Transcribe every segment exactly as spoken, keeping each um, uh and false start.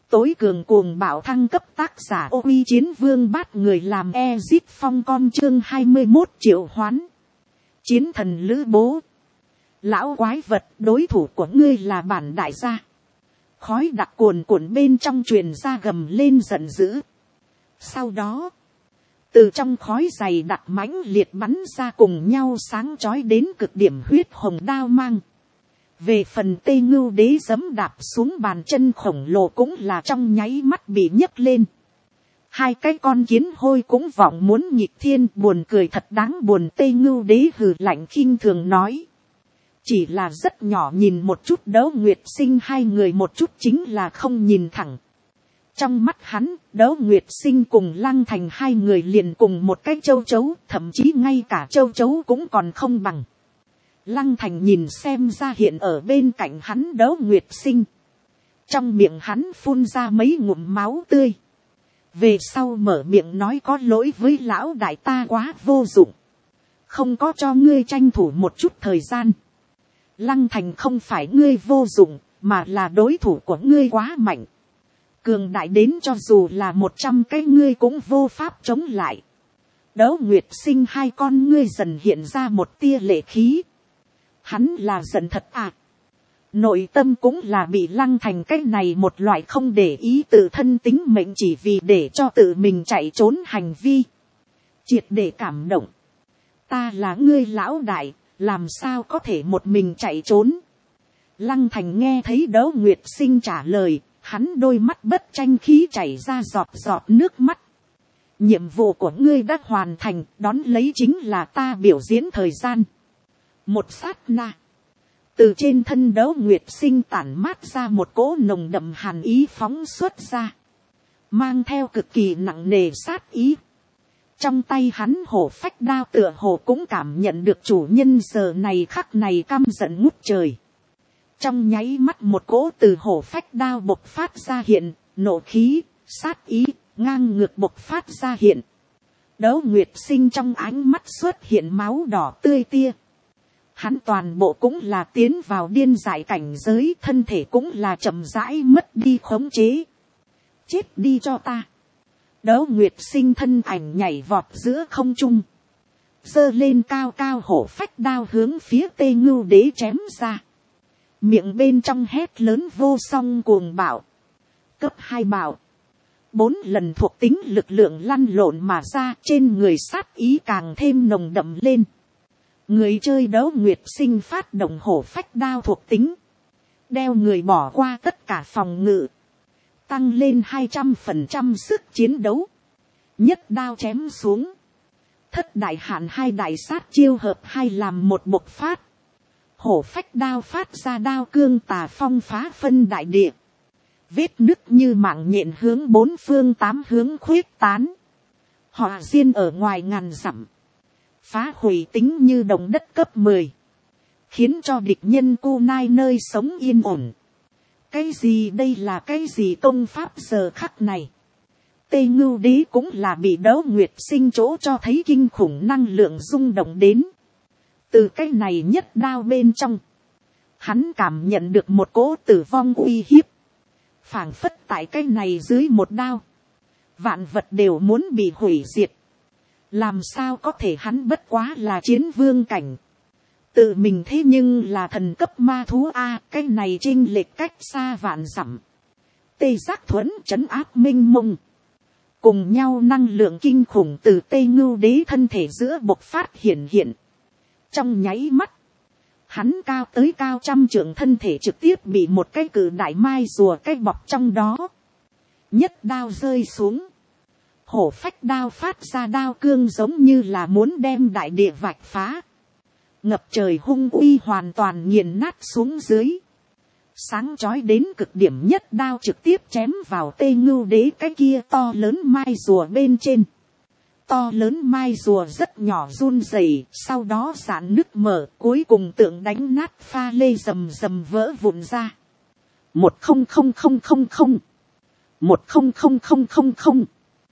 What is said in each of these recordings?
tối cường cuồng bạo thăng cấp, tác giả Ô Uy Chiến Vương Bát người làm Ezit Phong con, chương hai mươi mốt triệu hoán. Chiến thần lữ bố. Lão quái vật, đối thủ của ngươi là bản đại gia. Khói đặc cuồn cuộn bên trong truyền ra gầm lên giận dữ. Sau đó, từ trong khói dày đặc mãnh liệt bắn ra cùng nhau sáng chói đến cực điểm huyết hồng đao mang. Về phần Tây Ngưu Đế giẫm đạp xuống bàn chân khổng lồ cũng là trong nháy mắt bị nhấc lên. Hai cái con kiến hôi cũng vọng muốn nhịp thiên, buồn cười thật đáng buồn. Tây Ngưu Đế hừ lạnh khinh thường nói. Chỉ là rất nhỏ nhìn một chút, Đấu Nguyệt Sinh hai người một chút chính là không nhìn thẳng. Trong mắt hắn, Đấu Nguyệt Sinh cùng Lăng Thành hai người liền cùng một cái châu chấu, thậm chí ngay cả châu chấu cũng còn không bằng. Lăng Thành nhìn xem ra hiện ở bên cạnh hắn Đấu Nguyệt Sinh. Trong miệng hắn phun ra mấy ngụm máu tươi. Về sau mở miệng nói có lỗi với lão đại, ta quá vô dụng. Không có cho ngươi tranh thủ một chút thời gian. Lăng Thành, không phải ngươi vô dụng, mà là đối thủ của ngươi quá mạnh. Cường đại đến cho dù là một trăm cái ngươi cũng vô pháp chống lại. Đấu Nguyệt Sinh hai con ngươi dần hiện ra một tia lệ khí. Hắn là giận thật à. Nội tâm cũng là bị Lăng Thành cái này một loại không để ý tự thân tính mệnh chỉ vì để cho tự mình chạy trốn hành vi. Triệt để cảm động. Ta là ngươi lão đại, làm sao có thể một mình chạy trốn. Lăng Thành nghe thấy Đấu Nguyệt Sinh trả lời, hắn đôi mắt bất tranh khí chảy ra giọt giọt nước mắt. Nhiệm vụ của ngươi đã hoàn thành, đón lấy chính là ta biểu diễn thời gian. Một sát na, từ trên thân Đấu Nguyệt Sinh tản mát ra một cỗ nồng đậm hàn ý phóng xuất ra, mang theo cực kỳ nặng nề sát ý. Trong tay hắn hổ phách đao tựa hồ cũng cảm nhận được chủ nhân giờ này khắc này căm giận ngút trời. Trong nháy mắt một cỗ từ hổ phách đao bộc phát ra hiện, nộ khí, sát ý, ngang ngược bộc phát ra hiện. Đấu Nguyệt Sinh trong ánh mắt xuất hiện máu đỏ tươi tia. Hắn toàn bộ cũng là tiến vào điên dại cảnh giới, thân thể cũng là chậm rãi mất đi khống chế. Chết đi cho ta. Đấu Nguyệt Sinh thân ảnh nhảy vọt giữa không trung. Giơ lên cao cao hổ phách đao hướng phía Tây Ngưu Đế chém ra. Miệng bên trong hét lớn vô song cuồng bạo. Cấp hai bạo. Bốn lần thuộc tính lực lượng lăn lộn mà ra, trên người sát ý càng thêm nồng đậm lên. Người chơi Đấu Nguyệt Sinh phát động hổ phách đao thuộc tính. Đeo người bỏ qua tất cả phòng ngự. Tăng lên hai trăm phần trăm sức chiến đấu. Nhất đao chém xuống. Thất đại hạn hai đại sát chiêu hợp hai làm một bộc phát. Hổ phách đao phát ra đao cương tà phong phá phân đại địa. Vết nứt như mạng nhện hướng bốn phương tám hướng khuyết tán. Họa diên ở ngoài ngàn dặm. Phá hủy tính như động đất cấp mười. Khiến cho địch nhân cu nai nơi sống yên ổn. Cái gì đây là cái gì công pháp giờ khắc này. Tây Ngưu Đế cũng là bị Đấu Nguyệt Sinh chỗ cho thấy kinh khủng năng lượng rung động đến. Từ cái này nhất đao bên trong. Hắn cảm nhận được một cỗ tử vong uy hiếp. Phảng phất tại cái này dưới một đao. Vạn vật đều muốn bị hủy diệt. Làm sao có thể, hắn bất quá là chiến vương cảnh. Tự mình thế nhưng là thần cấp ma thú A, cái này chênh lệch cách xa vạn dặm. Tê Giác Thuẫn trấn áp minh mông. Cùng nhau năng lượng kinh khủng từ Tây Ngưu Đế thân thể giữa bộc phát hiện hiện. Trong nháy mắt, hắn cao tới cao trăm trượng thân thể trực tiếp bị một cái cự đại mai rùa cái bọc trong đó. Nhất đao rơi xuống. Hổ phách đao phát ra đao cương giống như là muốn đem đại địa vạch phá. Ngập trời hung uy hoàn toàn nghiền nát xuống dưới. Sáng chói đến cực điểm nhất đao trực tiếp chém vào Tây Ngưu Đế cái kia to lớn mai rùa bên trên. To lớn mai rùa rất nhỏ run rẩy, sau đó giãn nứt mở, cuối cùng tượng đánh nát pha lê rầm rầm vỡ vụn ra. Một không không không không không. Một không không không không không.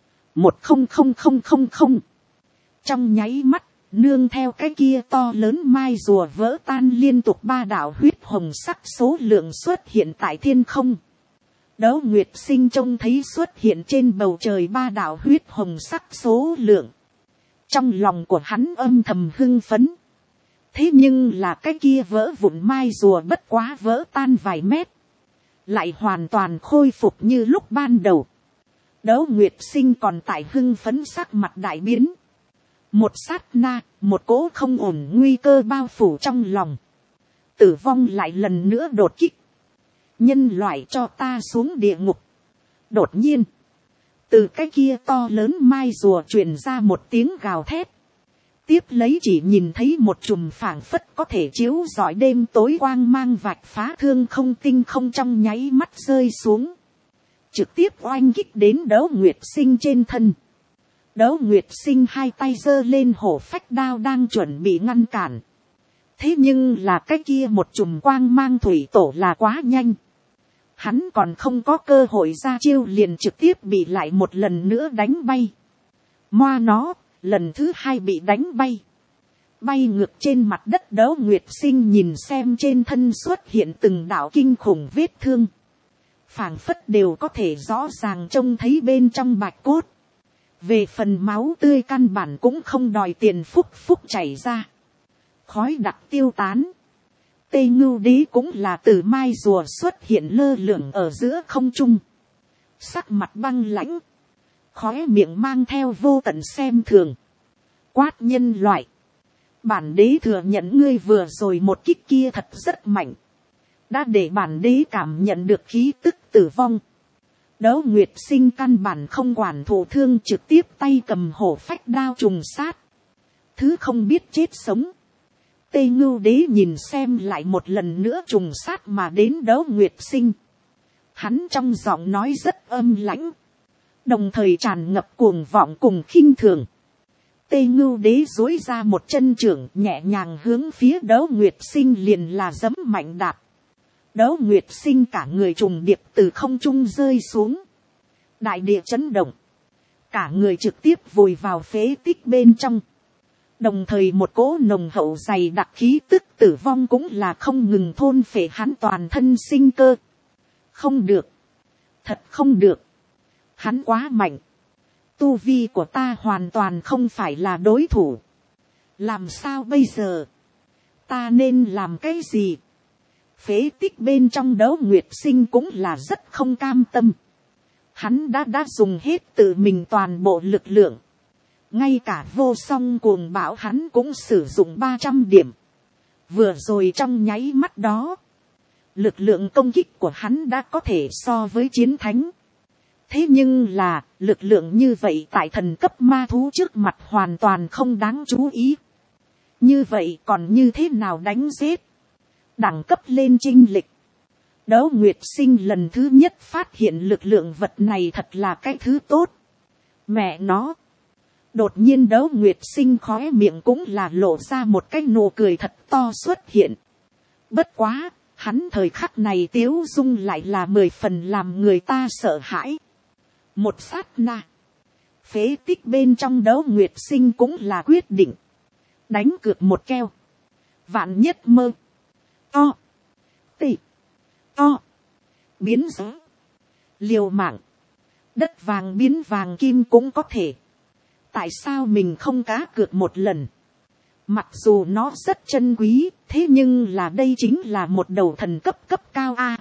Một không không không không không. Trong nháy mắt, nương theo cái kia to lớn mai rùa vỡ tan liên tục ba đạo huyết hồng sắc số lượng xuất hiện tại thiên không. Đấu Nguyệt Sinh trông thấy xuất hiện trên bầu trời ba đạo huyết hồng sắc số lượng. Trong lòng của hắn âm thầm hưng phấn. Thế nhưng là cái kia vỡ vụn mai rùa bất quá vỡ tan vài mét. Lại hoàn toàn khôi phục như lúc ban đầu. Đấu Nguyệt Sinh còn tại hưng phấn sắc mặt đại biến. Một sát na, một cỗ không ổn nguy cơ bao phủ trong lòng. Tử vong lại lần nữa đột kích. Nhân loại cho ta xuống địa ngục. Đột nhiên, từ cái kia to lớn mai rùa truyền ra một tiếng gào thét. Tiếp lấy chỉ nhìn thấy một chùm phảng phất có thể chiếu rọi đêm tối quang mang vạch phá thương không tinh không trong nháy mắt rơi xuống. Trực tiếp oanh kích đến Đấu Nguyệt Sinh trên thân. Đấu Nguyệt Sinh hai tay giơ lên hổ phách đao đang chuẩn bị ngăn cản. Thế nhưng là cái kia một chùm quang mang thủy tổ là quá nhanh. Hắn còn không có cơ hội ra chiêu liền trực tiếp bị lại một lần nữa đánh bay. Moa nó, lần thứ hai bị đánh bay. Bay ngược trên mặt đất. Đấu Nguyệt Sinh nhìn xem trên thân xuất hiện từng đạo kinh khủng vết thương. Phảng phất đều có thể rõ ràng trông thấy bên trong bạch cốt. Về phần máu tươi căn bản cũng không đòi tiền phúc phúc chảy ra. Khói đặc tiêu tán. Tê Ngưu Đế cũng là từ mai rùa xuất hiện lơ lửng ở giữa không trung. Sắc mặt băng lãnh. Khóe miệng mang theo vô tận xem thường. Quát nhân loại. Bản đế thừa nhận ngươi vừa rồi một kích kia thật rất mạnh. Đã để bản đế cảm nhận được khí tức tử vong. Đấu Nguyệt Sinh căn bản không quản thụ thương, trực tiếp tay cầm hổ phách đao trùng sát. Thứ không biết chết sống. Tê Ngưu Đế nhìn xem lại một lần nữa trùng sát mà đến Đấu Nguyệt Sinh. Hắn trong giọng nói rất âm lãnh. Đồng thời tràn ngập cuồng vọng cùng khinh thường. Tê Ngưu Đế duỗi ra một chân trưởng nhẹ nhàng hướng phía Đấu Nguyệt Sinh liền là giẫm mạnh đạp. Đấu Nguyệt Sinh cả người trùng điệp từ không trung rơi xuống. Đại địa chấn động. Cả người trực tiếp vùi vào phế tích bên trong. Đồng thời một cỗ nồng hậu dày đặc khí tức tử vong cũng là không ngừng thôn phệ hắn toàn thân sinh cơ. Không được. Thật không được. Hắn quá mạnh. Tu vi của ta hoàn toàn không phải là đối thủ. Làm sao bây giờ? Ta nên làm cái gì? Phế tích bên trong Đấu Nguyệt Sinh cũng là rất không cam tâm. Hắn đã đã dùng hết tự mình toàn bộ lực lượng. Ngay cả vô song cuồng bão hắn cũng sử dụng ba trăm điểm. Vừa rồi trong nháy mắt đó. Lực lượng công kích của hắn đã có thể so với chiến thánh. Thế nhưng là lực lượng như vậy tại thần cấp ma thú trước mặt hoàn toàn không đáng chú ý. Như vậy còn như thế nào đánh giết? Đẳng cấp lên chinh lịch. Đấu Nguyệt Sinh lần thứ nhất phát hiện lực lượng vật này thật là cái thứ tốt. Mẹ nó. Đột nhiên Đấu Nguyệt Sinh khóe miệng cũng là lộ ra một cái nụ cười thật to xuất hiện. Bất quá, hắn thời khắc này tiếu dung lại là mười phần làm người ta sợ hãi. Một sát na. Phế tích bên trong Đấu Nguyệt Sinh cũng là quyết định. Đánh cược một keo. Vạn nhất mơ. To. Tị. To. Biến giá. Liều mạng. Đất vàng biến vàng kim cũng có thể. Tại sao mình không cá cược một lần? Mặc dù nó rất chân quý, thế nhưng là đây chính là một đầu thần cấp cấp cao A.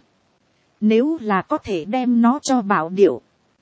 Nếu là có thể đem nó cho bảo điệu,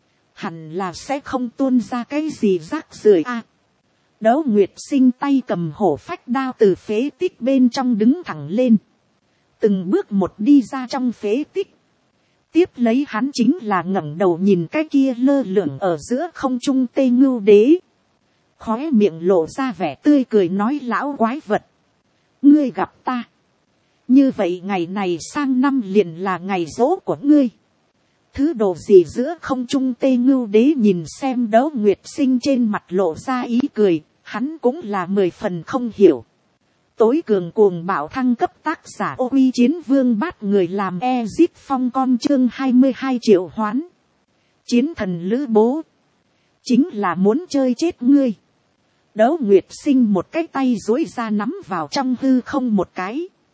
hẳn là sẽ không tuôn ra cái gì rác rưởi A. Đấu Nguyệt Sinh tay cầm hổ phách đao từ phế tích bên trong đứng thẳng lên. Từng bước một đi ra trong phế tích. Tiếp lấy hắn chính là ngẩng đầu nhìn cái kia lơ lửng ở giữa không trung Tê Ngưu Đế. Khóe miệng lộ ra vẻ tươi cười nói lão quái vật. Ngươi gặp ta. Như vậy ngày này sang năm liền là ngày giỗ của ngươi. Thứ đồ gì giữa không trung Tê Ngưu Đế nhìn xem Đấu Nguyệt Sinh trên mặt lộ ra ý cười. Hắn cũng là mười phần không hiểu. Tối cường cuồng bạo thăng cấp tác giả Ô Uy Chiến Vương bắt người làm Ezit Phong con chương hai mươi hai triệu hoán. Chiến thần lữ bố. Chính là muốn chơi chết ngươi. Đấu Nguyệt Sinh một cái tay duỗi ra nắm vào trong hư không một cái.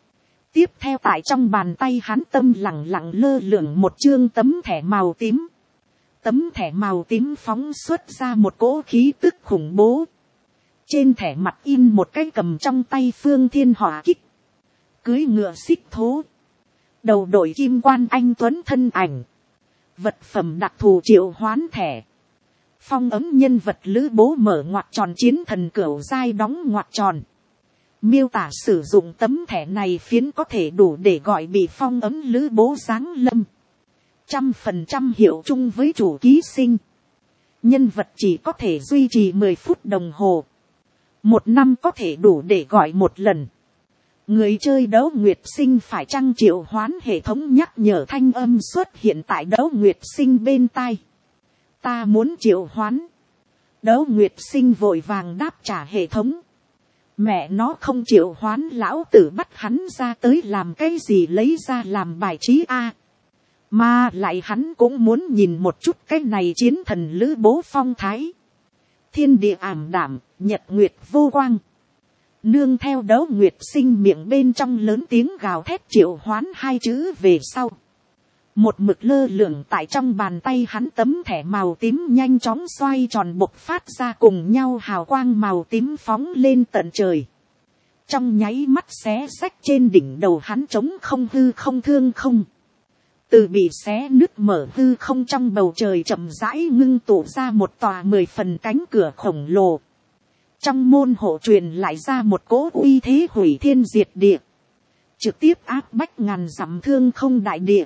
Tiếp theo tại trong bàn tay hắn tâm lặng lặng lơ lửng một chương tấm thẻ màu tím. Tấm thẻ màu tím phóng xuất ra một cỗ khí tức khủng bố. Trên thẻ mặt in một cái cầm trong tay phương thiên hỏa kích. Cưới ngựa xích thố. Đầu đội kim quan anh tuấn thân ảnh. Vật phẩm đặc thù triệu hoán thẻ. Phong ấm nhân vật lữ bố mở ngoặc tròn chiến thần cửu giai đóng ngoặc tròn. Miêu tả sử dụng tấm thẻ này phiến có thể đủ để gọi bị phong ấm lữ bố giáng lâm. Trăm phần trăm hiệu chung với chủ ký sinh. Nhân vật chỉ có thể duy trì mười phút đồng hồ. Một năm có thể đủ để gọi một lần. Người chơi Đấu Nguyệt Sinh phải chăng triệu hoán hệ thống nhắc nhở thanh âm xuất hiện tại Đấu Nguyệt Sinh bên tai. Ta muốn triệu hoán. Đấu Nguyệt Sinh vội vàng đáp trả hệ thống. Mẹ nó không triệu hoán lão tử bắt hắn ra tới làm cái gì lấy ra làm bài trí a. Mà lại hắn cũng muốn nhìn một chút cái này chiến thần lữ bố phong thái. Thiên địa ảm đạm, nhật nguyệt vô quang. Nương theo Đấu Nguyệt Sinh miệng bên trong lớn tiếng gào thét triệu hoán hai chữ về sau. Một mực lơ lửng tại trong bàn tay hắn tấm thẻ màu tím nhanh chóng xoay tròn bộc phát ra cùng nhau hào quang màu tím phóng lên tận trời. Trong nháy mắt xé rách trên đỉnh đầu hắn trống không hư không thương không. Từ bị xé nứt mở hư không trong bầu trời chậm rãi ngưng tụ ra một tòa mười phần cánh cửa khổng lồ. Trong môn hộ truyền lại ra một cỗ uy thế hủy thiên diệt địa. Trực tiếp áp bách ngàn dặm thương không đại địa.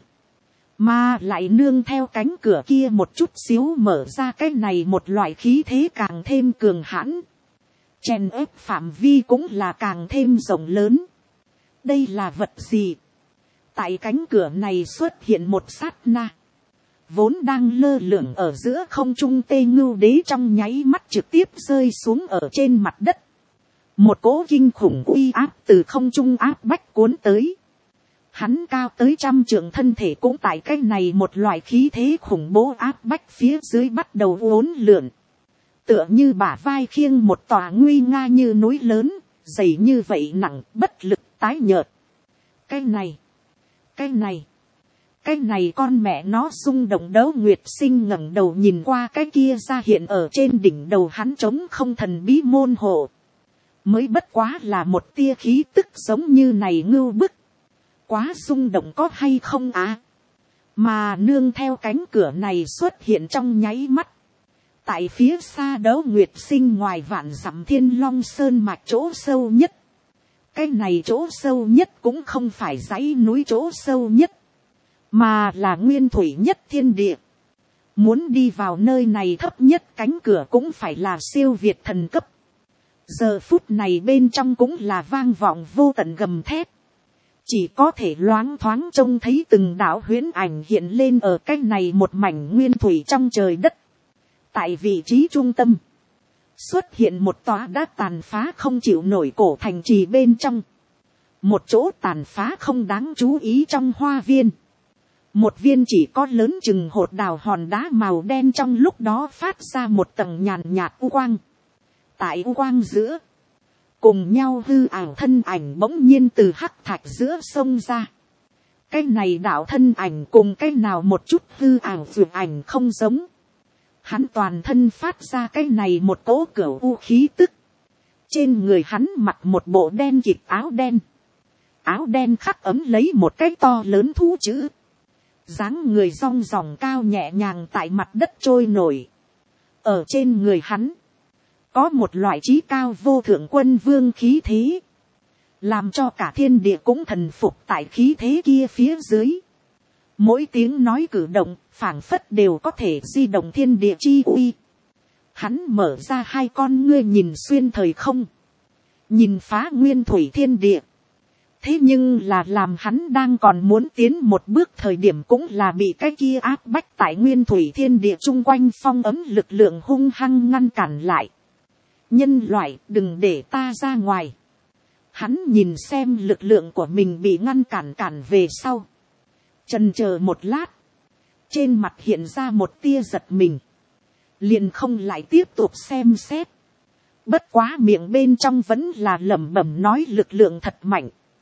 Mà lại nương theo cánh cửa kia một chút xíu mở ra cái này một loại khí thế càng thêm cường hãn. Chèn ép phạm vi cũng là càng thêm rộng lớn. Đây là vật gì? Tại cánh cửa này xuất hiện một sát na. Vốn đang lơ lửng ở giữa không trung Tê Ngưu Đế trong nháy mắt trực tiếp rơi xuống ở trên mặt đất. Một cỗ kinh khủng uy áp từ không trung áp bách cuốn tới. Hắn cao tới trăm trượng thân thể cũng tại cái này một loại khí thế khủng bố áp bách phía dưới bắt đầu uốn lượn. Tựa như bả vai khiêng một tòa nguy nga như núi lớn, dày như vậy nặng, bất lực, tái nhợt. Cái này, cái này, cái này con mẹ nó rung động. Đấu Nguyệt Sinh ngẩng đầu nhìn qua cái kia ra hiện ở trên đỉnh đầu hắn trống không thần bí môn hộ. Mới bất quá là một tia khí tức giống như này ngưu bức. Quá rung động có hay không á? Mà nương theo cánh cửa này xuất hiện trong nháy mắt. Tại phía xa Đấu Nguyệt Sinh ngoài vạn dặm Thiên Long Sơn mạch chỗ sâu nhất. Cái này chỗ sâu nhất cũng không phải dãy núi chỗ sâu nhất. Mà là nguyên thủy nhất thiên địa. Muốn đi vào nơi này thấp nhất cánh cửa cũng phải là siêu việt thần cấp. Giờ phút này bên trong cũng là vang vọng vô tận gầm thét. Chỉ có thể loáng thoáng trông thấy từng đạo huyễn ảnh hiện lên ở cái này một mảnh nguyên thủy trong trời đất. Tại vị trí trung tâm, xuất hiện một tòa đã tàn phá không chịu nổi cổ thành trì bên trong. Một chỗ tàn phá không đáng chú ý trong hoa viên. Một viên chỉ có lớn chừng hột đào hòn đá màu đen trong lúc đó phát ra một tầng nhàn nhạt u quang. Tại u quang giữa, cùng nhau hư ảo thân ảnh bỗng nhiên từ hắc thạch giữa sông ra. Cái này đạo thân ảnh cùng cái nào một chút hư ảo vượt ảnh không giống. Hắn toàn thân phát ra cái này một cỗ cửu u khí tức. Trên người hắn mặc một bộ đen kịt áo đen. Áo đen khắc ấm lấy một cái to lớn thú chữ. Dáng người rong ròng cao nhẹ nhàng tại mặt đất trôi nổi. Ở trên người hắn, có một loại trí cao vô thượng quân vương khí thế. Làm cho cả thiên địa cũng thần phục tại khí thế kia phía dưới. Mỗi tiếng nói cử động, phảng phất đều có thể di động thiên địa chi uy. Hắn mở ra hai con ngươi nhìn xuyên thời không. Nhìn phá nguyên thủy thiên địa. Thế nhưng là làm hắn đang còn muốn tiến một bước thời điểm cũng là bị cái kia áp bách tại nguyên thủy thiên địa chung quanh phong ấm lực lượng hung hăng ngăn cản lại. Nhân loại, đừng để ta ra ngoài. Hắn nhìn xem lực lượng của mình bị ngăn cản cản về sau. Chần chờ một lát. Trên mặt hiện ra một tia giật mình. Liền không lại tiếp tục xem xét. Bất quá miệng bên trong vẫn là lẩm bẩm nói lực lượng thật mạnh.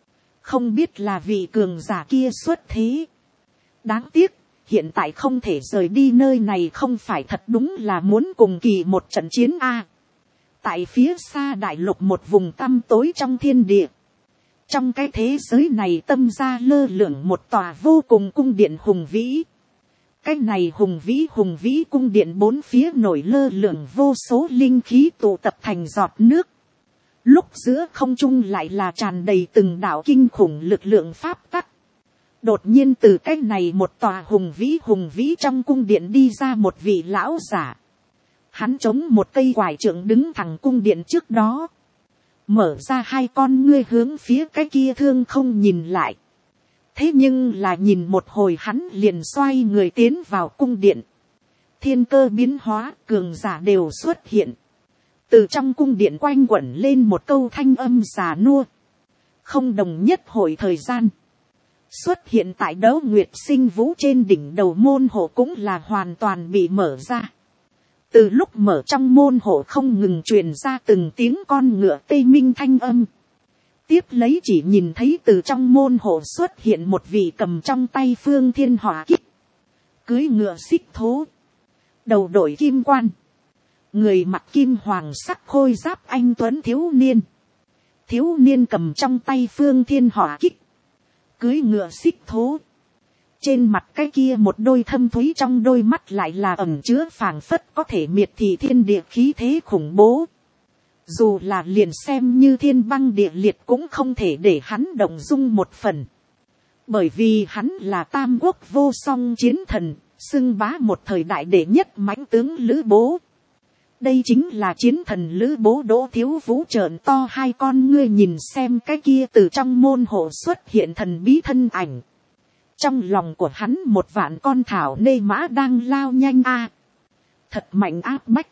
không biết là vị cường giả kia xuất thế. Đáng tiếc, hiện tại không thể rời đi nơi này, không phải thật đúng là muốn cùng kỳ một trận chiến a. Tại phía xa đại lục một vùng tăm tối trong thiên địa, trong cái thế giới này tâm ra lơ lửng một tòa vô cùng cung điện hùng vĩ. Cái này hùng vĩ hùng vĩ cung điện bốn phía nổi lơ lửng vô số linh khí tụ tập thành giọt nước. Lúc giữa không trung lại là tràn đầy từng đạo kinh khủng lực lượng pháp tắc. Đột nhiên từ cái này một tòa hùng vĩ hùng vĩ trong cung điện đi ra một vị lão giả. Hắn chống một cây quải trượng đứng thẳng cung điện trước đó. Mở ra hai con ngươi hướng phía cái kia thương không nhìn lại. Thế nhưng là nhìn một hồi hắn liền xoay người tiến vào cung điện. Thiên cơ biến hóa, cường giả đều xuất hiện. Từ trong cung điện quanh quẩn lên một câu thanh âm già nua. Không đồng nhất hội thời gian. Xuất hiện tại Đấu Nguyệt Sinh Vũ trên đỉnh đầu môn hộ cũng là hoàn toàn bị mở ra. Từ lúc mở trong môn hộ không ngừng truyền ra từng tiếng con ngựa tê minh thanh âm. Tiếp lấy chỉ nhìn thấy từ trong môn hộ xuất hiện một vị cầm trong tay phương thiên hỏa kích. Cưới ngựa xích thố. Đầu đội kim quan. Người mặc kim hoàng sắc khôi giáp anh tuấn thiếu niên. Thiếu niên cầm trong tay phương thiên hỏa kích. Cưới ngựa xích thố. Trên mặt cái kia một đôi thâm thúy trong đôi mắt lại là ẩn chứa phảng phất có thể miệt thị thiên địa khí thế khủng bố. Dù là liền xem như thiên băng địa liệt cũng không thể để hắn động dung một phần. Bởi vì hắn là tam quốc vô song chiến thần, xưng bá một thời đại đệ nhất mãnh tướng Lữ Bố. Đây chính là chiến thần Lữ Bố. Đỗ Thiếu Vũ trợn to hai con ngươi nhìn xem cái kia từ trong môn hộ xuất hiện thần bí thân ảnh. Trong lòng của hắn một vạn con thảo nê mã đang lao nhanh a. Thật mạnh áp bách.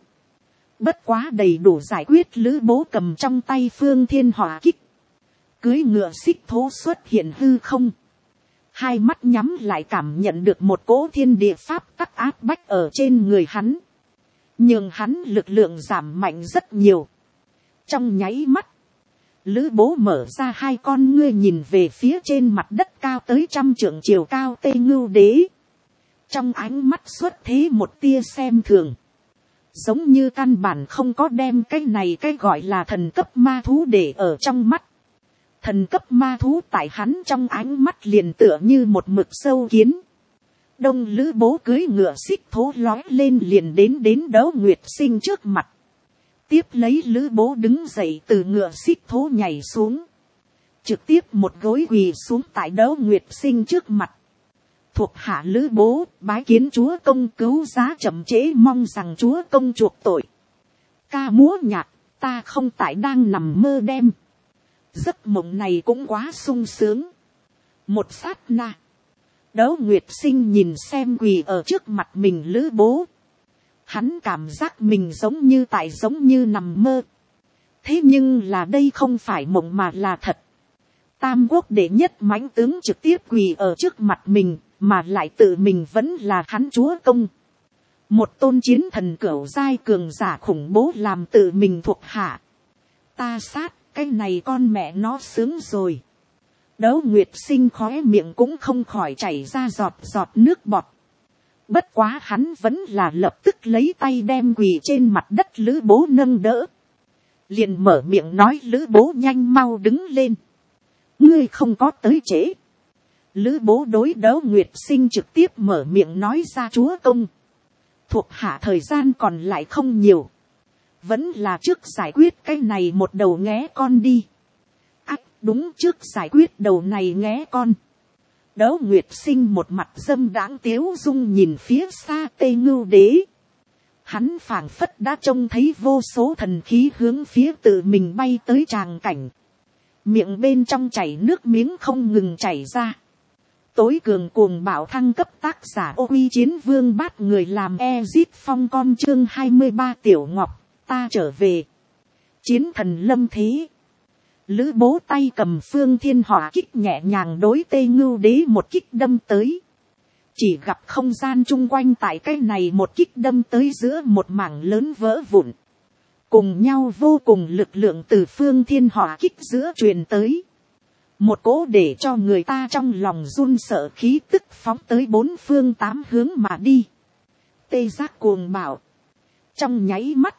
Bất quá đầy đủ giải quyết Lữ Bố cầm trong tay phương thiên hỏa kích. Cưới ngựa xích thố xuất hiện hư không. Hai mắt nhắm lại cảm nhận được một cỗ thiên địa pháp tắc áp bách ở trên người hắn. Nhưng hắn lực lượng giảm mạnh rất nhiều. Trong nháy mắt. Lữ Bố mở ra hai con ngươi nhìn về phía trên mặt đất cao tới trăm trượng chiều cao Tây Ngưu Đế. Trong ánh mắt xuất thế một tia xem thường. Giống như căn bản không có đem cái này cái gọi là thần cấp ma thú để ở trong mắt. Thần cấp ma thú tại hắn trong ánh mắt liền tựa như một mực sâu kiến. Đông Lữ Bố cưới ngựa xích thố lói lên liền đến đến Đấu Nguyệt Sinh trước mặt. Tiếp lấy Lữ Bố đứng dậy từ ngựa xích thố nhảy xuống. Trực tiếp một gối quỳ xuống tại Đấu Nguyệt Sinh trước mặt. Thuộc hạ Lữ Bố bái kiến chúa công cứu giá chậm trễ, mong rằng chúa công chuộc tội. Ca múa nhạc ta không tại đang nằm mơ đêm. Giấc mộng này cũng quá sung sướng. Một sát na. Đấu Nguyệt Sinh nhìn xem quỳ ở trước mặt mình Lữ Bố. Hắn cảm giác mình giống như tại giống như nằm mơ. Thế nhưng là đây không phải mộng mà là thật. Tam quốc đệ nhất mãnh tướng trực tiếp quỳ ở trước mặt mình, mà lại tự mình vẫn là hắn chúa công. Một tôn chiến thần cửu giai cường giả khủng bố làm tự mình thuộc hạ. Ta sát, cái này con mẹ nó sướng rồi. Đấu Nguyệt Sinh khóe miệng cũng không khỏi chảy ra giọt giọt nước bọt. Bất quá hắn vẫn là lập tức lấy tay đem quỳ trên mặt đất Lữ Bố nâng đỡ. Liền mở miệng nói Lữ Bố nhanh mau đứng lên. Ngươi không có tới trễ. Lữ Bố đối Đấu Nguyệt Sinh trực tiếp mở miệng nói ra chúa công. Thuộc hạ thời gian còn lại không nhiều. Vẫn là trước giải quyết cái này một đầu nghé con đi. Ách đúng, trước giải quyết đầu này nghé con. Đấu Nguyệt Sinh một mặt dâm đãng tiếu dung nhìn phía xa Tây Ngưu Đế. Hắn phảng phất đã trông thấy vô số thần khí hướng phía tự mình bay tới tràng cảnh. Miệng bên trong chảy nước miếng không ngừng chảy ra. Tối cường cuồng bạo thăng cấp tác giả Ô Uy Chiến Vương bát người làm Ezit Phong con chương hai mươi ba Tiểu Ngọc, ta trở về. Chiến thần lâm thế. Lữ Bố tay cầm phương thiên hỏa kích nhẹ nhàng đối Tây Ngưu Đế một kích đâm tới. Chỉ gặp không gian chung quanh tại cái này một kích đâm tới giữa một mảng lớn vỡ vụn. Cùng nhau vô cùng lực lượng từ phương thiên hỏa kích giữa truyền tới. một cỗ để cho người ta trong lòng run sợ khí tức phóng tới bốn phương tám hướng mà đi. Tê giác cuồng bạo. Trong nháy mắt,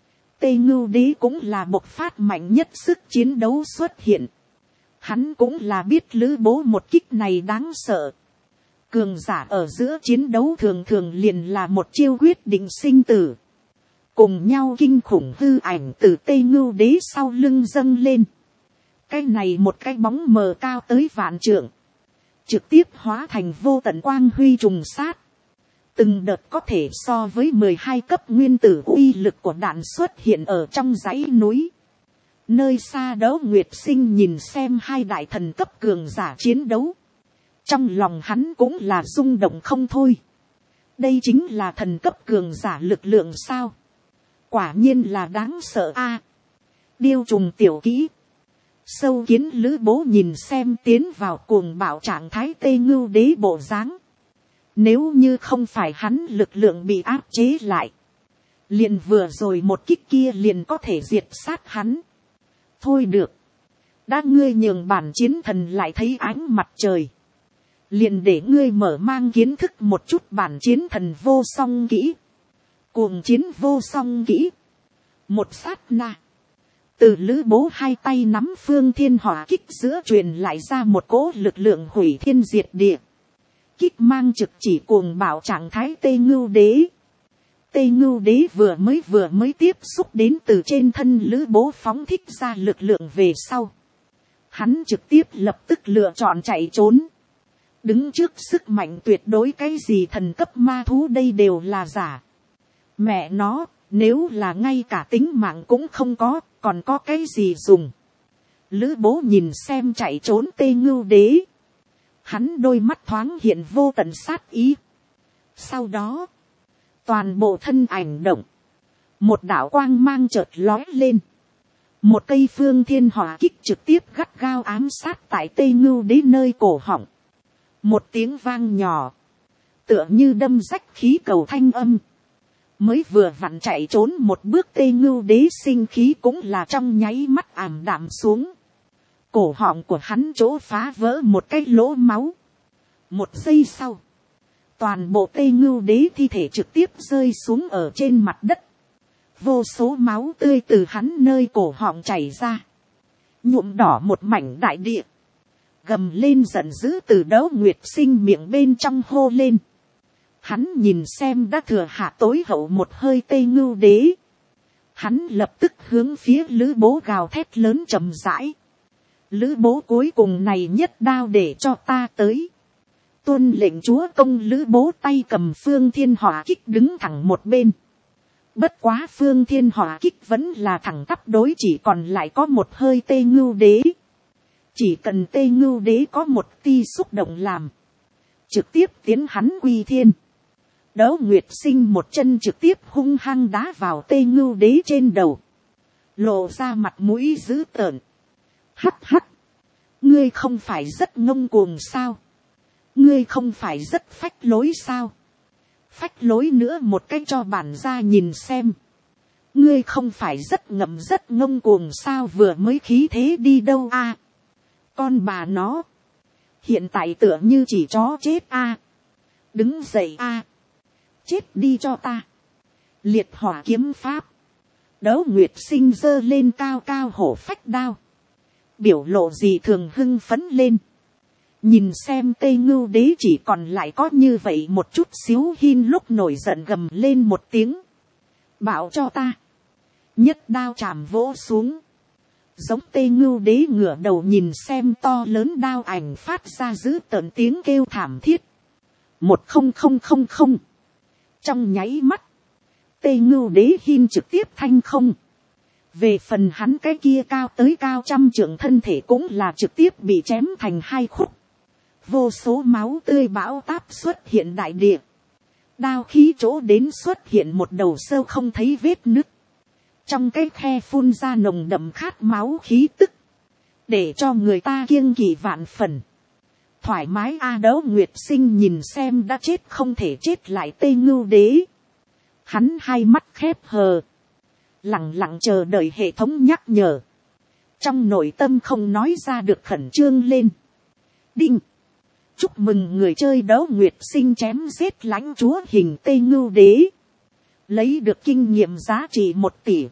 Tê Ngưu Đế cũng là bộc phát mạnh nhất sức chiến đấu xuất hiện. Hắn cũng là biết Lữ Bố một kích này đáng sợ. Cường giả ở giữa chiến đấu thường thường liền là một chiêu quyết định sinh tử. Cùng nhau kinh khủng hư ảnh từ Tê Ngưu Đế sau lưng dâng lên. Cái này một cái bóng mờ cao tới vạn trượng. Trực tiếp hóa thành vô tận quang huy trùng sát. Từng đợt có thể so với mười hai cấp nguyên tử uy lực của đạn xuất hiện ở trong dãy núi. Nơi xa Đấu Nguyệt Sinh nhìn xem hai đại thần cấp cường giả chiến đấu. Trong lòng hắn cũng là rung động không thôi. Đây chính là thần cấp cường giả lực lượng sao? Quả nhiên là đáng sợ a. Điêu trùng tiểu kỹ. Sâu kiến Lữ Bố nhìn xem tiến vào cuồng bạo trạng thái Tê Ngưu Đế bộ dáng. Nếu như không phải hắn lực lượng bị áp chế lại. Liền vừa rồi một kích kia liền có thể diệt sát hắn. Thôi được. Đã ngươi nhường bản chiến thần lại thấy ánh mặt trời. Liền để ngươi mở mang kiến thức một chút bản chiến thần vô song kỹ. Cuồng chiến vô song kỹ. Một sát na. Từ Lữ Bố hai tay nắm phương thiên hỏa kích giữa truyền lại ra một cỗ lực lượng hủy thiên diệt địa. Kích mang trực chỉ cuồng bạo trạng thái Tê Ngưu Đế. Tê Ngưu Đế vừa mới vừa mới tiếp xúc đến từ trên thân Lữ Bố phóng thích ra lực lượng về sau. Hắn trực tiếp lập tức lựa chọn chạy trốn. Đứng trước sức mạnh tuyệt đối, cái gì thần cấp ma thú đây đều là giả. Mẹ nó, nếu là ngay cả tính mạng cũng không có, còn có cái gì dùng. Lữ Bố nhìn xem chạy trốn Tê Ngưu Đế. Hắn đôi mắt thoáng hiện vô tận sát ý. Sau đó, toàn bộ thân ảnh động. Một đạo quang mang chợt lói lên. Một cây phương thiên hỏa kích trực tiếp gắt gao ám sát tại Tê Ngưu Đế nơi cổ họng. Một tiếng vang nhỏ. Tựa như đâm rách khí cầu thanh âm. Mới vừa vặn chạy trốn một bước Tê Ngưu Đế sinh khí cũng là trong nháy mắt ảm đạm xuống. Cổ họng của hắn chỗ phá vỡ một cái lỗ máu. Một giây sau. Toàn bộ Tê Ngưu Đế thi thể trực tiếp rơi xuống ở trên mặt đất. Vô số máu tươi từ hắn nơi cổ họng chảy ra. Nhuộm đỏ một mảnh đại địa. Gầm lên giận dữ từ Đấu Nguyệt Sinh miệng bên trong hô lên. Hắn nhìn xem đã thừa hạ tối hậu một hơi Tê Ngưu Đế. Hắn lập tức hướng phía Lữ Bố gào thét lớn trầm rãi. Lữ Bố cuối cùng này nhất đao để cho ta tới. Tuân lệnh chúa công. Lữ Bố tay cầm phương thiên hỏa kích đứng thẳng một bên. Bất quá phương thiên hỏa kích vẫn là thẳng tắp đối, chỉ còn lại có một hơi Tê Ngưu Đế. Chỉ cần Tê Ngưu Đế có một ti xúc động làm. Trực tiếp tiến hắn quy thiên. Đấu Nguyệt Sinh một chân trực tiếp hung hăng đá vào Tê Ngưu Đế trên đầu. Lộ ra mặt mũi dữ tợn. Hắc hắc. Ngươi không phải rất ngông cuồng sao? Ngươi không phải rất phách lối sao? Phách lối nữa một cái cho bản gia nhìn xem. Ngươi không phải rất ngậm rất ngông cuồng sao? Vừa mới khí thế đi đâu a? À, con bà nó. Hiện tại tựa như chỉ chó chết a. À, đứng dậy a. À, chết đi cho ta. Liệt hỏa kiếm pháp. Đấu Nguyệt Sinh giơ lên cao cao hổ phách đao. Biểu lộ gì thường hưng phấn lên. Nhìn xem Tê Ngưu Đế chỉ còn lại có như vậy một chút xíu hin lúc nổi giận gầm lên một tiếng. Bảo cho ta. Nhất đao chạm vỗ xuống. Giống Tê Ngưu Đế ngửa đầu nhìn xem to lớn đao ảnh phát ra giữ tợn tiếng kêu thảm thiết. Một không không không không. Trong nháy mắt. Tê Ngưu Đế hin trực tiếp thanh không. Về phần hắn cái kia cao tới cao trăm trượng thân thể cũng là trực tiếp bị chém thành hai khúc. Vô số máu tươi bão táp xuất hiện đại địa. Đao khí chỗ đến xuất hiện một đầu sâu không thấy vết nứt. Trong cái khe phun ra nồng đậm khát máu khí tức. Để cho người ta kiêng kỵ vạn phần. Thoải mái a. Đấu Nguyệt Sinh nhìn xem đã chết không thể chết lại Tê Ngưu Đế. Hắn hai mắt khép hờ. Lặng lặng chờ đợi hệ thống nhắc nhở. trong nội tâm không nói ra được khẩn trương lên. Đinh, chúc mừng người chơi đấu nguyệt sinh chém giết lãnh chúa hình tây ngưu đế, lấy được kinh nghiệm giá trị một tỷ,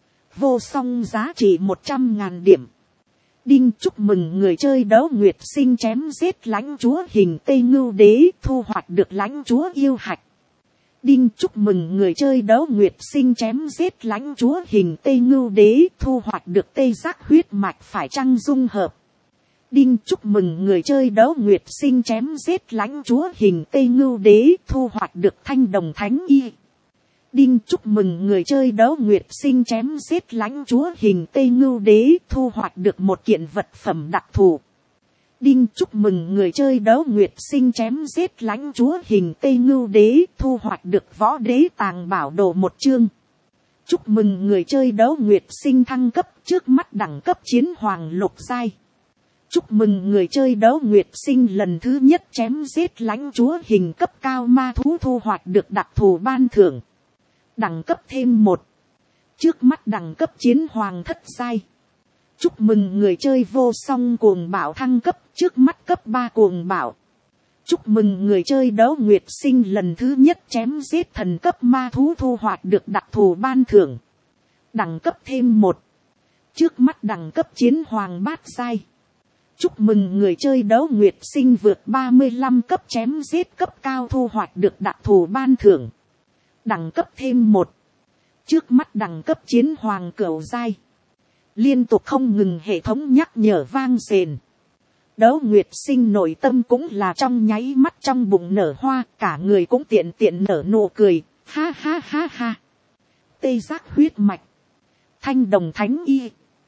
vô song giá trị một trăm ngàn điểm. Đinh, chúc mừng người chơi đấu nguyệt sinh chém giết lãnh chúa hình tây ngưu đế, thu hoạch được lãnh chúa yêu hạch. Đinh, chúc mừng người chơi đấu nguyệt sinh chém giết lãnh chúa hình tây ngưu đế, thu hoạch được tê giác huyết mạch phải chăng dung hợp. Đinh, chúc mừng người chơi đấu nguyệt sinh chém giết lãnh chúa hình tây ngưu đế, thu hoạch được thanh đồng thánh y. Đinh, chúc mừng người chơi đấu nguyệt sinh chém giết lãnh chúa hình tây ngưu đế, thu hoạch được một kiện vật phẩm đặc thù. Đinh, chúc mừng người chơi đấu nguyệt sinh chém giết lãnh chúa hình tây ngưu đế, thu hoạch được võ đế tàng bảo đồ một chương. Chúc mừng người chơi đấu nguyệt sinh thăng cấp, trước mắt đẳng cấp chiến hoàng lục giai. Chúc mừng người chơi đấu nguyệt sinh lần thứ nhất chém giết lãnh chúa hình cấp cao ma thú, thu hoạch được đặc thù ban thưởng. Đẳng cấp thêm một. Trước mắt đẳng cấp chiến hoàng thất giai. Chúc mừng người chơi vô song cuồng bạo thăng cấp, trước mắt cấp ba cuồng bạo. Chúc mừng người chơi đấu nguyệt sinh lần thứ nhất chém giết thần cấp ma thú, thu hoạch được đặc thù ban thưởng. Đẳng cấp thêm một. Trước mắt đẳng cấp chiến hoàng bát giai. Chúc mừng người chơi đấu nguyệt sinh vượt ba mươi lăm cấp chém giết cấp cao, thu hoạch được đặc thù ban thưởng. Đẳng cấp thêm một. Trước mắt đẳng cấp chiến hoàng cửu giai. Liên tục không ngừng hệ thống nhắc nhở vang rền. Đấu nguyệt sinh nội tâm cũng là trong nháy mắt trong bụng nở hoa, cả người cũng tiện tiện nở nụ cười, ha ha ha ha. Tê giác huyết mạch, thanh đồng thánh y,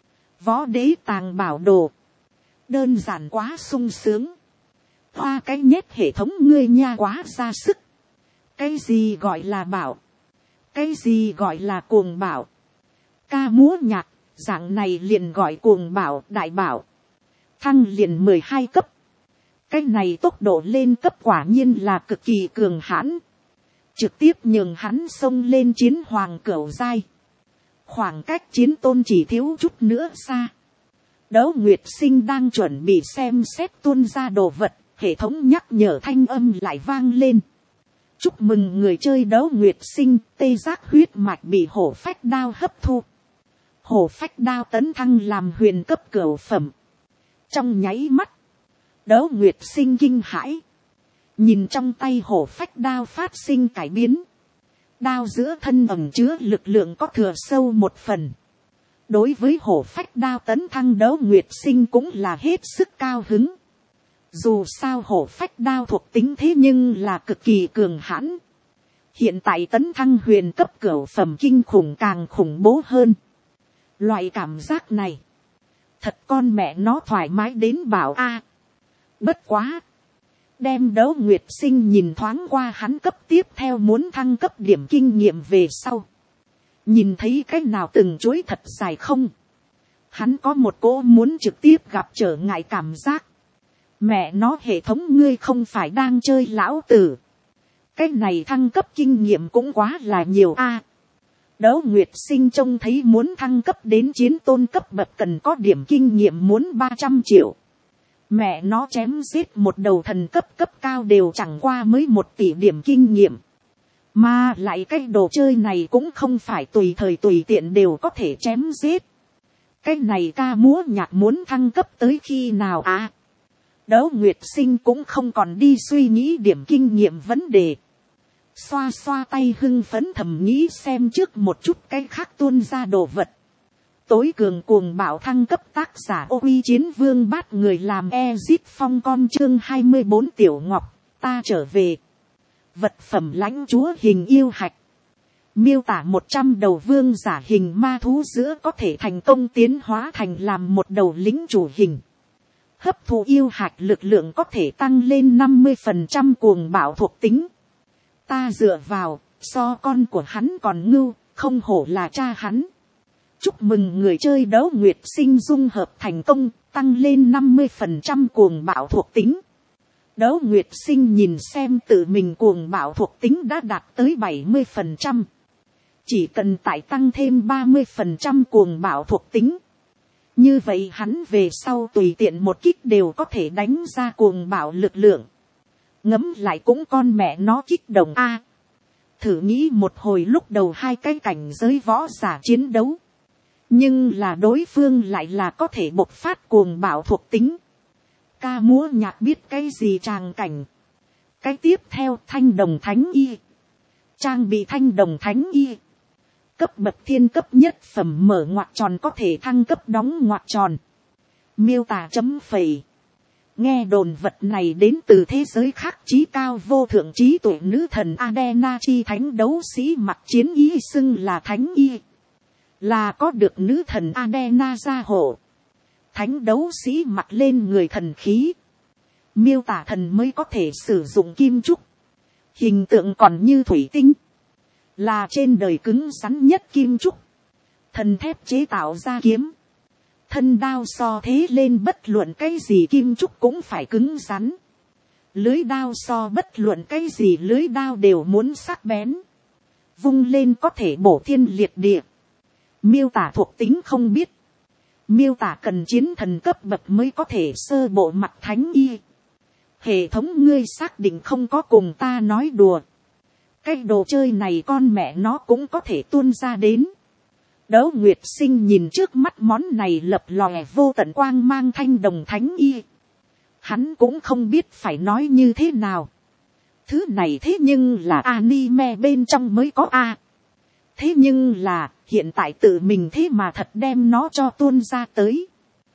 võ đế tàng bảo đồ. Đơn giản quá sung sướng. Hoa cái nhét hệ thống ngươi nha quá ra sức. Cái gì gọi là bảo? Cái gì gọi là cuồng bảo? Ca múa nhạc, dạng này liền gọi cuồng bảo, đại bảo. Thăng liền mười hai cấp. Cái này tốc độ lên cấp quả nhiên là cực kỳ cường hãn. Trực tiếp nhường hắn xông lên chiến hoàng cửu giai. Khoảng cách chiến tôn chỉ thiếu chút nữa xa. Đấu nguyệt sinh đang chuẩn bị xem xét tuôn ra đồ vật, hệ thống nhắc nhở thanh âm lại vang lên. Chúc mừng người chơi đấu nguyệt sinh, tê giác huyết mạch bị hổ phách đao hấp thu. Hổ phách đao tấn thăng làm huyền cấp cửu phẩm. Trong nháy mắt, đấu nguyệt sinh kinh hãi. Nhìn trong tay hổ phách đao phát sinh cải biến. Đao giữa thân ẩm chứa lực lượng có thừa sâu một phần. Đối với hổ phách đao tấn thăng đấu nguyệt sinh cũng là hết sức cao hứng. Dù sao hổ phách đao thuộc tính thế nhưng là cực kỳ cường hãn. Hiện tại tấn thăng huyền cấp cửu phẩm kinh khủng càng khủng bố hơn. Loại cảm giác này. Thật con mẹ nó thoải mái đến bảo a. Bất quá. Đem đấu nguyệt sinh nhìn thoáng qua hắn cấp tiếp theo muốn thăng cấp điểm kinh nghiệm về sau. Nhìn thấy cái nào từng chuỗi thật dài không. Hắn có một cỗ muốn trực tiếp gặp trở ngại cảm giác. Mẹ nó hệ thống ngươi không phải đang chơi lão tử. Cái này thăng cấp kinh nghiệm cũng quá là nhiều a. Đấu nguyệt sinh trông thấy muốn thăng cấp đến chiến tôn cấp bậc cần có điểm kinh nghiệm muốn ba trăm triệu. Mẹ nó chém giết một đầu thần cấp cấp cao đều chẳng qua mới một tỷ điểm kinh nghiệm. Mà lại cái đồ chơi này cũng không phải tùy thời tùy tiện đều có thể chém giết. Cái này ca múa nhạc muốn thăng cấp tới khi nào à? Đấu nguyệt sinh cũng không còn đi suy nghĩ điểm kinh nghiệm vấn đề. Xoa xoa tay hưng phấn thầm nghĩ xem trước một chút cái khác tuôn ra đồ vật. Tối cường cuồng bạo thăng cấp tác giả ô uy chiến vương bát người làm Ezit phong con chương hai mươi bốn tiểu ngọc, ta trở về. Vật phẩm lãnh chúa hình yêu hạch. Miêu tả một trăm đầu vương giả hình ma thú giữa có thể thành công tiến hóa thành làm một đầu lính chủ hình. Hấp thụ yêu hạch lực lượng có thể tăng lên năm mươi phần trăm cuồng bạo thuộc tính. Ta dựa vào, so con của hắn còn ngưu, không hổ là cha hắn. Chúc mừng người chơi đấu nguyệt sinh dung hợp thành công, tăng lên năm mươi phần trăm cuồng bạo thuộc tính. Đấu nguyệt sinh nhìn xem tự mình cuồng bạo thuộc tính đã đạt tới bảy mươi phần trăm. Chỉ cần tải tăng thêm ba mươi phần trăm cuồng bạo thuộc tính. Như vậy hắn về sau tùy tiện một kích đều có thể đánh ra cuồng bạo lực lượng. Ngấm lại cũng con mẹ nó kích động a. Thử nghĩ một hồi lúc đầu hai cái cảnh giới võ giả chiến đấu. Nhưng là đối phương lại là có thể bộc phát cuồng bạo thuộc tính. Ca múa nhạc biết cái gì tràng cảnh. Cái tiếp theo thanh đồng thánh y. Trang bị thanh đồng thánh y. Cấp bậc thiên cấp nhất phẩm mở ngoặc tròn có thể thăng cấp đóng ngoặc tròn. Miêu tả chấm phẩy. Nghe đồn vật này đến từ thế giới khác trí cao vô thượng trí tuệ nữ thần Adena chi thánh đấu sĩ mặc chiến y xưng là thánh y. Là có được nữ thần Adena gia hộ. Thánh đấu sĩ mặc lên người thần khí. Miêu tả thần mới có thể sử dụng kim trúc. Hình tượng còn như thủy tinh. Là trên đời cứng rắn nhất kim trúc. Thần thép chế tạo ra kiếm. Thân đao so thế lên bất luận cái gì kim trúc cũng phải cứng rắn. Lưới đao so bất luận cái gì lưới đao đều muốn sắc bén. Vung lên có thể bổ thiên liệt địa. Miêu tả thuộc tính không biết. Miêu tả cần chiến thần cấp bậc mới có thể sơ bộ mặc thánh y. Hệ thống ngươi xác định không có cùng ta nói đùa. Cái đồ chơi này con mẹ nó cũng có thể tuôn ra đến. Đấu Nguyệt Sinh nhìn trước mắt món này lập lòe vô tận quang mang thanh đồng thánh y. Hắn cũng không biết phải nói như thế nào. Thứ này thế nhưng là anime bên trong mới có a. Thế nhưng là hiện tại tự mình thế mà thật đem nó cho tuôn ra tới.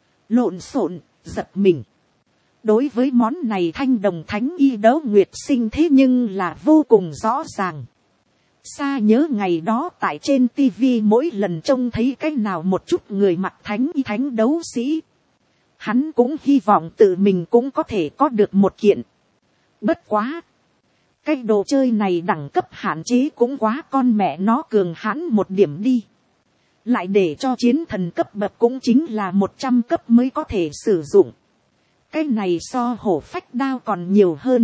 Lộn xộn, giật mình. Đối với món này thanh đồng thánh y Đấu Nguyệt Sinh thế nhưng là vô cùng rõ ràng. Xa nhớ ngày đó tại trên tivi mỗi lần trông thấy cái nào một chút người mặc thánh y thánh đấu sĩ. Hắn cũng hy vọng tự mình cũng có thể có được một kiện. Bất quá. Cái đồ chơi này đẳng cấp hạn chế cũng quá con mẹ nó cường hãn một điểm đi. Lại để cho chiến thần cấp bậc cũng chính là một trăm cấp mới có thể sử dụng. Cái này so hổ phách đao còn nhiều hơn.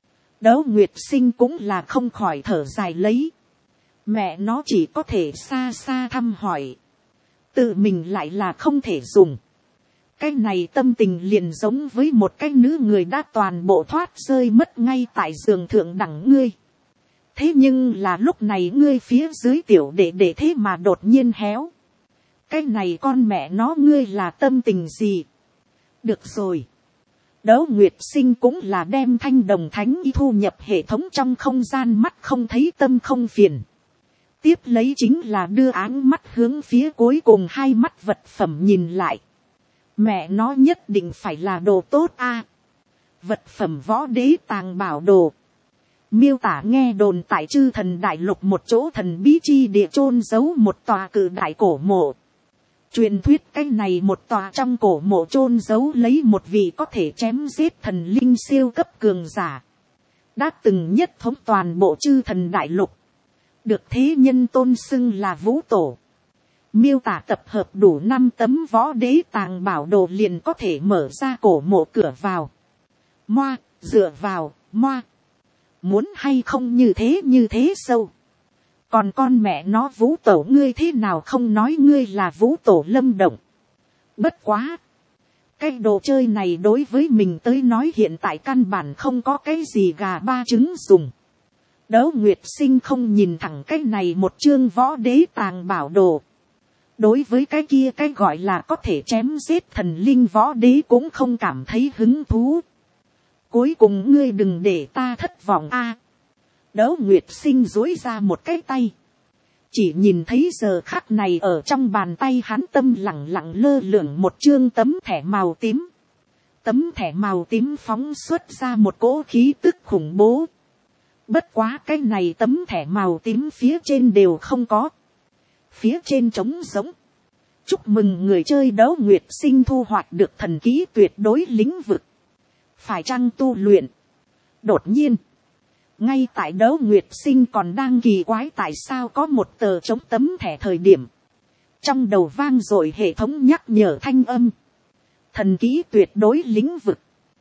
Đấu Nguyệt Sinh cũng là không khỏi thở dài lấy. Mẹ nó chỉ có thể xa xa thăm hỏi. Tự mình lại là không thể dùng. Cái này tâm tình liền giống với một cái nữ người đã toàn bộ thoát rơi mất ngay tại giường thượng đẳng ngươi. Thế nhưng là lúc này ngươi phía dưới tiểu đệ đệ thế mà đột nhiên héo. Cái này con mẹ nó ngươi là tâm tình gì? Được rồi. Đấu Nguyệt Sinh cũng là đem thanh đồng thánh y thu nhập hệ thống trong không gian mắt không thấy tâm không phiền. Tiếp lấy chính là đưa áng mắt hướng phía cuối cùng hai mắt vật phẩm nhìn lại. Mẹ nó nhất định phải là đồ tốt a. Vật phẩm võ đế tàng bảo đồ. Miêu tả nghe đồn tại chư thần đại lục một chỗ thần bí chi địa chôn giấu một tòa cự đại cổ mộ. Truyền thuyết cái này một tòa trong cổ mộ chôn giấu lấy một vị có thể chém giết thần linh siêu cấp cường giả. Đã từng nhất thống toàn bộ chư thần đại lục. Được thế nhân tôn xưng là Vũ Tổ. Miêu tả tập hợp đủ năm tấm võ đế tàng bảo đồ liền có thể mở ra cổ mộ cửa vào. Moa, dựa vào, moa. Muốn hay không như thế như thế sâu. Còn con mẹ nó Vũ Tổ ngươi thế nào không nói ngươi là Vũ Tổ Lâm Động. Bất quá. Cái đồ chơi này đối với mình tới nói hiện tại căn bản không có cái gì gà ba trứng dùng. Đấu Nguyệt Sinh không nhìn thẳng cái này một chương võ đế tàng bảo đồ. Đối với cái kia cái gọi là có thể chém giết thần linh võ đế cũng không cảm thấy hứng thú. Cuối cùng ngươi đừng để ta thất vọng a. Đấu Nguyệt Sinh duỗi ra một cái tay. Chỉ nhìn thấy giờ khắc này ở trong bàn tay hắn tâm lặng lặng lơ lửng một chương tấm thẻ màu tím. Tấm thẻ màu tím phóng xuất ra một cỗ khí tức khủng bố. Bất quá cái này tấm thẻ màu tím phía trên đều không có. Phía trên trống giống. Chúc mừng người chơi Đấu Nguyệt Sinh thu hoạch được thần kỹ tuyệt đối lĩnh vực. Phải chăng tu luyện? Đột nhiên. Ngay tại Đấu Nguyệt Sinh còn đang kỳ quái tại sao có một tờ trống tấm thẻ thời điểm. Trong đầu vang dội hệ thống nhắc nhở thanh âm. Thần kỹ tuyệt đối lĩnh vực.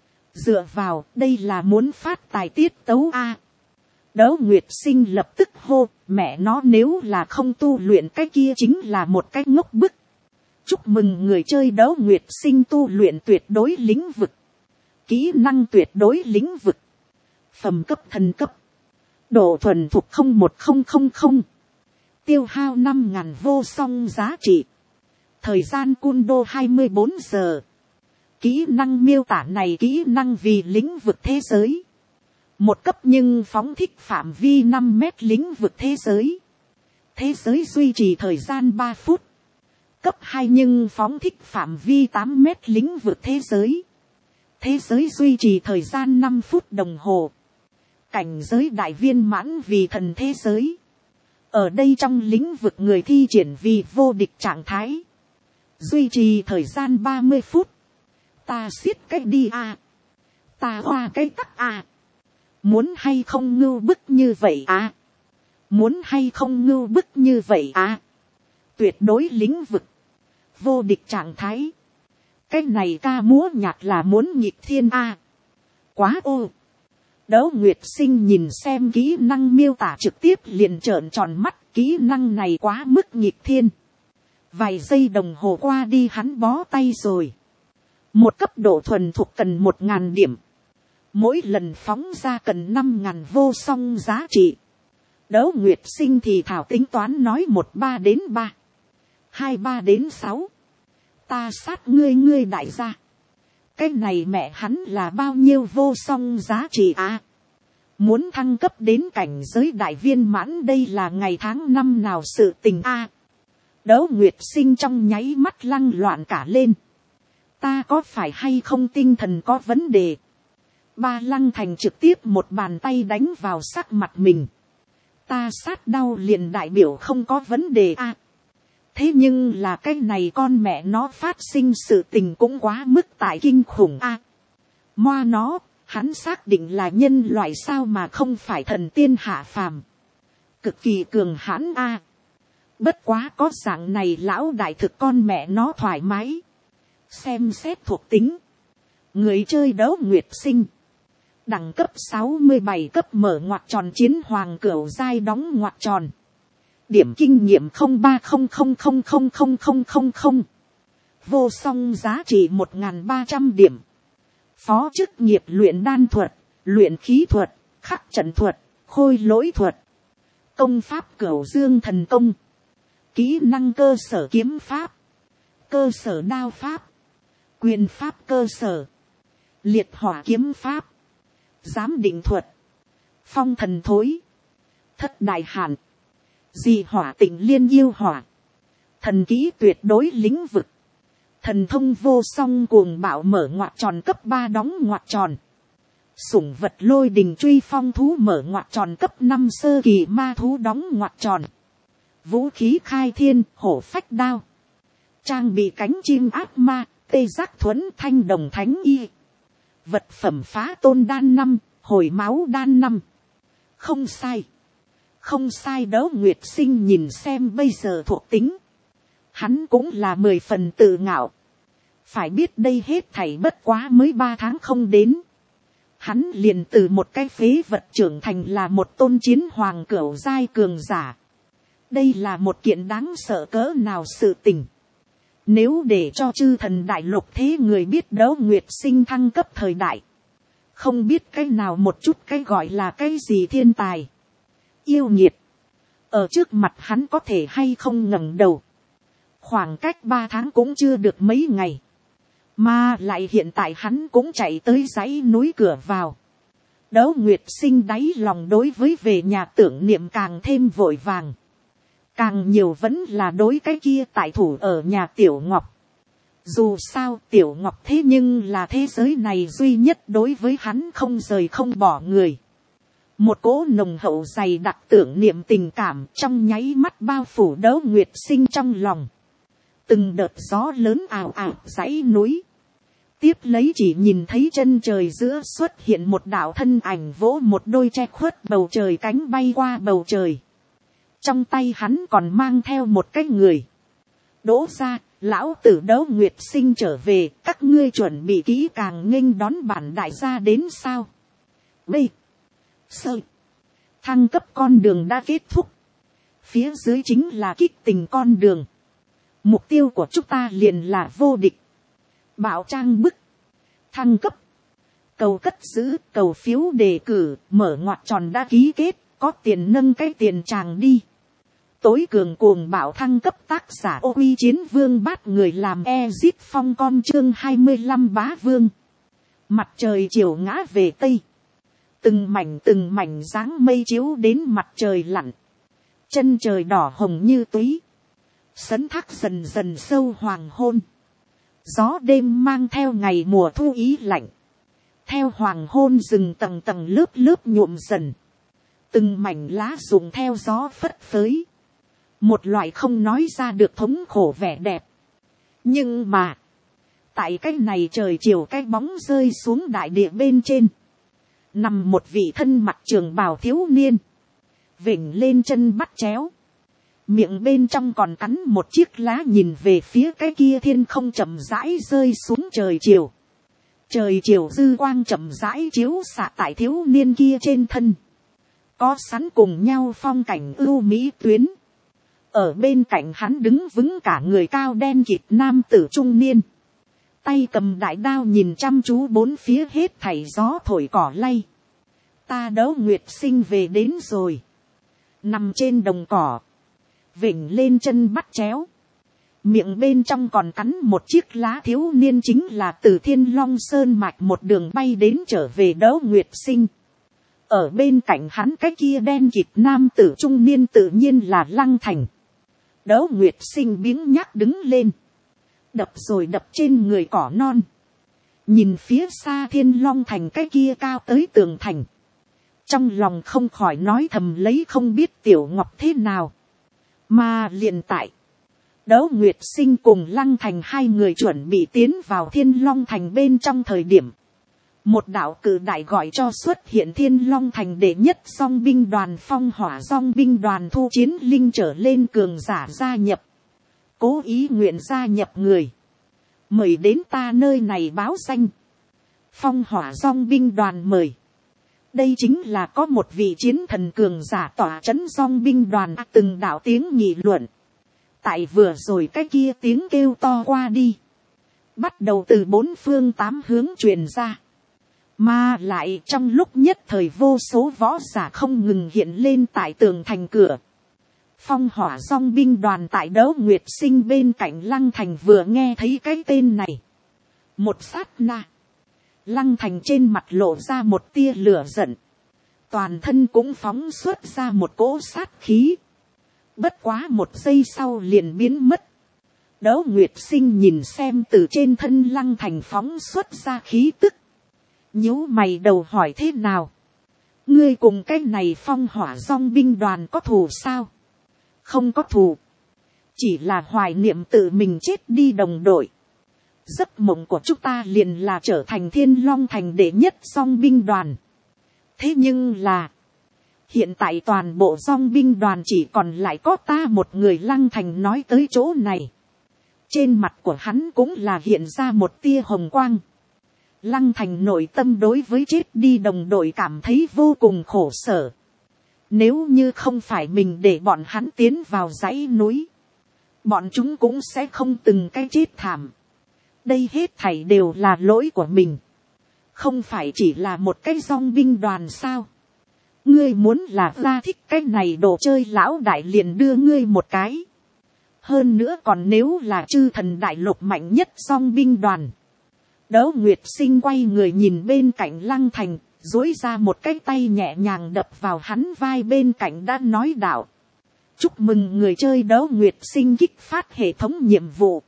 Dựa vào đây là muốn phát tài tiết tấu A. Đấu Nguyệt Sinh lập tức hô, mẹ nó nếu là không tu luyện cái kia chính là một cái ngốc bức. Chúc mừng người chơi Đấu Nguyệt Sinh tu luyện tuyệt đối lĩnh vực. Kỹ năng tuyệt đối lĩnh vực. Phẩm cấp thần cấp. Độ thuần thục không một không không không. Tiêu hao năm ngàn vô song giá trị. Thời gian cun đô hai mươi bốn giờ. Kỹ năng miêu tả này kỹ năng vì lĩnh vực thế giới. Một cấp nhưng phóng thích phạm vi năm mét lĩnh vực thế giới. Thế giới duy trì thời gian ba phút. Cấp hai nhưng phóng thích phạm vi tám mét lĩnh vực thế giới. Thế giới duy trì thời gian năm phút đồng hồ. Cảnh giới đại viên mãn vì thần thế giới. Ở đây trong lĩnh vực người thi triển vì vô địch trạng thái. Duy trì thời gian ba mươi phút. Ta siết cách đi à. Ta hoa cái tắc à. Muốn hay không ngưu bức như vậy à. Muốn hay không ngưu bức như vậy à. Tuyệt đối lĩnh vực. Vô địch trạng thái. Cái này ca múa nhạc là muốn nhịp thiên à. Quá ô. Đấu Nguyệt Sinh nhìn xem kỹ năng miêu tả trực tiếp liền trợn tròn mắt. Kỹ năng này quá mức nhịp thiên. Vài giây đồng hồ qua đi hắn bó tay rồi. Một cấp độ thuần thuộc cần một ngàn điểm. Mỗi lần phóng ra cần năm ngàn vô song giá trị. Đấu Nguyệt Sinh thì thảo tính toán nói một ba đến ba. Hai ba đến sáu. Ta sát ngươi ngươi đại gia. Cái này mẹ hắn là bao nhiêu vô song giá trị à? Muốn thăng cấp đến cảnh giới đại viên mãn đây là ngày tháng năm nào sự tình a à? Đấu Nguyệt Sinh trong nháy mắt lăng loạn cả lên. Ta có phải hay không tinh thần có vấn đề? Ba Lăng Thành trực tiếp một bàn tay đánh vào sắc mặt mình. Ta sát đau liền đại biểu không có vấn đề a à? Thế nhưng là cái này con mẹ nó phát sinh sự tình cũng quá mức tại kinh khủng a à? Moa nó, hắn xác định là nhân loại sao mà không phải thần tiên hạ phàm. Cực kỳ cường hãn a à? Bất quá có dạng này lão đại thực con mẹ nó thoải mái. Xem xét thuộc tính. Người chơi Đấu Nguyệt Sinh. Đẳng cấp sáu mươi bảy cấp mở ngoặc tròn chiến hoàng cửu giai đóng ngoặc tròn. Điểm kinh nghiệm không ba không không không không không không không không. Vô song giá trị một nghìn ba trăm điểm. Phó chức nghiệp luyện đan thuật, luyện khí thuật, khắc trận thuật, khôi lỗi thuật. Công pháp cửu dương thần công. Kỹ năng cơ sở kiếm pháp. Cơ sở đao pháp. Quyền pháp cơ sở. Liệt hỏa kiếm pháp. Giám định thuật. Phong thần thối. Thất đại hạn. Dị hỏa tịnh liên yêu hỏa. Thần kỹ tuyệt đối lĩnh vực. Thần thông vô song cuồng bạo mở ngoặc tròn cấp ba đóng ngoặc tròn. Sủng vật lôi đình truy phong thú mở ngoặc tròn cấp năm sơ kỳ ma thú đóng ngoặc tròn. Vũ khí khai thiên hổ phách đao. Trang bị cánh chim ác ma, tê giác thuẫn thanh đồng thánh y. Vật phẩm phá tôn đan năm, hồi máu đan năm. Không sai. Không sai. Đấu Nguyệt Sinh nhìn xem bây giờ thuộc tính. Hắn cũng là mười phần tự ngạo. Phải biết đây hết thảy bất quá mới ba tháng không đến. Hắn liền từ một cái phế vật trưởng thành là một tôn chiến hoàng cửu giai cường giả. Đây là một kiện đáng sợ cỡ nào sự tình. Nếu để cho chư thần đại lục thế người biết Đấu Nguyệt Sinh thăng cấp thời đại. Không biết cái nào một chút cái gọi là cái gì thiên tài. Yêu nghiệt. Ở trước mặt hắn có thể hay không ngẩng đầu. Khoảng cách ba tháng cũng chưa được mấy ngày. Mà lại hiện tại hắn cũng chạy tới dãy núi cửa vào. Đấu Nguyệt Sinh đáy lòng đối với về nhà tưởng niệm càng thêm vội vàng. Càng nhiều vẫn là đối cái kia tại thủ ở nhà Tiểu Ngọc. Dù sao Tiểu Ngọc thế nhưng là thế giới này duy nhất đối với hắn không rời không bỏ người. Một cỗ nồng hậu dày đặc tưởng niệm tình cảm trong nháy mắt bao phủ Đấu Nguyệt Sinh trong lòng. Từng đợt gió lớn ào ào dãy núi. Tiếp lấy chỉ nhìn thấy chân trời giữa xuất hiện một đạo thân ảnh vỗ một đôi che khuất bầu trời cánh bay qua bầu trời. Trong tay hắn còn mang theo một cái người. Đỗ ra, lão tử Đấu Nguyệt Sinh trở về, các ngươi chuẩn bị kỹ càng nghênh đón bản đại gia đến sao. B. Sơ. Thăng cấp con đường đã kết thúc. Phía dưới chính là kích tình con đường. Mục tiêu của chúng ta liền là vô địch. Bảo trang bức. Thăng cấp. Cầu cất giữ, cầu phiếu đề cử, mở ngoặc tròn đã ký kết, có tiền nâng cái tiền tràng đi. Tối cường cuồng bạo thăng cấp tác giả Ô Uy Chiến Vương bắt người làm Ezit Phong con chương hai mươi lăm bá vương. Mặt trời chiều ngã về tây. Từng mảnh từng mảnh dáng mây chiếu đến mặt trời lặn. Chân trời đỏ hồng như túy. Sấn thác dần dần sâu hoàng hôn. Gió đêm mang theo ngày mùa thu ý lạnh. Theo hoàng hôn rừng tầng tầng lớp lớp nhuộm dần. Từng mảnh lá rụng theo gió phất phới. Một loại không nói ra được thống khổ vẻ đẹp. Nhưng mà. Tại cái này trời chiều cái bóng rơi xuống đại địa bên trên. Nằm một vị thân mặc trường bào thiếu niên. Vểnh lên chân bắt chéo. Miệng bên trong còn cắn một chiếc lá nhìn về phía cái kia thiên không chậm rãi rơi xuống trời chiều. Trời chiều dư quang chậm rãi chiếu xạ tại thiếu niên kia trên thân. Có sẵn cùng nhau phong cảnh ưu mỹ tuyến. Ở bên cạnh hắn đứng vững cả người cao đen kịt nam tử trung niên. Tay cầm đại đao nhìn chăm chú bốn phía hết thảy gió thổi cỏ lay. Ta Đấu Nguyệt Sinh về đến rồi. Nằm trên đồng cỏ. Vểnh lên chân bắt chéo. Miệng bên trong còn cắn một chiếc lá thiếu niên chính là từ Thiên Long Sơn mạch một đường bay đến trở về Đấu Nguyệt Sinh. Ở bên cạnh hắn cái kia đen kịt nam tử trung niên tự nhiên là Lăng Thành. Đấu Nguyệt Sinh biếng nhác đứng lên. Đập rồi đập trên người cỏ non. Nhìn phía xa Thiên Long Thành cái kia cao tới tường thành. Trong lòng không khỏi nói thầm lấy không biết Tiểu Ngọc thế nào. Mà liền tại. Đấu Nguyệt Sinh cùng Lăng Thành hai người chuẩn bị tiến vào Thiên Long Thành bên trong thời điểm. Một đạo cử đại gọi cho xuất hiện Thiên Long Thành đệ nhất song binh đoàn Phong Hỏa song binh đoàn thu chiến linh trở lên cường giả gia nhập. Cố ý nguyện gia nhập người. Mời đến ta nơi này báo danh. Phong Hỏa song binh đoàn mời. Đây chính là có một vị chiến thần cường giả tỏa chấn song binh đoàn từng đạo tiếng nghị luận. Tại vừa rồi cái kia tiếng kêu to qua đi. Bắt đầu từ bốn phương tám hướng truyền ra. Mà lại trong lúc nhất thời vô số võ giả không ngừng hiện lên tại tường thành cửa. Phong Hỏa song binh đoàn tại Đấu Nguyệt Sinh bên cạnh Lăng Thành vừa nghe thấy cái tên này. Một sát na. Lăng Thành trên mặt lộ ra một tia lửa giận. Toàn thân cũng phóng xuất ra một cỗ sát khí. Bất quá một giây sau liền biến mất. Đấu Nguyệt Sinh nhìn xem từ trên thân Lăng Thành phóng xuất ra khí tức. Nhíu mày đầu hỏi thế nào? Ngươi cùng cái này Phong Hỏa song binh đoàn có thù sao? Không có thù. Chỉ là hoài niệm tự mình chết đi đồng đội. Giấc mộng của chúng ta liền là trở thành Thiên Long Thành đệ nhất song binh đoàn. Thế nhưng là. Hiện tại toàn bộ song binh đoàn chỉ còn lại có ta một người. Lăng Thành nói tới chỗ này. Trên mặt của hắn cũng là hiện ra một tia hồng quang. Lăng Thành nội tâm đối với chết đi đồng đội cảm thấy vô cùng khổ sở. Nếu như không phải mình để bọn hắn tiến vào dãy núi. Bọn chúng cũng sẽ không từng cái chết thảm. Đây hết thảy đều là lỗi của mình. Không phải chỉ là một cái song binh đoàn sao. Ngươi muốn là ra thích cái này đồ chơi lão đại liền đưa ngươi một cái. Hơn nữa còn nếu là chư thần đại lục mạnh nhất song binh đoàn. Đấu Nguyệt Sinh quay người nhìn bên cạnh Lăng Thành, duỗi ra một cái tay nhẹ nhàng đập vào hắn vai bên cạnh đã nói đạo. Chúc mừng người chơi. Đấu Nguyệt Sinh kích phát hệ thống nhiệm vụ.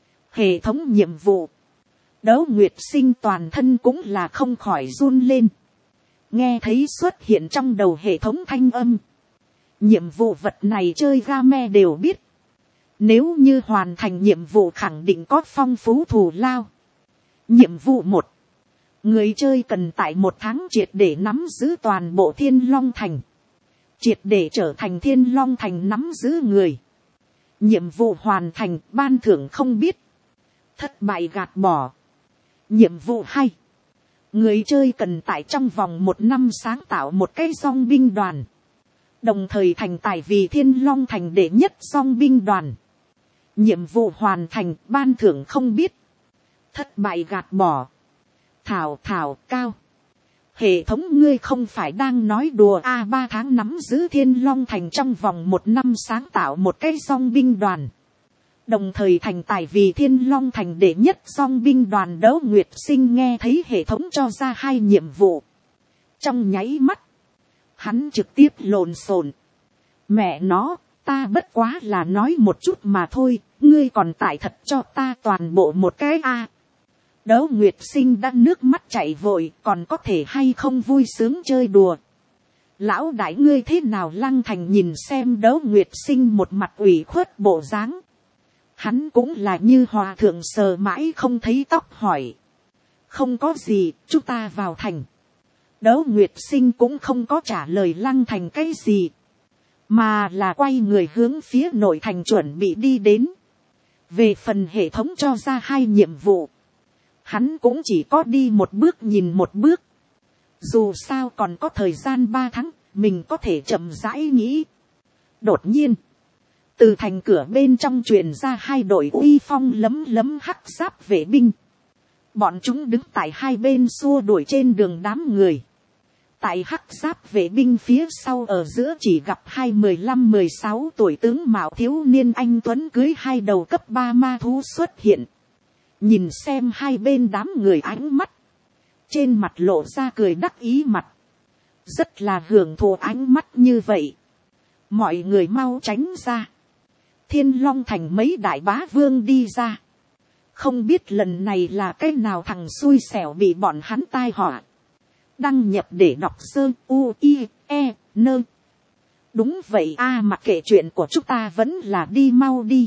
Hệ thống nhiệm vụ. Đấu Nguyệt Sinh toàn thân cũng là không khỏi run lên. Nghe thấy xuất hiện trong đầu hệ thống thanh âm. Nhiệm vụ vật này chơi game đều biết. Nếu như hoàn thành nhiệm vụ khẳng định có phong phú thù lao. Nhiệm vụ một. Người chơi cần tại một tháng triệt để nắm giữ toàn bộ Thiên Long Thành. Triệt để trở thành Thiên Long Thành nắm giữ người. Nhiệm vụ hoàn thành, ban thưởng không biết. Thất bại gạt bỏ. Nhiệm vụ hai. Người chơi cần tại trong vòng một năm sáng tạo một cái song binh đoàn. Đồng thời thành tài vì Thiên Long Thành đệ nhất song binh đoàn. Nhiệm vụ hoàn thành, ban thưởng không biết. Thất bại gạt bỏ. Thảo thảo cao. Hệ thống ngươi không phải đang nói đùa a ba tháng nắm giữ Thiên Long Thành trong vòng một năm sáng tạo một cái dòng binh đoàn. Đồng thời thành tài vì Thiên Long Thành đệ nhất dòng binh đoàn Đấu Nguyệt Sinh nghe thấy hệ thống cho ra hai nhiệm vụ. Trong nháy mắt, hắn trực tiếp lộn xộn. Mẹ nó, ta bất quá là nói một chút mà thôi, ngươi còn tải thật cho ta toàn bộ một cái a. Đấu Nguyệt Sinh đã nước mắt chảy vội, còn có thể hay không vui sướng chơi đùa. Lão đại ngươi thế nào? Lăng Thành nhìn xem Đấu Nguyệt Sinh một mặt ủy khuất bộ dáng. Hắn cũng là như hòa thượng sờ mãi không thấy tóc hỏi. Không có gì, chúng ta vào thành. Đấu Nguyệt Sinh cũng không có trả lời Lăng Thành cái gì, mà là quay người hướng phía nội thành chuẩn bị đi đến. Về phần hệ thống cho ra hai nhiệm vụ, hắn cũng chỉ có đi một bước nhìn một bước. Dù sao còn có thời gian ba tháng, mình có thể chậm rãi nghĩ. Đột nhiên, từ thành cửa bên trong truyền ra hai đội uy phong lấm lấm hắc giáp vệ binh. Bọn chúng đứng tại hai bên xua đuổi trên đường đám người. Tại hắc giáp vệ binh phía sau ở giữa chỉ gặp hai mười lăm mười sáu tuổi tướng mạo thiếu niên anh tuấn cưới hai đầu cấp ba ma thú xuất hiện. Nhìn xem hai bên đám người ánh mắt, trên mặt lộ ra cười đắc ý mặt, rất là hưởng thụ ánh mắt như vậy. Mọi người mau tránh ra. Thiên Long Thành mấy đại bá vương đi ra. Không biết lần này là cái nào thằng xui xẻo bị bọn hắn tai họa. Đăng nhập để đọc sơ u i e nơ. Đúng vậy a à, mặc kệ chuyện của chúng ta vẫn là đi mau đi.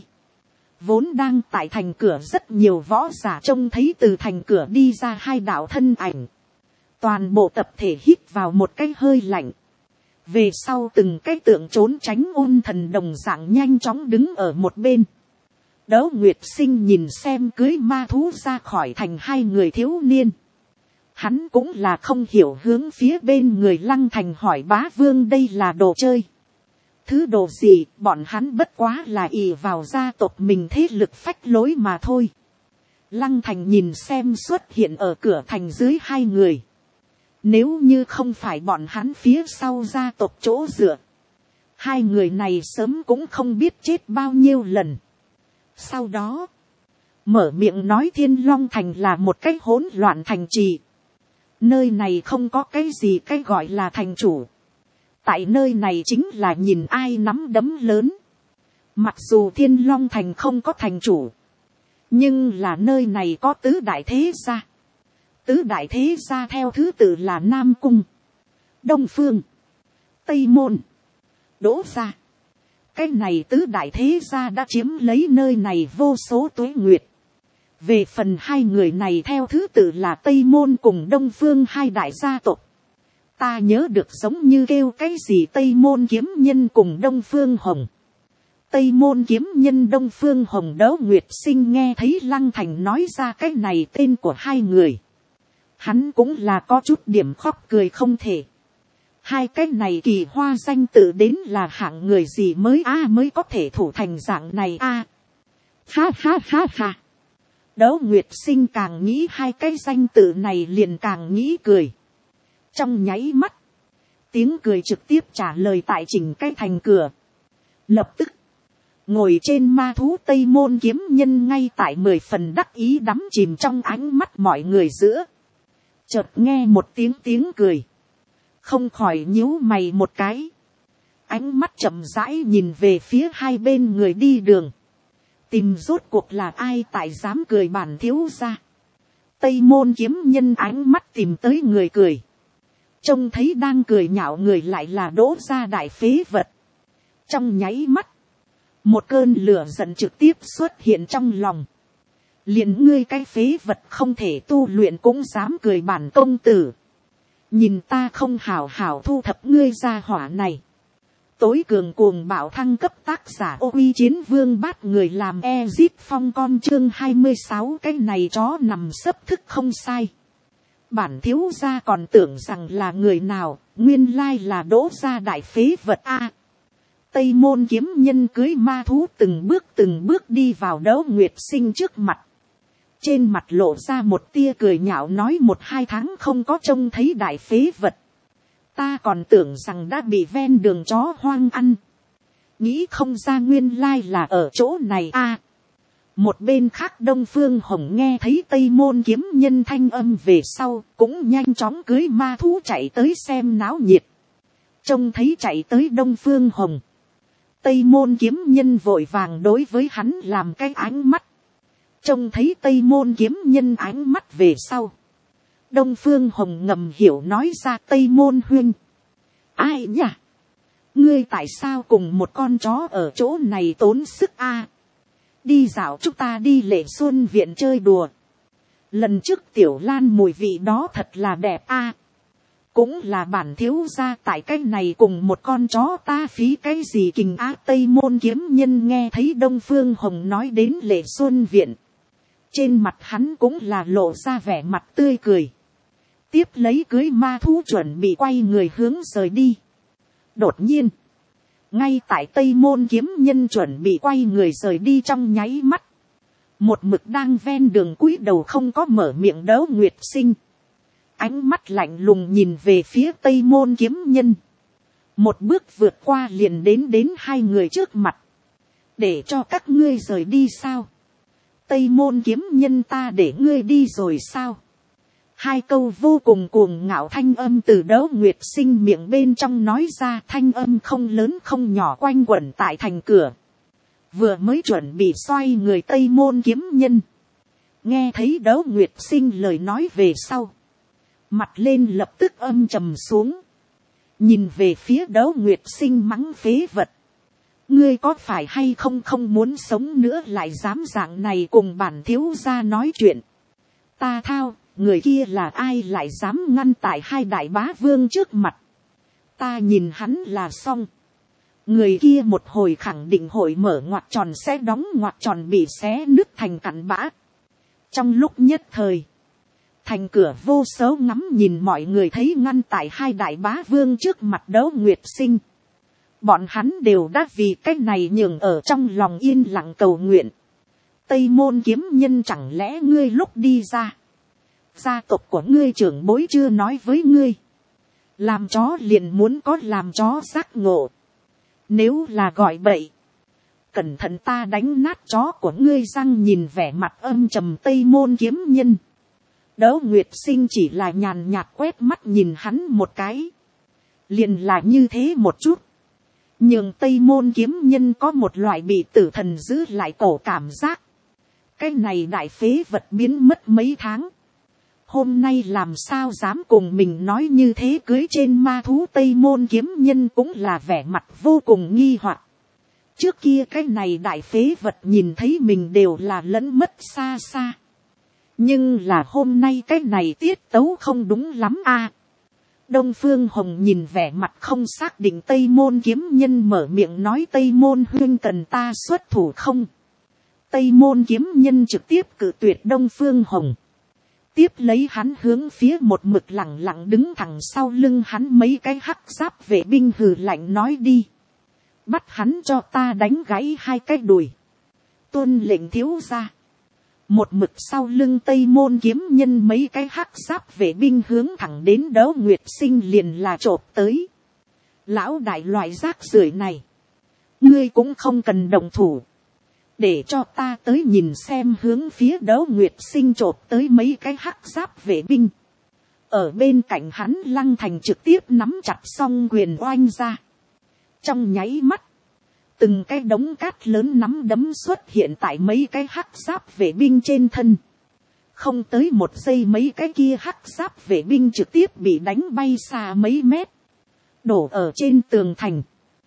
Vốn đang tại thành cửa rất nhiều võ giả trông thấy từ thành cửa đi ra hai đạo thân ảnh. Toàn bộ tập thể hít vào một cái hơi lạnh. Về sau từng cái tượng trốn tránh ôn thần đồng dạng nhanh chóng đứng ở một bên. Đấu Nguyệt Sinh nhìn xem cưới ma thú ra khỏi thành hai người thiếu niên. Hắn cũng là không hiểu hướng phía bên người Lăng Thành hỏi bá vương đây là đồ chơi. Thứ đồ gì, bọn hắn bất quá là ỷ vào gia tộc mình thế lực phách lối mà thôi. Lăng Thành nhìn xem xuất hiện ở cửa thành dưới hai người. Nếu như không phải bọn hắn phía sau gia tộc chỗ dựa, hai người này sớm cũng không biết chết bao nhiêu lần. Sau đó, mở miệng nói Thiên Long Thành là một cái hỗn loạn thành trì. Nơi này không có cái gì cái gọi là thành chủ. Tại nơi này chính là nhìn ai nắm đấm lớn. Mặc dù Thiên Long Thành không có thành chủ, nhưng là nơi này có tứ đại thế gia. Tứ đại thế gia theo thứ tự là Nam Cung, Đông Phương, Tây Môn, Đỗ gia. Cái này tứ đại thế gia đã chiếm lấy nơi này vô số tuế nguyệt. Về phần hai người này theo thứ tự là Tây Môn cùng Đông Phương hai đại gia tộc. Ta nhớ được giống như kêu cái gì Tây Môn kiếm nhân cùng Đông Phương Hồng. Tây Môn kiếm nhân Đông Phương Hồng. Đấu Nguyệt Sinh nghe thấy Lăng Thành nói ra cái này tên của hai người. Hắn cũng là có chút điểm khóc cười không thể. Hai cái này kỳ hoa danh tự đến là hạng người gì mới a à, mới có thể thủ thành dạng này a à. Ha ha ha ha. Đấu Nguyệt Sinh càng nghĩ hai cái danh tự này liền càng nghĩ cười. Trong nháy mắt, tiếng cười trực tiếp trả lời tại chỉnh cái thành cửa. Lập tức, ngồi trên ma thú Tây Môn kiếm nhân ngay tại mười phần đắc ý đắm chìm trong ánh mắt mọi người giữa. Chợt nghe một tiếng tiếng cười, không khỏi nhíu mày một cái. Ánh mắt chậm rãi nhìn về phía hai bên người đi đường. Tìm rốt cuộc là ai tại dám cười bản thiếu gia. Tây Môn kiếm nhân ánh mắt tìm tới người cười. Trông thấy đang cười nhạo người lại là Đỗ gia đại phế vật. Trong nháy mắt, một cơn lửa giận trực tiếp xuất hiện trong lòng. Liền ngươi cái phế vật không thể tu luyện cũng dám cười bản công tử. Nhìn ta không hảo hảo thu thập ngươi ra hỏa này. Tối cường cuồng bạo thăng cấp tác giả ô uy chiến vương bát người làm Ezit Phong con chương hai mươi sáu cái này chó nằm sấp thức không sai. Bản thiếu gia còn tưởng rằng là người nào, nguyên lai là Đỗ gia đại phế vật a. Tây môn kiếm nhân cưới ma thú từng bước từng bước đi vào Đấu Nguyệt Sinh trước mặt. Trên mặt lộ ra một tia cười nhạo, nói một hai tháng không có trông thấy đại phế vật. Ta còn tưởng rằng đã bị ven đường chó hoang ăn. Nghĩ không ra nguyên lai là ở chỗ này a. Một bên khác Đông Phương Hồng nghe thấy Tây môn kiếm nhân thanh âm về sau, cũng nhanh chóng cưới ma thú chạy tới xem náo nhiệt. Trông thấy chạy tới Đông Phương Hồng, Tây môn kiếm nhân vội vàng đối với hắn làm cái ánh mắt. Trông thấy Tây môn kiếm nhân ánh mắt về sau, Đông Phương Hồng ngầm hiểu nói ra, Tây môn huynh. Ai nhỉ? Ngươi tại sao cùng một con chó ở chỗ này tốn sức a? Đi dạo chúng ta đi Lệ Xuân viện chơi đùa. Lần trước Tiểu Lan mùi vị đó thật là đẹp a. Cũng là bản thiếu gia tại cái này cùng một con chó ta phí cái gì kình á. Tây môn kiếm nhân nghe thấy Đông Phương Hồng nói đến Lệ Xuân viện, trên mặt hắn cũng là lộ ra vẻ mặt tươi cười. Tiếp lấy cưới ma thú chuẩn bị quay người hướng rời đi. Đột nhiên, ngay tại Tây môn kiếm nhân chuẩn bị quay người rời đi trong nháy mắt, một mực đang ven đường cúi đầu không có mở miệng Đấu Nguyệt Sinh, ánh mắt lạnh lùng nhìn về phía Tây môn kiếm nhân, một bước vượt qua liền đến đến hai người trước mặt. Để cho các ngươi rời đi sao? Tây môn kiếm nhân, ta để ngươi đi rồi sao? Hai câu vô cùng cuồng ngạo thanh âm từ Đấu Nguyệt Sinh miệng bên trong nói ra, thanh âm không lớn không nhỏ quanh quẩn tại thành cửa. Vừa mới chuẩn bị xoay người Tây môn kiếm nhân, nghe thấy Đấu Nguyệt Sinh lời nói về sau, mặt lên lập tức âm trầm xuống, nhìn về phía Đấu Nguyệt Sinh mắng phế vật. Ngươi có phải hay không không muốn sống nữa lại dám dạng này cùng bản thiếu gia nói chuyện? Ta thao, người kia là ai lại dám ngăn tại hai đại bá vương trước mặt? Ta nhìn hắn là xong. Người kia một hồi khẳng định hội mở ngoặc tròn sẽ đóng ngoặc tròn bị xé nứt thành cặn bã. Trong lúc nhất thời, thành cửa vô số ngắm nhìn mọi người thấy ngăn tại hai đại bá vương trước mặt Đấu Nguyệt Sinh. Bọn hắn đều đã vì cái này nhường ở trong lòng yên lặng cầu nguyện. Tây môn kiếm nhân, chẳng lẽ ngươi lúc đi ra, gia tộc của ngươi trưởng bối chưa nói với ngươi, làm chó liền muốn có làm chó giác ngộ. Nếu là gọi bậy, cẩn thận ta đánh nát chó của ngươi răng. Nhìn vẻ mặt âm trầm Tây môn kiếm nhân, Đấu Nguyệt Sinh chỉ là nhàn nhạt quét mắt nhìn hắn một cái, liền là như thế một chút, nhường Tây môn kiếm nhân có một loại bị tử thần giữ lại cổ cảm giác. Cái này đại phế vật biến mất mấy tháng, hôm nay làm sao dám cùng mình nói như thế, cưới trên ma thú. Tây môn kiếm nhân cũng là vẻ mặt vô cùng nghi hoặc. Trước kia cái này đại phế vật nhìn thấy mình đều là lẫn mất xa xa, nhưng là hôm nay cái này tiết tấu không đúng lắm a. Đông Phương Hồng nhìn vẻ mặt không xác định Tây môn kiếm nhân, mở miệng nói, Tây môn huynh cần ta xuất thủ không? Tây môn kiếm nhân trực tiếp cự tuyệt Đông Phương Hồng. Tiếp lấy hắn hướng phía một mực lẳng lặng đứng thẳng sau lưng hắn mấy cái hắc giáp vệ binh hừ lạnh nói, đi, bắt hắn cho ta đánh gãy hai cái đùi. Tuân lệnh thiếu gia. Một mực sau lưng Tây môn kiếm nhân mấy cái hắc giáp vệ binh hướng thẳng đến Đấu Nguyệt Sinh liền là chộp tới. Lão đại, loại rác rưởi này, ngươi cũng không cần động thủ, để cho ta tới nhìn xem. Hướng phía Đấu Nguyệt Sinh chộp tới mấy cái hắc giáp vệ binh, ở bên cạnh hắn Lăng Thành trực tiếp nắm chặt song quyền oanh ra. Trong nháy mắt, từng cái đống cát lớn nắm đấm xuất hiện tại mấy cái hắc giáp vệ binh trên thân. Không tới một giây, mấy cái kia hắc giáp vệ binh trực tiếp bị đánh bay xa mấy mét, đổ ở trên tường thành,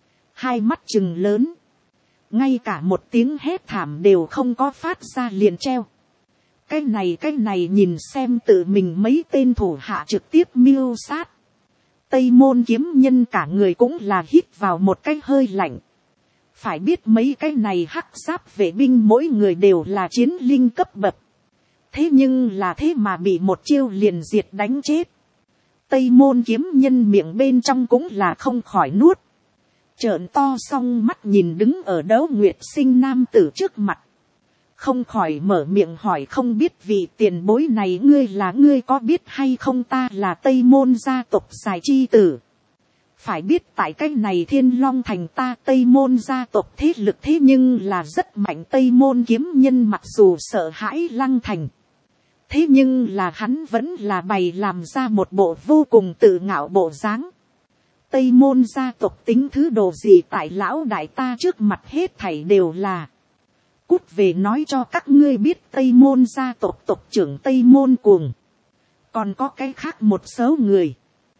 hai mắt trừng lớn, ngay cả một tiếng hét thảm đều không có phát ra liền treo. Cái này cái này nhìn xem tự mình mấy tên thủ hạ trực tiếp mưu sát. Tây môn kiếm nhân cả người cũng là hít vào một cái hơi lạnh. Phải biết mấy cái này hắc giáp vệ binh mỗi người đều là chiến linh cấp bậc. Thế nhưng là thế mà bị một chiêu liền diệt đánh chết. Tây môn kiếm nhân miệng bên trong cũng là không khỏi nuốt. trợn to song mắt nhìn đứng ở Đấu Nguyệt Sinh nam tử trước mặt, không khỏi mở miệng hỏi, không biết vị tiền bối này ngươi là, ngươi có biết hay không ta là Tây Môn gia tộc Giải chi tử. Phải biết tại cách này Thiên Long thành ta Tây Môn gia tộc thế lực thế nhưng là rất mạnh. Tây Môn kiếm nhân mặc dù sợ hãi Lăng Thành, thế nhưng là hắn vẫn là bày làm ra một bộ vô cùng tự ngạo bộ dáng. Tây Môn gia tộc tính thứ đồ gì tại lão đại ta trước mặt hết thảy đều là. Cút về nói cho các ngươi biết Tây Môn gia tộc tộc trưởng Tây Môn Cuồng. Còn có cái khác một số người.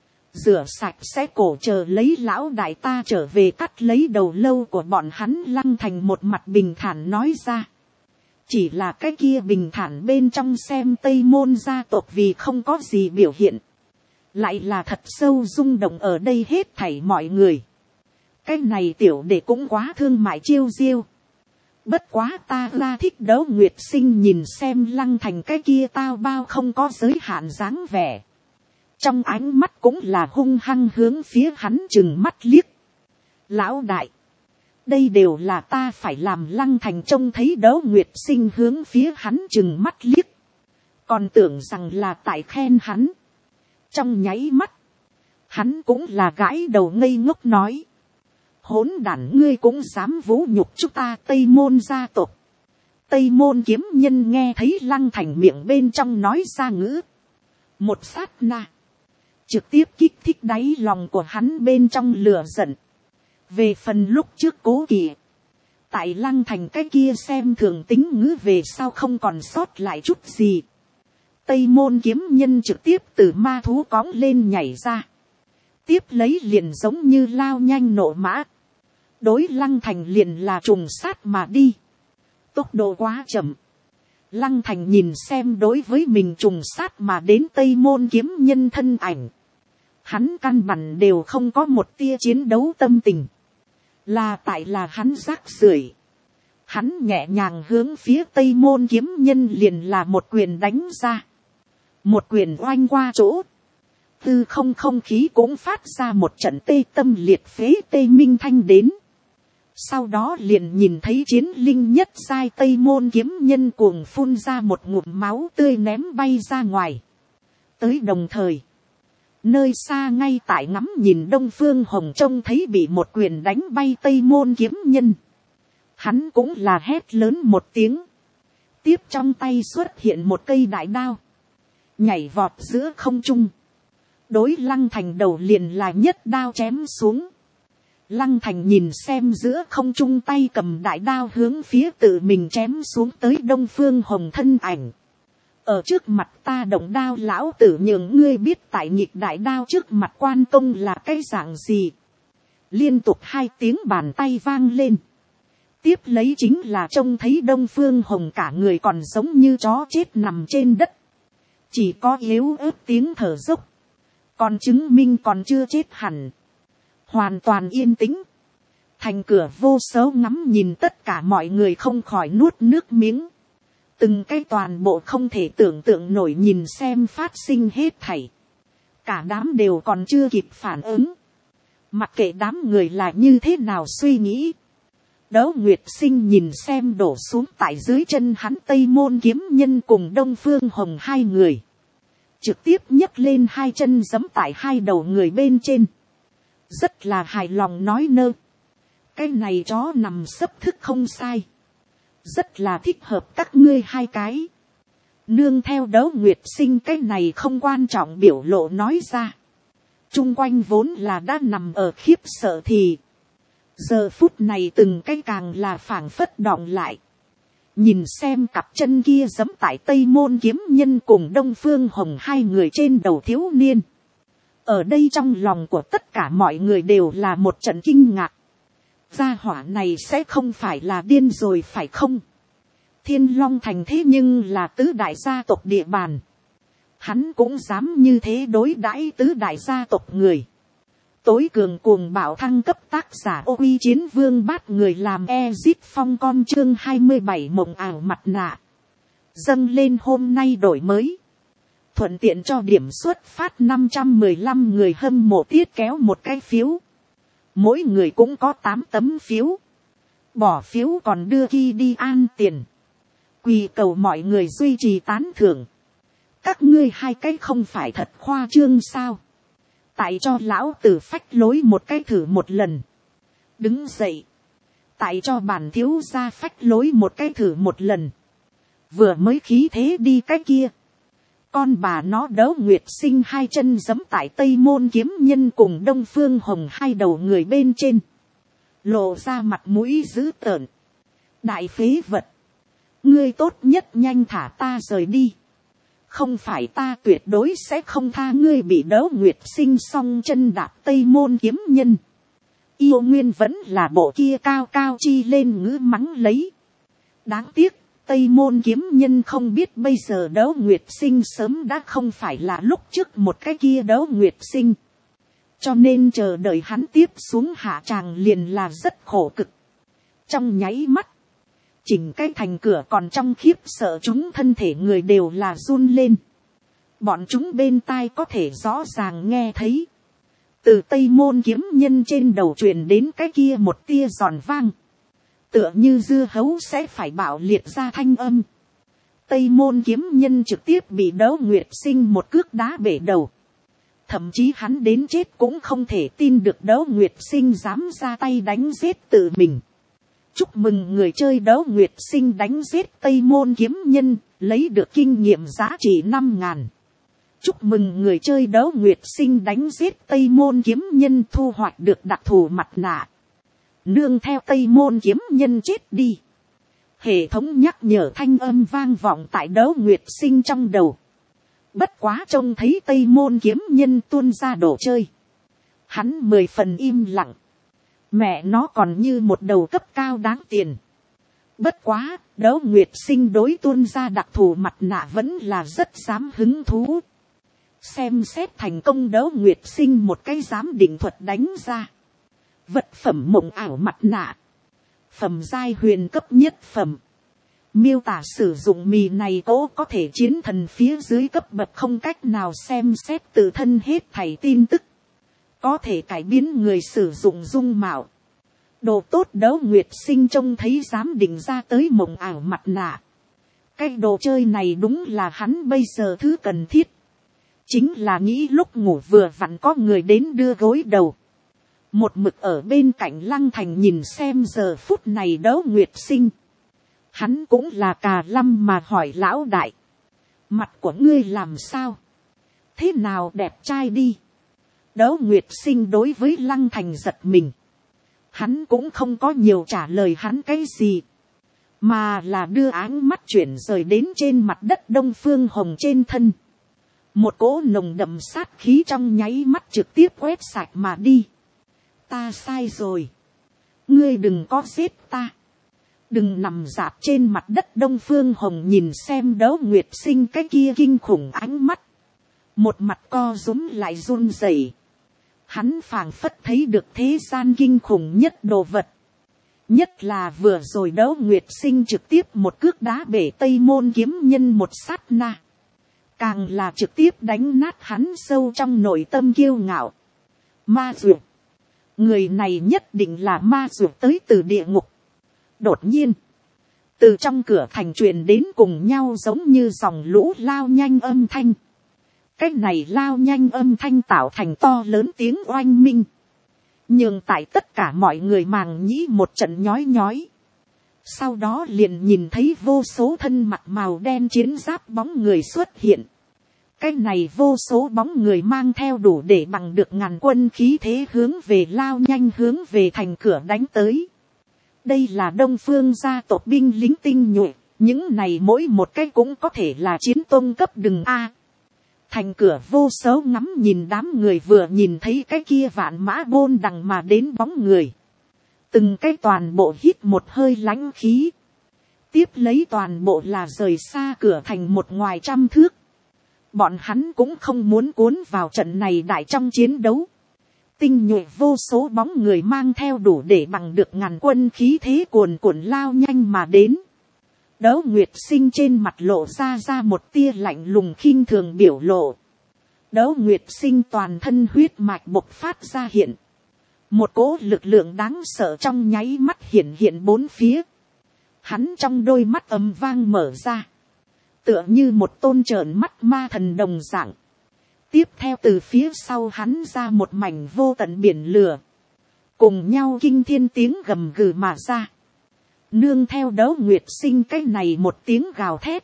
Rửa sạch sẽ cổ chờ lấy lão đại ta trở về cắt lấy đầu lâu của bọn hắn. Lăng Thành một mặt bình thản nói ra. Chỉ là cái kia bình thản bên trong xem Tây Môn gia tộc vì không có gì biểu hiện. Lại là thật sâu rung động ở đây hết thảy mọi người. Cái này tiểu đệ cũng quá thương mại chiêu diêu. Bất quá ta ra thích Đấu Nguyệt Sinh nhìn xem Lăng Thành cái kia tao bao không có giới hạn dáng vẻ. Trong ánh mắt cũng là hung hăng hướng phía hắn chừng mắt liếc. Lão đại. Đây đều là ta phải làm. Lăng Thành trông thấy Đấu Nguyệt Sinh hướng phía hắn chừng mắt liếc. Còn tưởng rằng là tại khen hắn. Trong nháy mắt. Hắn cũng là gãi đầu ngây ngốc nói. Hỗn đản, ngươi cũng dám vũ nhục chúng ta Tây Môn gia tộc. Tây Môn kiếm nhân nghe thấy Lăng Thành miệng bên trong nói ra ngữ. Một sát na. Trực tiếp kích thích đáy lòng của hắn bên trong lửa giận. Về phần lúc trước cố kỵ. Tại Lăng Thành cái kia xem thường tính ngữ về sau không còn sót lại chút gì. Tây Môn kiếm nhân trực tiếp từ ma thú cõng lên nhảy ra. Tiếp lấy liền giống như lao nhanh nộ mã. Đối Lăng Thành liền là trùng sát mà đi. Tốc độ quá chậm. Lăng Thành nhìn xem đối với mình trùng sát mà đến Tây Môn kiếm nhân thân ảnh. Hắn căn bản đều không có một tia chiến đấu tâm tình. Là tại là hắn rác rưởi. Hắn nhẹ nhàng hướng phía Tây Môn kiếm nhân liền là một quyền đánh ra. Một quyền oanh qua chỗ. Tư không không khí cũng phát ra một trận tê tâm liệt phế tê minh thanh đến. Sau đó liền nhìn thấy chiến linh nhất giai Tây Môn kiếm nhân cuồng phun ra một ngụm máu tươi ném bay ra ngoài. Tới đồng thời. Nơi xa ngay tại ngắm nhìn Đông Phương Hồng trông thấy bị một quyền đánh bay Tây Môn kiếm nhân. Hắn cũng là hét lớn một tiếng. Tiếp trong tay xuất hiện một cây đại đao. Nhảy vọt giữa không trung. Đối Lăng Thành đầu liền là nhất đao chém xuống. Lăng Thành nhìn xem giữa không trung tay cầm đại đao hướng phía tự mình chém xuống tới Đông Phương Hồng thân ảnh. Ở trước mặt ta động đao lão tử nhường ngươi biết tại nhịp đại đao trước mặt quan công là cái dạng gì. Liên tục hai tiếng bàn tay vang lên. Tiếp lấy chính là trông thấy Đông Phương Hồng cả người còn giống như chó chết nằm trên đất. Chỉ có yếu ớt tiếng thở dốc. Còn chứng minh còn chưa chết hẳn. Hoàn toàn yên tĩnh. Thành cửa vô số ngắm nhìn tất cả mọi người không khỏi nuốt nước miếng. Từng cái toàn bộ không thể tưởng tượng nổi nhìn xem phát sinh hết thảy. Cả đám đều còn chưa kịp phản ứng. Mặc kệ đám người là như thế nào suy nghĩ. Đấu Nguyệt Sinh nhìn xem đổ xuống tại dưới chân hắn Tây Môn kiếm nhân cùng Đông Phương Hồng hai người. Trực tiếp nhấc lên hai chân giẫm tại hai đầu người bên trên. Rất là hài lòng nói nơ. Cái này chó nằm sấp thức không sai. Rất là thích hợp các ngươi hai cái. Nương theo Đấu Nguyệt Sinh cái này không quan trọng biểu lộ nói ra. Trung quanh vốn là đã nằm ở khiếp sợ thì. Giờ phút này từng cái càng là phảng phất đọng lại. Nhìn xem cặp chân kia giẫm tại Tây Môn kiếm nhân cùng Đông Phương Hồng hai người trên đầu thiếu niên. Ở đây trong lòng của tất cả mọi người đều là một trận kinh ngạc. Gia hỏa này sẽ không phải là điên rồi phải không? Thiên Long thành thế nhưng là tứ đại gia tộc địa bàn. Hắn cũng dám như thế đối đãi tứ đại gia tộc người. Tối cường cuồng bạo thăng cấp tác giả Ô Uy Chiến Vương bắt người làm Ezit Phong con chương hai mươi bảy mộng ảo mặt nạ. Dâng lên hôm nay đổi mới. Thuận tiện cho điểm xuất phát năm trăm mười lăm người hâm mộ tiết kéo một cái phiếu. mỗi người cũng có tám tấm phiếu, bỏ phiếu còn đưa ki đi an tiền, quỳ cầu mọi người duy trì tán thưởng. Các ngươi hai cái không phải thật khoa trương sao, tại cho lão tử phách lối một cái thử một lần, đứng dậy, tại cho bản thiếu gia phách lối một cái thử một lần, vừa mới khí thế đi cái kia, con bà nó Đấu Nguyệt Sinh hai chân giẫm tại Tây Môn Kiếm Nhân cùng Đông Phương Hồng hai đầu người bên trên, lộ ra mặt mũi dữ tợn. Đại phế vật, ngươi tốt nhất nhanh thả ta rời đi, không phải ta tuyệt đối sẽ không tha ngươi bị Đấu Nguyệt Sinh song chân đạp Tây Môn Kiếm Nhân. Yêu Nguyên vẫn là bộ kia cao cao chi lên ngữ mắng lấy. Đáng tiếc, Tây Môn Kiếm Nhân không biết bây giờ Đấu Nguyệt Sinh sớm đã không phải là lúc trước một cái kia Đấu Nguyệt Sinh. Cho nên chờ đợi hắn tiếp xuống hạ tràng liền là rất khổ cực. Trong nháy mắt, chỉnh cái thành cửa còn trong khiếp sợ chúng thân thể người đều là run lên. Bọn chúng bên tai có thể rõ ràng nghe thấy. Từ Tây Môn Kiếm Nhân trên đầu truyền đến cái kia một tia giòn vang. Tựa như dưa hấu sẽ phải bạo liệt ra thanh âm. Tây Môn Kiếm Nhân trực tiếp bị Đấu Nguyệt Sinh một cước đá bể đầu. Thậm chí hắn đến chết cũng không thể tin được Đấu Nguyệt Sinh dám ra tay đánh giết tự mình. Chúc mừng người chơi Đấu Nguyệt Sinh đánh giết Tây Môn Kiếm Nhân, lấy được kinh nghiệm giá trị năm ngàn. Chúc mừng người chơi Đấu Nguyệt Sinh đánh giết Tây Môn Kiếm Nhân, thu hoạch được đặc thù mặt nạ. Nương theo Tây Môn Kiếm Nhân chết đi. Hệ thống nhắc nhở thanh âm vang vọng tại Đấu Nguyệt Sinh trong đầu. Bất quá trông thấy Tây Môn Kiếm Nhân tuôn ra đồ chơi, hắn mười phần im lặng. Mẹ nó còn như một đầu cấp cao đáng tiền. Bất quá, Đấu Nguyệt Sinh đối tuôn ra đặc thù mặt nạ vẫn là rất dám hứng thú. Xem xét thành công Đấu Nguyệt Sinh một cái giám định thuật đánh ra. Vật phẩm mộng ảo mặt nạ. Phẩm giai huyền cấp nhất phẩm. Miêu tả sử dụng mì này cố có thể chiến thần phía dưới cấp bậc không cách nào xem xét tự thân hết thảy tin tức. Có thể cải biến người sử dụng dung mạo. Đồ tốt Đấu Nguyệt Sinh trông thấy dám định ra tới mộng ảo mặt nạ. Cái đồ chơi này đúng là hắn bây giờ thứ cần thiết. Chính là nghĩ lúc ngủ vừa vặn có người đến đưa gối đầu. Một mực ở bên cạnh Lăng Thành nhìn xem giờ phút này Đấu Nguyệt Sinh. Hắn cũng là cà lăm mà hỏi lão đại. Mặt của ngươi làm sao? Thế nào đẹp trai đi? Đấu Nguyệt Sinh đối với Lăng Thành giật mình. Hắn cũng không có nhiều trả lời hắn cái gì. Mà là đưa áng mắt chuyển rời đến trên mặt đất Đông Phương Hồng trên thân. Một cỗ nồng đậm sát khí trong nháy mắt trực tiếp quét sạch mà đi. Ta sai rồi. Ngươi đừng có giết ta. Đừng nằm dạp trên mặt đất. Đông Phương Hồng nhìn xem Đấu Nguyệt Sinh cái kia kinh khủng ánh mắt. Một mặt co rúm lại run rẩy. Hắn phảng phất thấy được thế gian kinh khủng nhất đồ vật. Nhất là vừa rồi Đấu Nguyệt Sinh trực tiếp một cước đá bể Tây Môn Kiếm Nhân một sát na. Càng là trực tiếp đánh nát hắn sâu trong nội tâm kiêu ngạo. Ma dược. Người này nhất định là ma dược tới từ địa ngục. Đột nhiên. Từ trong cửa thành truyền đến cùng nhau giống như dòng lũ lao nhanh âm thanh. Cái này lao nhanh âm thanh tạo thành to lớn tiếng oanh minh. Nhưng tại tất cả mọi người màng nhĩ một trận nhói nhói. Sau đó liền nhìn thấy vô số thân mặt màu đen chiến giáp bóng người xuất hiện. Cái này vô số bóng người mang theo đủ để bằng được ngàn quân khí thế hướng về lao nhanh hướng về thành cửa đánh tới. Đây là Đông Phương gia tộc binh lính tinh nhuệ. Những này mỗi một cái cũng có thể là chiến tôn cấp đừng A. Thành cửa vô số ngắm nhìn đám người vừa nhìn thấy cái kia vạn mã bôn đằng mà đến bóng người. Từng cái toàn bộ hít một hơi lãnh khí. Tiếp lấy toàn bộ là rời xa cửa thành một ngoài trăm thước. Bọn hắn cũng không muốn cuốn vào trận này đại trong chiến đấu. Tinh nhuệ vô số bóng người mang theo đủ để bằng được ngàn quân khí thế cuồn cuộn lao nhanh mà đến. Đấu Nguyệt Sinh trên mặt lộ ra ra một tia lạnh lùng khinh thường biểu lộ. Đấu Nguyệt Sinh toàn thân huyết mạch bộc phát ra hiện. Một cỗ lực lượng đáng sợ trong nháy mắt hiện hiện bốn phía. Hắn trong đôi mắt ầm vang mở ra. Tựa như một tôn trợn mắt ma thần đồng dạng. Tiếp theo từ phía sau hắn ra một mảnh vô tận biển lửa. Cùng nhau kinh thiên tiếng gầm gừ mà ra. Nương theo Đấu Nguyệt Sinh cái này một tiếng gào thét.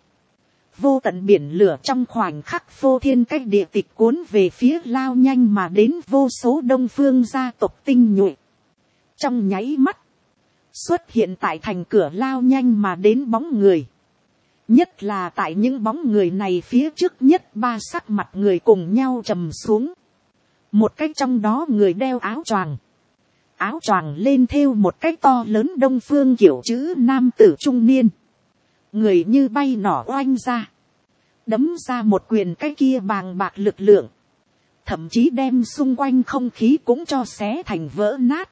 Vô tận biển lửa trong khoảnh khắc vô thiên cách địa tịch cuốn về phía lao nhanh mà đến vô số đông phương gia tộc tinh nhuệ. Trong nháy mắt, xuất hiện tại thành cửa lao nhanh mà đến bóng người. Nhất là tại những bóng người này phía trước nhất ba sắc mặt người cùng nhau trầm xuống. Một cái trong đó người đeo áo choàng. Áo choàng lên thêu một cái to lớn đông phương kiểu chữ nam tử trung niên. Người như bay nỏ oanh ra. Đấm ra một quyền cái kia bàng bạc lực lượng. Thậm chí đem xung quanh không khí cũng cho xé thành vỡ nát.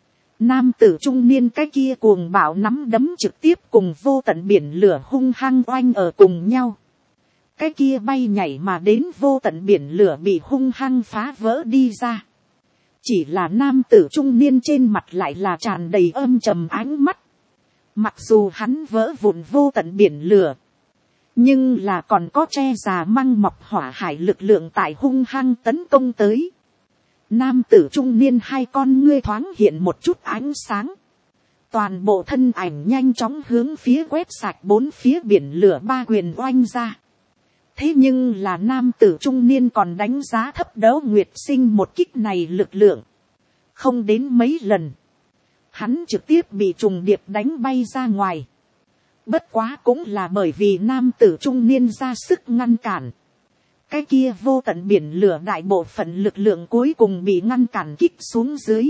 Nam tử trung niên cái kia cuồng bạo nắm đấm trực tiếp cùng vô tận biển lửa hung hăng oanh ở cùng nhau. Cái kia bay nhảy mà đến vô tận biển lửa bị hung hăng phá vỡ đi ra. Chỉ là nam tử trung niên trên mặt lại là tràn đầy âm trầm ánh mắt. Mặc dù hắn vỡ vụn vô tận biển lửa. Nhưng là còn có tre già măng mọc hỏa hải lực lượng tại hung hăng tấn công tới. Nam tử trung niên hai con ngươi thoáng hiện một chút ánh sáng. Toàn bộ thân ảnh nhanh chóng hướng phía quét sạch bốn phía biển lửa ba quyền oanh ra. Thế nhưng là nam tử trung niên còn đánh giá thấp Đấu Nguyệt Sinh một kích này lực lượng. Không đến mấy lần. Hắn trực tiếp bị trùng điệp đánh bay ra ngoài. Bất quá cũng là bởi vì nam tử trung niên ra sức ngăn cản. Cái kia vô tận biển lửa đại bộ phận lực lượng cuối cùng bị ngăn cản kích xuống dưới.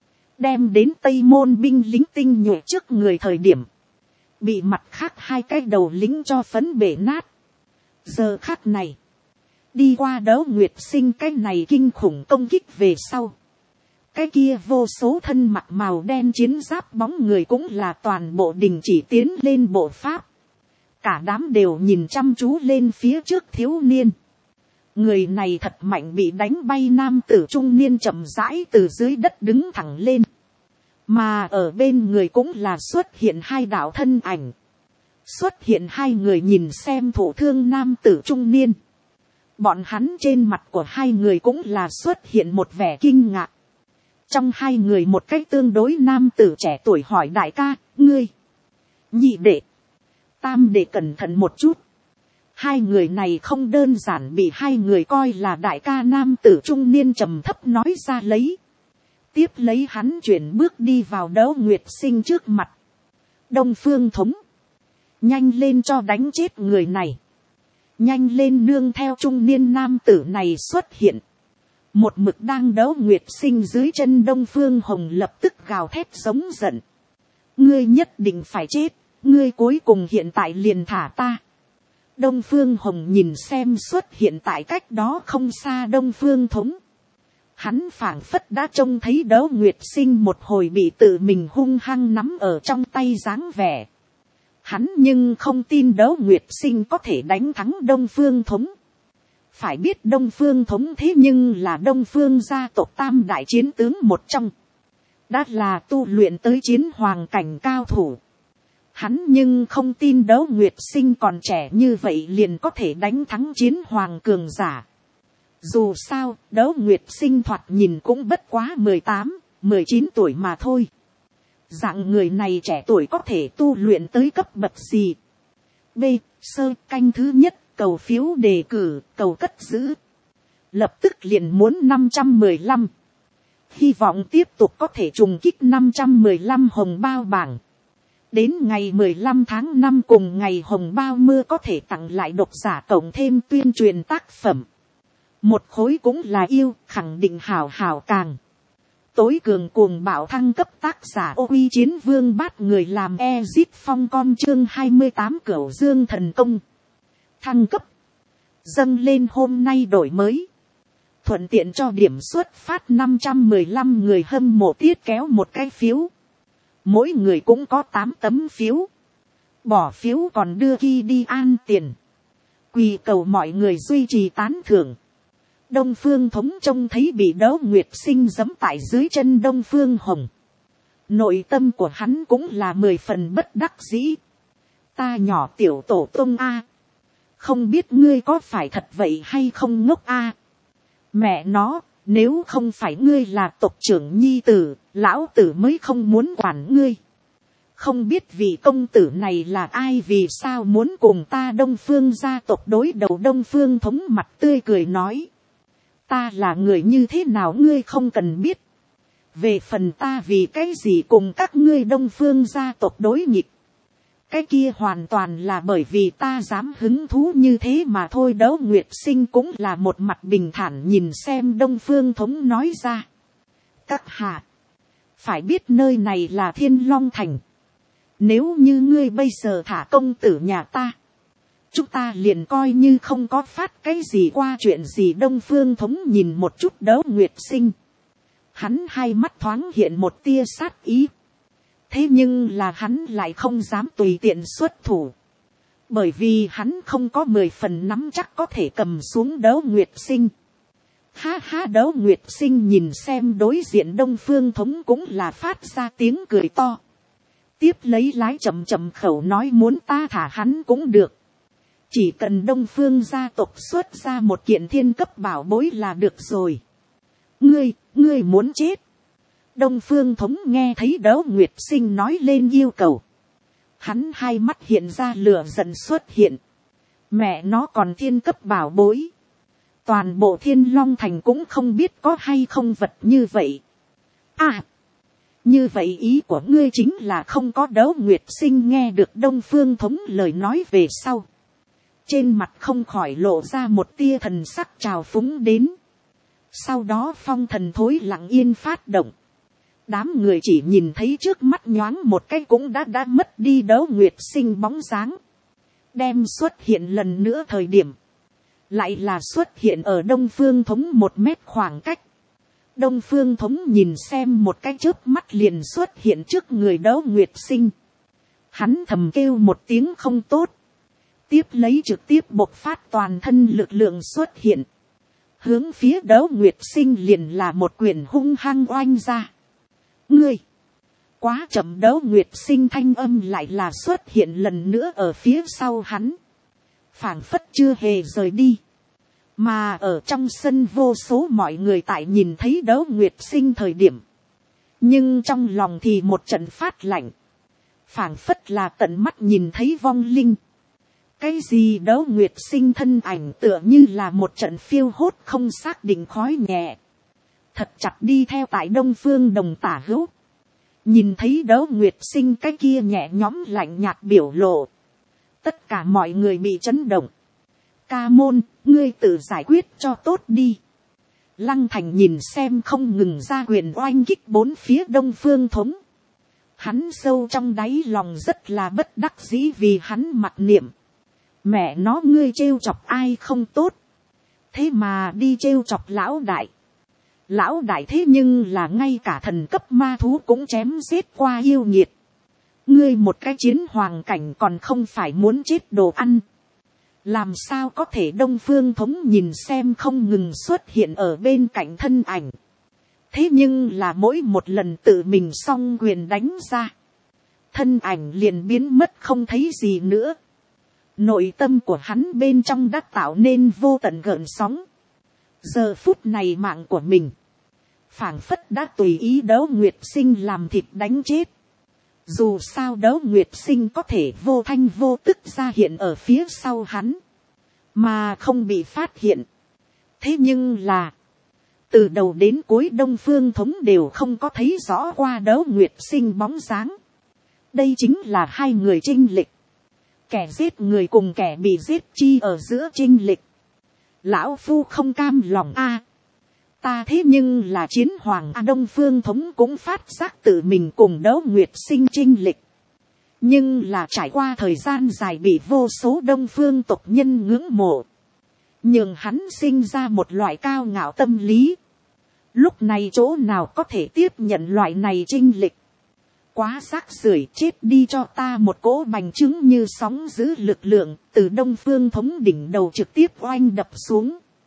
Đem đến Tây Môn binh lính tinh nhuệ trước người thời điểm. Bị mặt khác hai cái đầu lính cho phấn bể nát. Giờ khắc này. Đi qua Đấu Nguyệt Sinh cái này kinh khủng công kích về sau. Cái kia vô số thân mặc màu đen chiến giáp bóng người cũng là toàn bộ đình chỉ tiến lên bộ pháp. Cả đám đều nhìn chăm chú lên phía trước thiếu niên. Người này thật mạnh bị đánh bay nam tử trung niên chậm rãi từ dưới đất đứng thẳng lên. Mà ở bên người cũng là xuất hiện hai đạo thân ảnh. Xuất hiện hai người nhìn xem thổ thương nam tử trung niên. Bọn hắn trên mặt của hai người cũng là xuất hiện một vẻ kinh ngạc. Trong hai người một cách tương đối nam tử trẻ tuổi hỏi đại ca, ngươi, nhị đệ, tam đệ cẩn thận một chút. Hai người này không đơn giản bị hai người coi là đại ca nam tử trung niên trầm thấp nói ra lấy. Tiếp lấy hắn chuyển bước đi vào Đấu Nguyệt Sinh trước mặt. Đông Phương Thống. Nhanh lên cho đánh chết người này. Nhanh lên nương theo trung niên nam tử này xuất hiện. Một mực đang Đấu Nguyệt Sinh dưới chân Đông Phương Hồng lập tức gào thét giống giận. Ngươi nhất định phải chết. Ngươi cuối cùng hiện tại liền thả ta. Đông Phương Hồng nhìn xem xuất hiện tại cách đó không xa Đông Phương Thống. Hắn phảng phất đã trông thấy Đấu Nguyệt Sinh một hồi bị tự mình hung hăng nắm ở trong tay dáng vẻ. Hắn nhưng không tin Đấu Nguyệt Sinh có thể đánh thắng Đông Phương Thống. Phải biết Đông Phương Thống thế nhưng là Đông Phương gia tộc tam đại chiến tướng một trong. Đã là tu luyện tới chiến hoàng cảnh cao thủ. Hắn nhưng không tin Đấu Nguyệt Sinh còn trẻ như vậy liền có thể đánh thắng chiến hoàng cường giả. Dù sao, Đấu Nguyệt Sinh thoạt nhìn cũng bất quá mười tám, mười chín tuổi mà thôi. Dạng người này trẻ tuổi có thể tu luyện tới cấp bậc gì? B. Sơ canh thứ nhất, cầu phiếu đề cử, cầu cất giữ. Lập tức liền muốn năm trăm mười lăm. Hy vọng tiếp tục có thể trùng kích năm trăm mười lăm hồng bao bảng. Đến ngày mười lăm tháng năm cùng ngày hồng bao mưa có thể tặng lại độc giả cộng thêm tuyên truyền tác phẩm. Một khối cũng là yêu, khẳng định hảo hảo càng. Tối cường cuồng bạo thăng cấp tác giả ô uy chiến vương bát người làm Ezit Phong con chương hai mươi tám Cửu Dương thần công. Thăng cấp. Dâng lên hôm nay đổi mới. Thuận tiện cho điểm xuất phát năm trăm mười lăm người hâm mộ tiết kéo một cái phiếu. Mỗi người cũng có tám tấm phiếu. Bỏ phiếu còn đưa ki đi an tiền. Quỳ cầu mọi người duy trì tán thưởng. Đông Phương Thống trông thấy bị Đấu Nguyệt Sinh giẫm tại dưới chân Đông Phương Hồng. Nội tâm của hắn cũng là mười phần bất đắc dĩ. Ta nhỏ tiểu tổ tông a, không biết ngươi có phải thật vậy hay không ngốc a. Mẹ nó, nếu không phải ngươi là tộc trưởng nhi tử, lão tử mới không muốn quản ngươi. Không biết vị công tử này là ai, vì sao muốn cùng ta Đông Phương gia tộc đối đầu. Đông Phương Thống mặt tươi cười nói. Ta là người như thế nào ngươi không cần biết. Về phần ta vì cái gì cùng các ngươi Đông Phương gia tộc đối nghịch, cái kia hoàn toàn là bởi vì ta dám hứng thú như thế mà thôi. Đấu Nguyệt Sinh cũng là một mặt bình thản nhìn xem Đông Phương Thống nói ra. Các hạ, phải biết nơi này là Thiên Long Thành. Nếu như ngươi bây giờ thả công tử nhà ta, chúng ta liền coi như không có phát cái gì qua chuyện gì. Đông Phương Thống nhìn một chút Đấu Nguyệt Sinh. Hắn hai mắt thoáng hiện một tia sát ý. Thế nhưng là hắn lại không dám tùy tiện xuất thủ. Bởi vì hắn không có mười phần nắm chắc có thể cầm xuống Đấu Nguyệt Sinh. Ha ha, Đấu Nguyệt Sinh nhìn xem đối diện Đông Phương Thống cũng là phát ra tiếng cười to. Tiếp lấy lái chậm chậm khẩu nói muốn ta thả hắn cũng được. Chỉ cần Đông Phương gia tộc xuất ra một kiện thiên cấp bảo bối là được rồi. Ngươi, ngươi muốn chết. Đông Phương Thống nghe thấy Đấu Nguyệt Sinh nói lên yêu cầu. Hắn hai mắt hiện ra lửa giận xuất hiện. Mẹ nó còn thiên cấp bảo bối. Toàn bộ Thiên Long Thành cũng không biết có hay không vật như vậy. À, như vậy ý của ngươi chính là không có. Đấu Nguyệt Sinh nghe được Đông Phương Thống lời nói về sau. Trên mặt không khỏi lộ ra một tia thần sắc trào phúng đến. Sau đó phong thần thối lặng yên phát động. Đám người chỉ nhìn thấy trước mắt nhoáng một cái cũng đã đã mất đi Đấu Nguyệt Sinh bóng dáng. Đem xuất hiện lần nữa thời điểm. Lại là xuất hiện ở Đông Phương Thống một mét khoảng cách. Đông Phương Thống nhìn xem một cái chớp mắt liền xuất hiện trước người Đấu Nguyệt Sinh. Hắn thầm kêu một tiếng không tốt. Tiếp lấy trực tiếp bộc phát toàn thân lực lượng xuất hiện. Hướng phía Đấu Nguyệt Sinh liền là một quyền hung hăng oanh ra. Ngươi! Quá chậm. Đấu Nguyệt Sinh thanh âm lại là xuất hiện lần nữa ở phía sau hắn. Phảng phất chưa hề rời đi. Mà ở trong sân vô số mọi người tại nhìn thấy Đấu Nguyệt Sinh thời điểm. Nhưng trong lòng thì một trận phát lạnh. Phảng phất là tận mắt nhìn thấy vong linh. Cái gì Đấu Nguyệt Sinh thân ảnh tựa như là một trận phiêu hốt không xác định khói nhẹ. Thật chặt đi theo tại Đông Phương Đồng tả hữu. Nhìn thấy Đấu Nguyệt Sinh cái kia nhẹ nhõm lạnh nhạt biểu lộ. Tất cả mọi người bị chấn động. Ca môn, ngươi tự giải quyết cho tốt đi. Lăng Thành nhìn xem không ngừng ra quyền oanh kích bốn phía Đông Phương Thống. Hắn sâu trong đáy lòng rất là bất đắc dĩ vì hắn mặc niệm. Mẹ nó, ngươi trêu chọc ai không tốt. Thế mà đi trêu chọc lão đại. Lão đại thế nhưng là ngay cả thần cấp ma thú cũng chém giết qua yêu nghiệt. Ngươi một cái chiến hoàng cảnh còn không phải muốn chết đồ ăn. Làm sao có thể? Đông Phương Thống nhìn xem không ngừng xuất hiện ở bên cạnh thân ảnh. Thế nhưng là mỗi một lần tự mình song quyền đánh ra. Thân ảnh liền biến mất không thấy gì nữa. Nội tâm của hắn bên trong đã tạo nên vô tận gợn sóng. Giờ phút này mạng của mình. Phảng phất đã tùy ý Đấu Nguyệt Sinh làm thịt đánh chết. Dù sao Đấu Nguyệt Sinh có thể vô thanh vô tức ra hiện ở phía sau hắn. Mà không bị phát hiện. Thế nhưng là. Từ đầu đến cuối Đông Phương Thống đều không có thấy rõ qua Đấu Nguyệt Sinh bóng dáng. Đây chính là hai người chênh lệch. Kẻ giết người cùng kẻ bị giết chi ở giữa chênh lệch. Lão phu không cam lòng a. Ta thế nhưng là chiến hoàng a. Đông Phương Thống cũng phát giác tự mình cùng Đấu Nguyệt Sinh chênh lệch. Nhưng là trải qua thời gian dài bị vô số Đông Phương tộc nhân ngưỡng mộ. Nhưng hắn sinh ra một loại cao ngạo tâm lý. Lúc này chỗ nào có thể tiếp nhận loại này chênh lệch. Quá rác rưởi, chết đi cho ta. Một cỗ bành trướng như sóng giữ lực lượng từ Đông Phương Thống đỉnh đầu trực tiếp oanh đập xuống.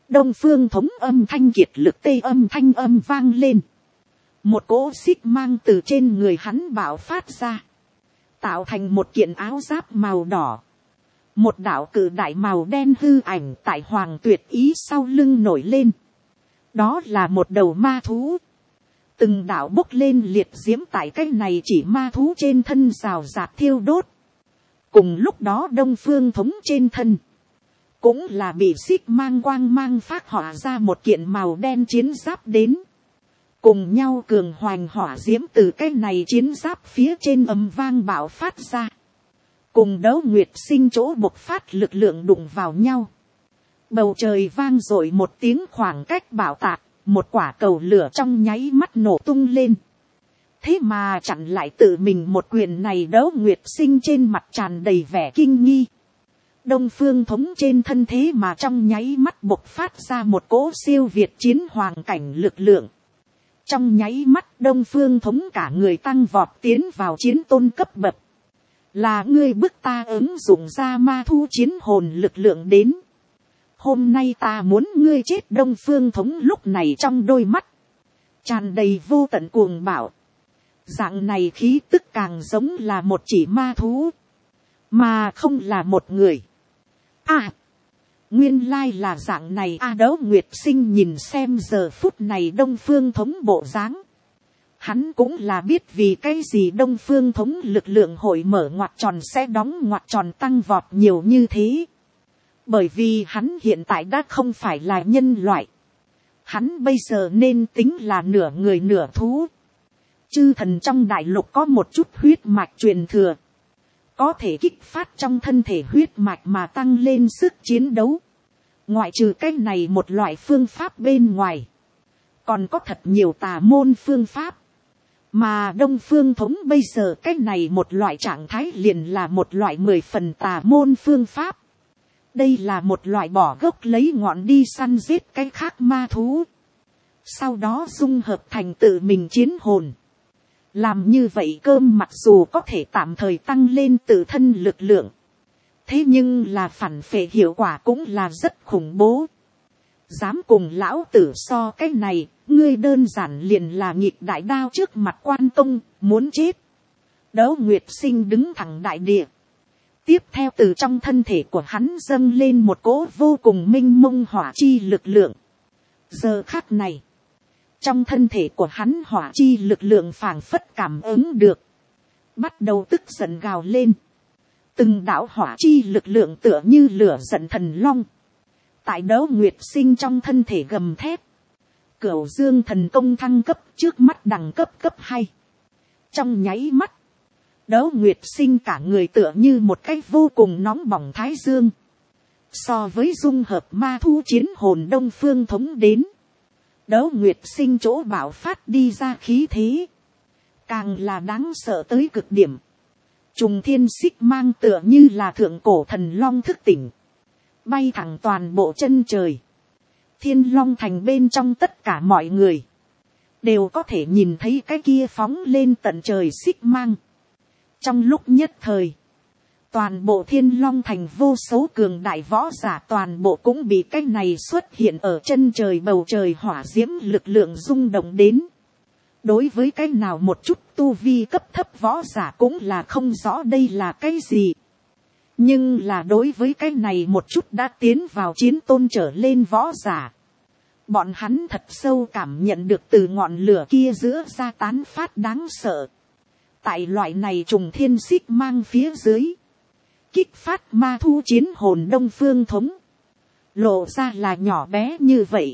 Đông Phương Thống âm thanh kiệt lực tê âm thanh âm vang lên. Một cỗ xích mang từ trên người hắn bạo phát ra. Tạo thành một kiện áo giáp màu đỏ. Một đạo cử đại màu đen hư ảnh tại Hoàng Tuyệt Ý sau lưng nổi lên. Đó là một đầu ma thú. Từng đạo bốc lên liệt diễm tại cái này chỉ ma thú trên thân rào rạt thiêu đốt. Cùng lúc đó Đông Phương Thống trên thân. Cũng là bị xích mang quang mang phát họa ra một kiện màu đen chiến giáp đến. Cùng nhau cường hoành hỏa diễm từ cái này chiến giáp phía trên ầm vang bạo phát ra. Cùng Đấu Nguyệt Sinh chỗ bộc phát lực lượng đụng vào nhau. Bầu trời vang dội một tiếng khoảng cách bạo tạc, một quả cầu lửa trong nháy mắt nổ tung lên. Thế mà chặn lại tự mình một quyền này Đấu Nguyệt Sinh trên mặt tràn đầy vẻ kinh nghi. Đông Phương Thống trên thân thế mà trong nháy mắt bộc phát ra một cỗ siêu việt chiến hoàng cảnh lực lượng. Trong nháy mắt Đông Phương Thống cả người tăng vọt tiến vào chiến tôn cấp bậc. Là ngươi bức ta ứng dụng ra ma thu chiến hồn lực lượng đến. Hôm nay ta muốn ngươi chết. Đông Phương Thống lúc này trong đôi mắt tràn đầy vô tận cuồng bạo. Dạng này khí tức càng giống là một chỉ ma thú, mà không là một người. À, nguyên lai là dạng này. A Đấu Nguyệt Sinh nhìn xem giờ phút này Đông Phương Thống bộ dáng. Hắn cũng là biết vì cái gì Đông Phương Thống lực lượng hội mở ngoặt tròn sẽ đóng ngoặt tròn tăng vọt nhiều như thế. Bởi vì hắn hiện tại đã không phải là nhân loại. Hắn bây giờ nên tính là nửa người nửa thú. Chư thần trong đại lục có một chút huyết mạch truyền thừa. Có thể kích phát trong thân thể huyết mạch mà tăng lên sức chiến đấu. Ngoại trừ cái này một loại phương pháp bên ngoài. Còn có thật nhiều tà môn phương pháp. Mà Đông Phương Thống bây giờ cái này một loại trạng thái liền là một loại mười phần tà môn phương pháp. Đây là một loại bỏ gốc lấy ngọn đi săn giết cái khác ma thú. Sau đó dung hợp thành tự mình chiến hồn. Làm như vậy cơm mặc dù có thể tạm thời tăng lên tự thân lực lượng. Thế nhưng là phản phệ hiệu quả cũng là rất khủng bố. Dám cùng lão tử so cái này, ngươi đơn giản liền là nghịch đại đao trước mặt quan công, muốn chết. Đấu Nguyệt Sinh đứng thẳng đại địa. Tiếp theo từ trong thân thể của hắn dâng lên một cỗ vô cùng minh mông hỏa chi lực lượng. Giờ khắc này, trong thân thể của hắn hỏa chi lực lượng phảng phất cảm ứng được. Bắt đầu tức giận gào lên. Từng đạo hỏa chi lực lượng tựa như lửa giận thần long. Tại Đấu Nguyệt Sinh trong thân thể gầm thét. Cửu Dương thần công thăng cấp trước mắt đẳng cấp cấp hai. Trong nháy mắt. Đấu Nguyệt Sinh cả người tựa như một cái vô cùng nóng bỏng thái dương. So với dung hợp ma thu chiến hồn Đông Phương Thống đến. Đấu Nguyệt Sinh chỗ bạo phát đi ra khí thế. Càng là đáng sợ tới cực điểm. Trùng thiên xích mang tựa như là thượng cổ thần long thức tỉnh. Bay thẳng toàn bộ chân trời. Thiên Long Thành bên trong tất cả mọi người. Đều có thể nhìn thấy cái kia phóng lên tận trời xích mang. Trong lúc nhất thời. Toàn bộ Thiên Long Thành vô số cường đại võ giả toàn bộ cũng bị cái này xuất hiện ở chân trời bầu trời hỏa diễm lực lượng rung động đến. Đối với cái nào một chút tu vi cấp thấp võ giả cũng là không rõ đây là cái gì. Nhưng là đối với cái này một chút đã tiến vào chiến tôn trở lên võ giả. Bọn hắn thật sâu cảm nhận được từ ngọn lửa kia giữa ra tán phát đáng sợ. Tại loại này trùng thiên xích mang phía dưới. Kích phát ma thu chiến hồn Đông Phương Thống. Lộ ra là nhỏ bé như vậy.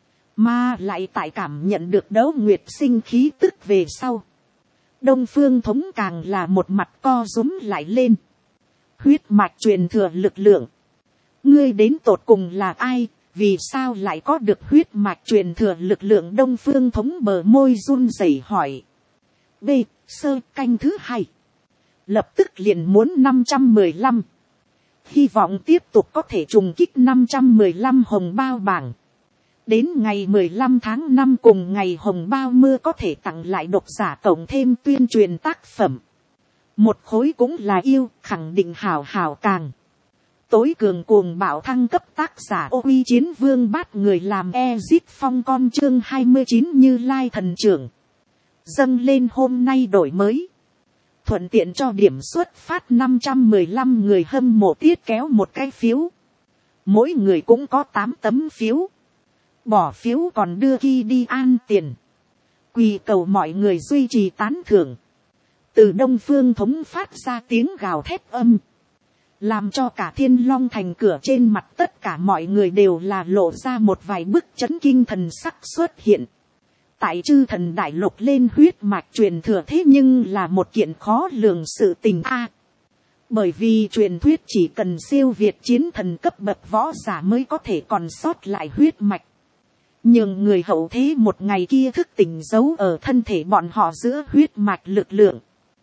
Mà lại tại cảm nhận được Đấu Nguyệt Sinh khí tức về sau. Đông Phương Thống càng là một mặt co rúm lại lên. Huyết mạch truyền thừa lực lượng. Ngươi đến tột cùng là ai? Vì sao lại có được huyết mạch truyền thừa lực lượng? Đông Phương Thống bờ môi run rẩy hỏi. B. Sơ canh thứ hai. Lập tức liền muốn năm trăm mười lăm. Hy vọng tiếp tục có thể trùng kích năm trăm mười lăm hồng bao bảng. Đến ngày mười lăm tháng năm cùng ngày hồng bao mưa có thể tặng lại độc giả cộng thêm tuyên truyền tác phẩm. Một khối cũng là yêu, khẳng định hào hào càng. Tối cường cuồng bạo thăng cấp tác giả ô uy chiến vương bát người làm Ezit Phong con chương hai mươi chín Như Lai thần trưởng. Dâng lên hôm nay đổi mới. Thuận tiện cho điểm xuất phát năm trăm mười lăm người hâm mộ tiết kéo một cái phiếu. Mỗi người cũng có tám tấm phiếu. Bỏ phiếu còn đưa khi đi an tiền. Quỳ cầu mọi người duy trì tán thưởng. Từ Đông Phương thống phát ra tiếng gào thét âm. Làm cho cả Thiên Long thành cửa trên mặt tất cả mọi người đều là lộ ra một vài bức chấn kinh thần sắc xuất hiện. Tại chư thần đại lục lên huyết mạch truyền thừa thế nhưng là một kiện khó lường sự tình a. Bởi vì truyền thuyết chỉ cần siêu việt chiến thần cấp bậc võ giả mới có thể còn sót lại huyết mạch. Nhưng người hậu thế một ngày kia thức tỉnh giấu ở thân thể bọn họ giữa huyết mạch lực lượng.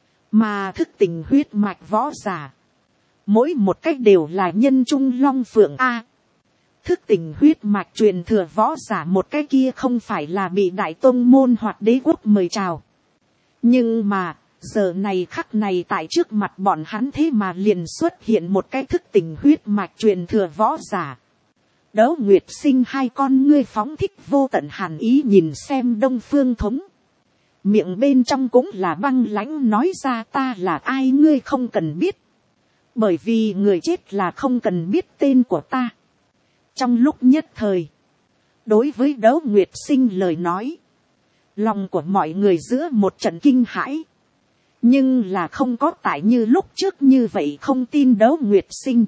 Mà thức tỉnh huyết mạch võ giả. Mỗi một cách đều là nhân trung long phượng A. Thức tỉnh huyết mạch truyền thừa võ giả một cái kia không phải là bị đại tôn môn hoặc đế quốc mời chào. Nhưng mà, giờ này khắc này tại trước mặt bọn hắn thế mà liền xuất hiện một cái thức tỉnh huyết mạch truyền thừa võ giả. Đấu Nguyệt Sinh hai con ngươi phóng thích vô tận hàn ý nhìn xem Đông Phương thống. Miệng bên trong cũng là băng lãnh nói ra ta là ai ngươi không cần biết. Bởi vì người chết là không cần biết tên của ta. Trong lúc nhất thời, đối với Đấu Nguyệt Sinh lời nói, lòng của mọi người giữa một trận kinh hãi. Nhưng là không có tại như lúc trước như vậy không tin Đấu Nguyệt Sinh.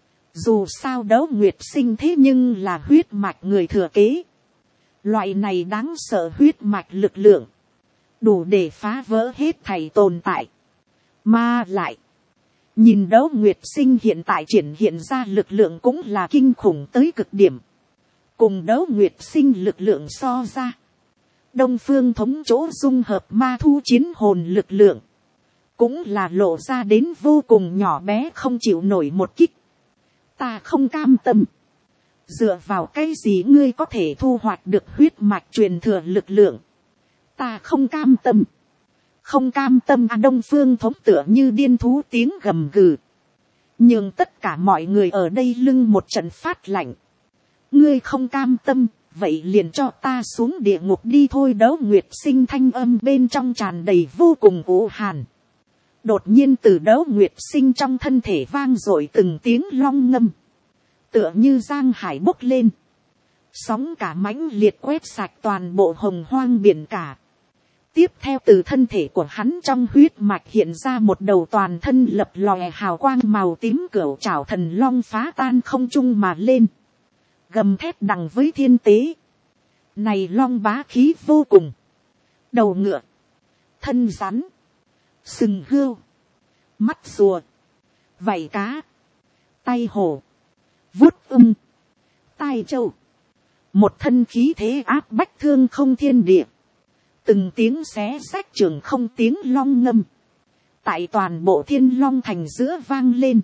Dù sao Đấu Nguyệt Sinh thế nhưng là huyết mạch người thừa kế. Loại này đáng sợ huyết mạch lực lượng. Đủ để phá vỡ hết thảy tồn tại. Mà lại. Nhìn Đấu Nguyệt Sinh hiện tại triển hiện ra lực lượng cũng là kinh khủng tới cực điểm. Cùng Đấu Nguyệt Sinh lực lượng so ra. Đông Phương thống chỗ dung hợp ma thu chiến hồn lực lượng. Cũng là lộ ra đến vô cùng nhỏ bé không chịu nổi một kích. Ta không cam tâm. Dựa vào cái gì ngươi có thể thu hoạch được huyết mạch truyền thừa lực lượng. Ta không cam tâm. Không cam tâm à, Đông Phương thống tựa như điên thú tiếng gầm gừ. Nhưng tất cả mọi người ở đây lưng một trận phát lạnh. Ngươi không cam tâm, vậy liền cho ta xuống địa ngục đi thôi. Đấu Nguyệt Sinh thanh âm bên trong tràn đầy vô cùng u hàn. Đột nhiên từ Đấu Nguyệt Sinh trong thân thể vang dội từng tiếng long ngâm. Tựa như giang hải bốc lên. Sóng cả mãnh liệt quét sạch toàn bộ hồng hoang biển cả. Tiếp theo từ thân thể của hắn trong huyết mạch hiện ra một đầu toàn thân lập lòe hào quang màu tím cửu trảo thần long phá tan không trung mà lên. Gầm thét đằng với thiên tế. Này long bá khí vô cùng. Đầu ngựa. Thân rắn. Sừng hươu. Mắt rùa. Vảy cá. Tay hổ. Vuốt ưng. Tai trâu. Một thân khí thế áp bách thương không thiên địa. Từng tiếng xé xách trường không tiếng long ngâm. Tại toàn bộ Thiên Long thành giữa vang lên.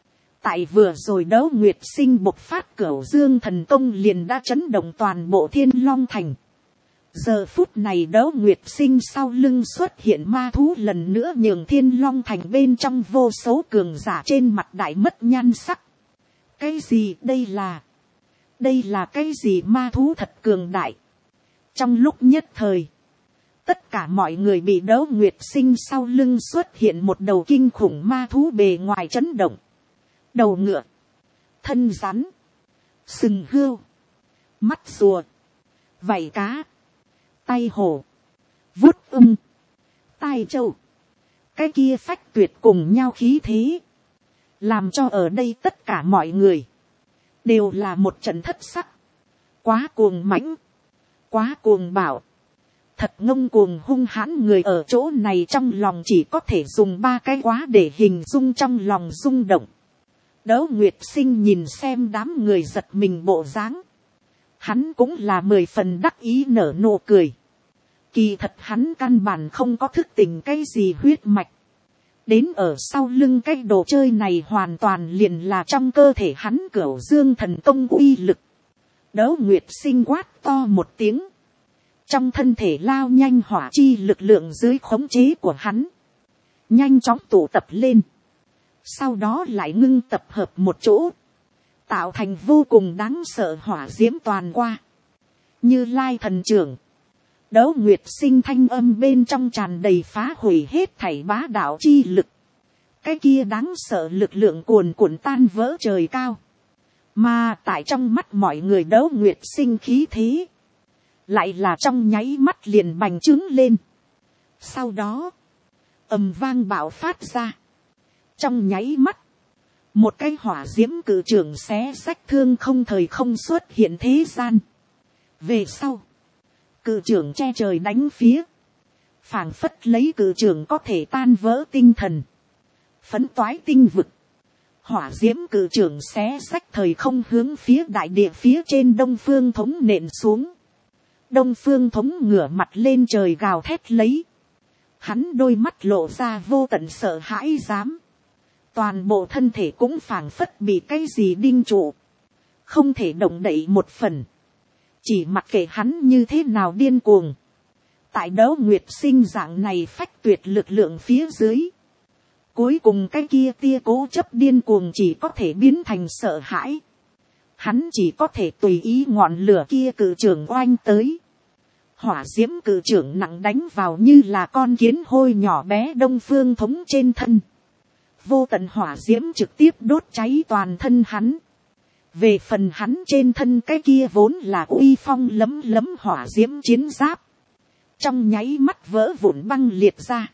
Tại vừa rồi Đấu Nguyệt Sinh bộc phát cửu dương thần công liền đã chấn động toàn bộ Thiên Long thành. Giờ phút này Đấu Nguyệt Sinh sau lưng xuất hiện ma thú lần nữa nhường Thiên Long thành bên trong vô số cường giả trên mặt đại mất nhan sắc. Cái gì đây là? Đây là cái gì ma thú thật cường đại? Trong lúc nhất thời. Tất cả mọi người bị Đấu Nguyệt Sinh sau lưng xuất hiện một đầu kinh khủng ma thú bề ngoài chấn động. Đầu ngựa. Thân rắn. Sừng hươu. Mắt rùa. Vảy cá. Tay hổ. Vuốt ưng. Tai trâu. Cái kia phách tuyệt cùng nhau khí thế. Làm cho ở đây tất cả mọi người. Đều là một trận thất sắc. Quá cuồng mãnh. Quá cuồng bạo. Thật ngông cuồng hung hãn người ở chỗ này trong lòng chỉ có thể dùng ba cái quá để hình dung trong lòng rung động. Đấu Nguyệt Sinh nhìn xem đám người giật mình bộ dáng. Hắn cũng là mười phần đắc ý nở nụ cười. Kỳ thật hắn căn bản không có thức tỉnh cái gì huyết mạch. Đến ở sau lưng cái đồ chơi này hoàn toàn liền là trong cơ thể hắn cửu dương thần công uy lực. Đấu Nguyệt Sinh quát to một tiếng. Trong thân thể lao nhanh hỏa chi lực lượng dưới khống chế của hắn. Nhanh chóng tụ tập lên. sau đó lại ngưng tập hợp một chỗ, tạo thành vô cùng đáng sợ hỏa diễm toàn qua. Như Lai thần trưởng, Đấu Nguyệt Sinh thanh âm bên trong tràn đầy phá hủy hết thảy bá đạo chi lực. Cái kia đáng sợ lực lượng cuồn cuộn tan vỡ trời cao. Mà tại trong mắt mọi người Đấu Nguyệt Sinh khí thế, lại là trong nháy mắt liền bành trướng lên. Sau đó, ầm vang bạo phát ra. Trong nháy mắt, một cái hỏa diễm cự trường xé rách thương không thời không xuất hiện thế gian. Về sau, cự trường che trời đánh phía, phảng phất lấy cự trường có thể tan vỡ tinh thần, phấn toái tinh vực. Hỏa diễm cự trường xé rách thời không hướng phía đại địa phía trên Đông Phương Thống nện xuống. Đông Phương Thống ngửa mặt lên trời gào thét lấy. Hắn đôi mắt lộ ra vô tận sợ hãi dám. Toàn bộ thân thể cũng phảng phất bị cái gì đinh trụ, không thể động đậy một phần. Chỉ mặc kệ hắn như thế nào điên cuồng, tại Đấu Nguyệt Sinh dạng này phách tuyệt lực lượng phía dưới, cuối cùng cái kia tia cố chấp điên cuồng chỉ có thể biến thành sợ hãi. Hắn chỉ có thể tùy ý ngọn lửa kia cự trường oanh tới. Hỏa diễm cự trường nặng đánh vào như là con kiến hôi nhỏ bé Đông Phương Thống trên thân. Vô tận hỏa diễm trực tiếp đốt cháy toàn thân hắn. Về phần hắn trên thân cái kia vốn là uy phong lấm lấm hỏa diễm chiến giáp, trong nháy mắt vỡ vụn băng liệt ra.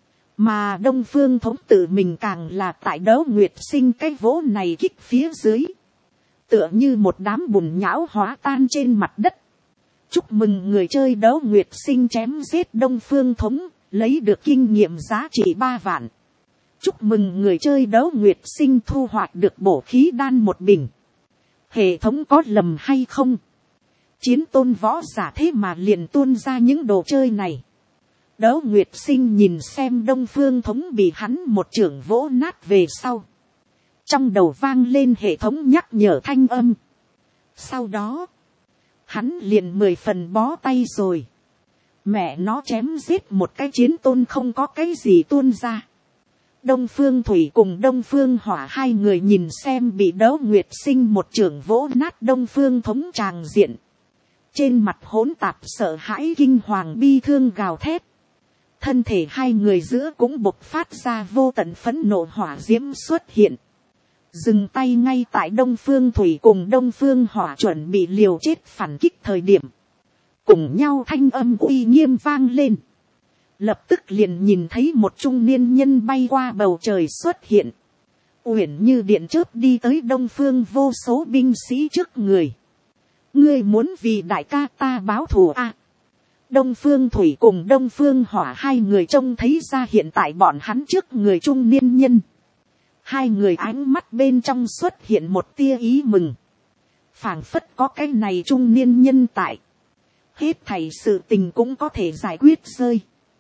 Mà Đông Phương Thống tự mình càng là tại Đấu Nguyệt Sinh cái vỗ này kích phía dưới, tựa như một đám bùn nhão hóa tan trên mặt đất. Chúc mừng người chơi Đấu Nguyệt Sinh chém giết Đông Phương Thống, lấy được kinh nghiệm giá trị ba vạn. Chúc mừng người chơi Đấu Nguyệt Sinh thu hoạch được bổ khí đan một bình. Hệ thống có lầm hay không? Chiến tôn võ giả thế mà liền tuôn ra những đồ chơi này. Đấu Nguyệt Sinh nhìn xem Đông Phương Thống bị hắn một chưởng vỗ nát về sau. Trong đầu vang lên hệ thống nhắc nhở thanh âm. Sau đó, hắn liền mười phần bó tay rồi. Mẹ nó chém giết một cái chiến tôn không có cái gì tuôn ra. Đông Phương Thủy cùng Đông Phương Hỏa hai người nhìn xem bị Đấu Nguyệt Sinh một chưởng vỗ nát Đông Phương Thống tràng diện. Trên mặt hỗn tạp sợ hãi kinh hoàng bi thương gào thét. Thân thể hai người giữa cũng bộc phát ra vô tận phẫn nộ hỏa diễm xuất hiện. Dừng tay ngay tại Đông Phương Thủy cùng Đông Phương Hỏa chuẩn bị liều chết phản kích thời điểm. Cùng nhau thanh âm uy nghiêm vang lên. Lập tức liền nhìn thấy một trung niên nhân bay qua bầu trời xuất hiện. Uyển như điện chớp đi tới Đông Phương vô số binh sĩ trước người. Ngươi muốn vì đại ca ta báo thù à? Đông Phương Thủy cùng Đông Phương Hỏa hai người trông thấy ra hiện tại bọn hắn trước người trung niên nhân. Hai người ánh mắt bên trong xuất hiện một tia ý mừng. Phảng phất có cái này trung niên nhân tại. Hết thảy sự tình cũng có thể giải quyết rơi.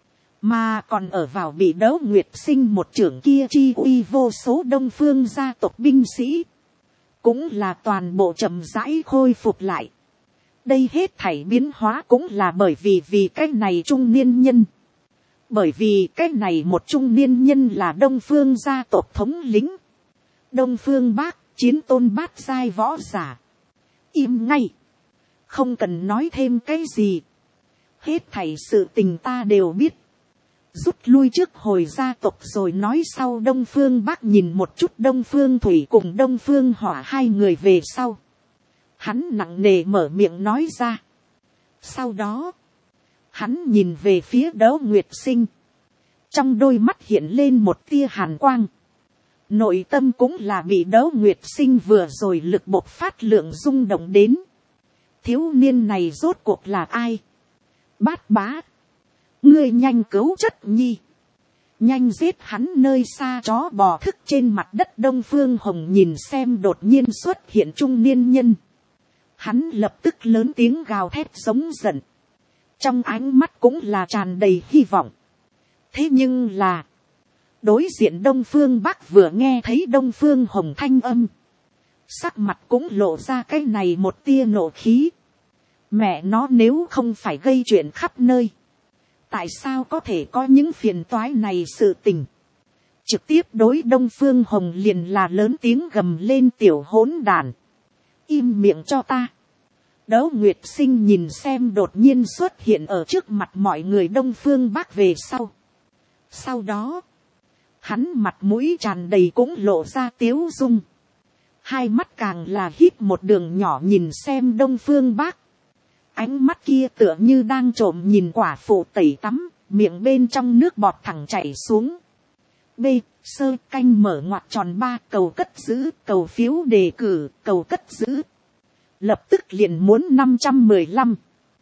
Mà còn ở vào bị Đấu Nguyệt Sinh một trưởng kia chi uy vô số Đông Phương gia tộc binh sĩ. Cũng là toàn bộ chậm rãi khôi phục lại. Đây hết thảy biến hóa cũng là bởi vì vì cái này trung niên nhân. Bởi vì cái này một trung niên nhân là Đông Phương gia tộc thống lĩnh. Đông Phương Bác, chiến tôn bát giai võ giả. Im ngay. Không cần nói thêm cái gì. Hết thảy sự tình ta đều biết. Rút lui trước hồi gia tộc rồi nói sau. Đông Phương Bác nhìn một chút Đông Phương Thủy cùng Đông Phương Hỏa hai người về sau. Hắn nặng nề mở miệng nói ra. Sau đó, hắn nhìn về phía Đấu Nguyệt Sinh. Trong đôi mắt hiện lên một tia hàn quang. Nội tâm cũng là bị Đấu Nguyệt Sinh vừa rồi lực bộc phát lượng rung động đến. Thiếu niên này rốt cuộc là ai? Bát Bá. Ngươi nhanh cứu chất nhi. Nhanh giết hắn nơi xa chó bò thức trên mặt đất. Đông Phương Hồng nhìn xem đột nhiên xuất hiện trung niên nhân. Hắn lập tức lớn tiếng gào thét giống giận. Trong ánh mắt cũng là tràn đầy hy vọng. Thế nhưng là. Đối diện Đông Phương Bắc vừa nghe thấy Đông Phương Hồng thanh âm. Sắc mặt cũng lộ ra cái này một tia nộ khí. Mẹ nó nếu không phải gây chuyện khắp nơi. Tại sao có thể có những phiền toái này sự tình. trực tiếp đối Đông Phương Hồng liền là lớn tiếng gầm lên, tiểu hỗn đàn, im miệng cho ta. Đỗ Nguyệt Sinh nhìn xem đột nhiên xuất hiện ở trước mặt mọi người Đông Phương Bác về sau. Sau đó, hắn mặt mũi tràn đầy cũng lộ ra tiếu dung. Hai mắt càng là hít một đường nhỏ nhìn xem Đông Phương Bác. Ánh mắt kia tựa như đang trộm nhìn quả phụ tẩy tắm, miệng bên trong nước bọt thẳng chảy xuống. B. Sơ canh mở ngoặc tròn ba, cầu cất giữ, cầu phiếu đề cử, cầu cất giữ. Lập tức liền muốn năm trăm mười lăm.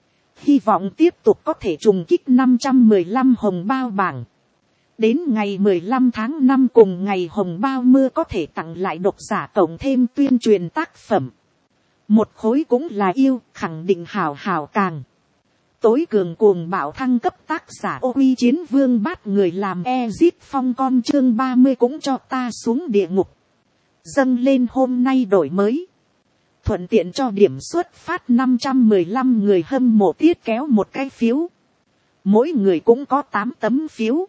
Hy vọng tiếp tục có thể trùng kích năm trăm mười lăm hồng bao bảng. Đến ngày mười lăm tháng năm cùng ngày hồng bao mưa có thể tặng lại độc giả cộng thêm tuyên truyền tác phẩm. Một khối cũng là yêu, khẳng định hào hào càng. Tối cường cuồng bạo thăng cấp tác giả ô uy chiến vương bát người làm Ezit Phong con chương ba mươi cũng cho ta xuống địa ngục. Dâng lên hôm nay đổi mới. Thuận tiện cho điểm xuất phát năm trăm mười lăm người hâm mộ tiết kéo một cái phiếu. Mỗi người cũng có tám tấm phiếu.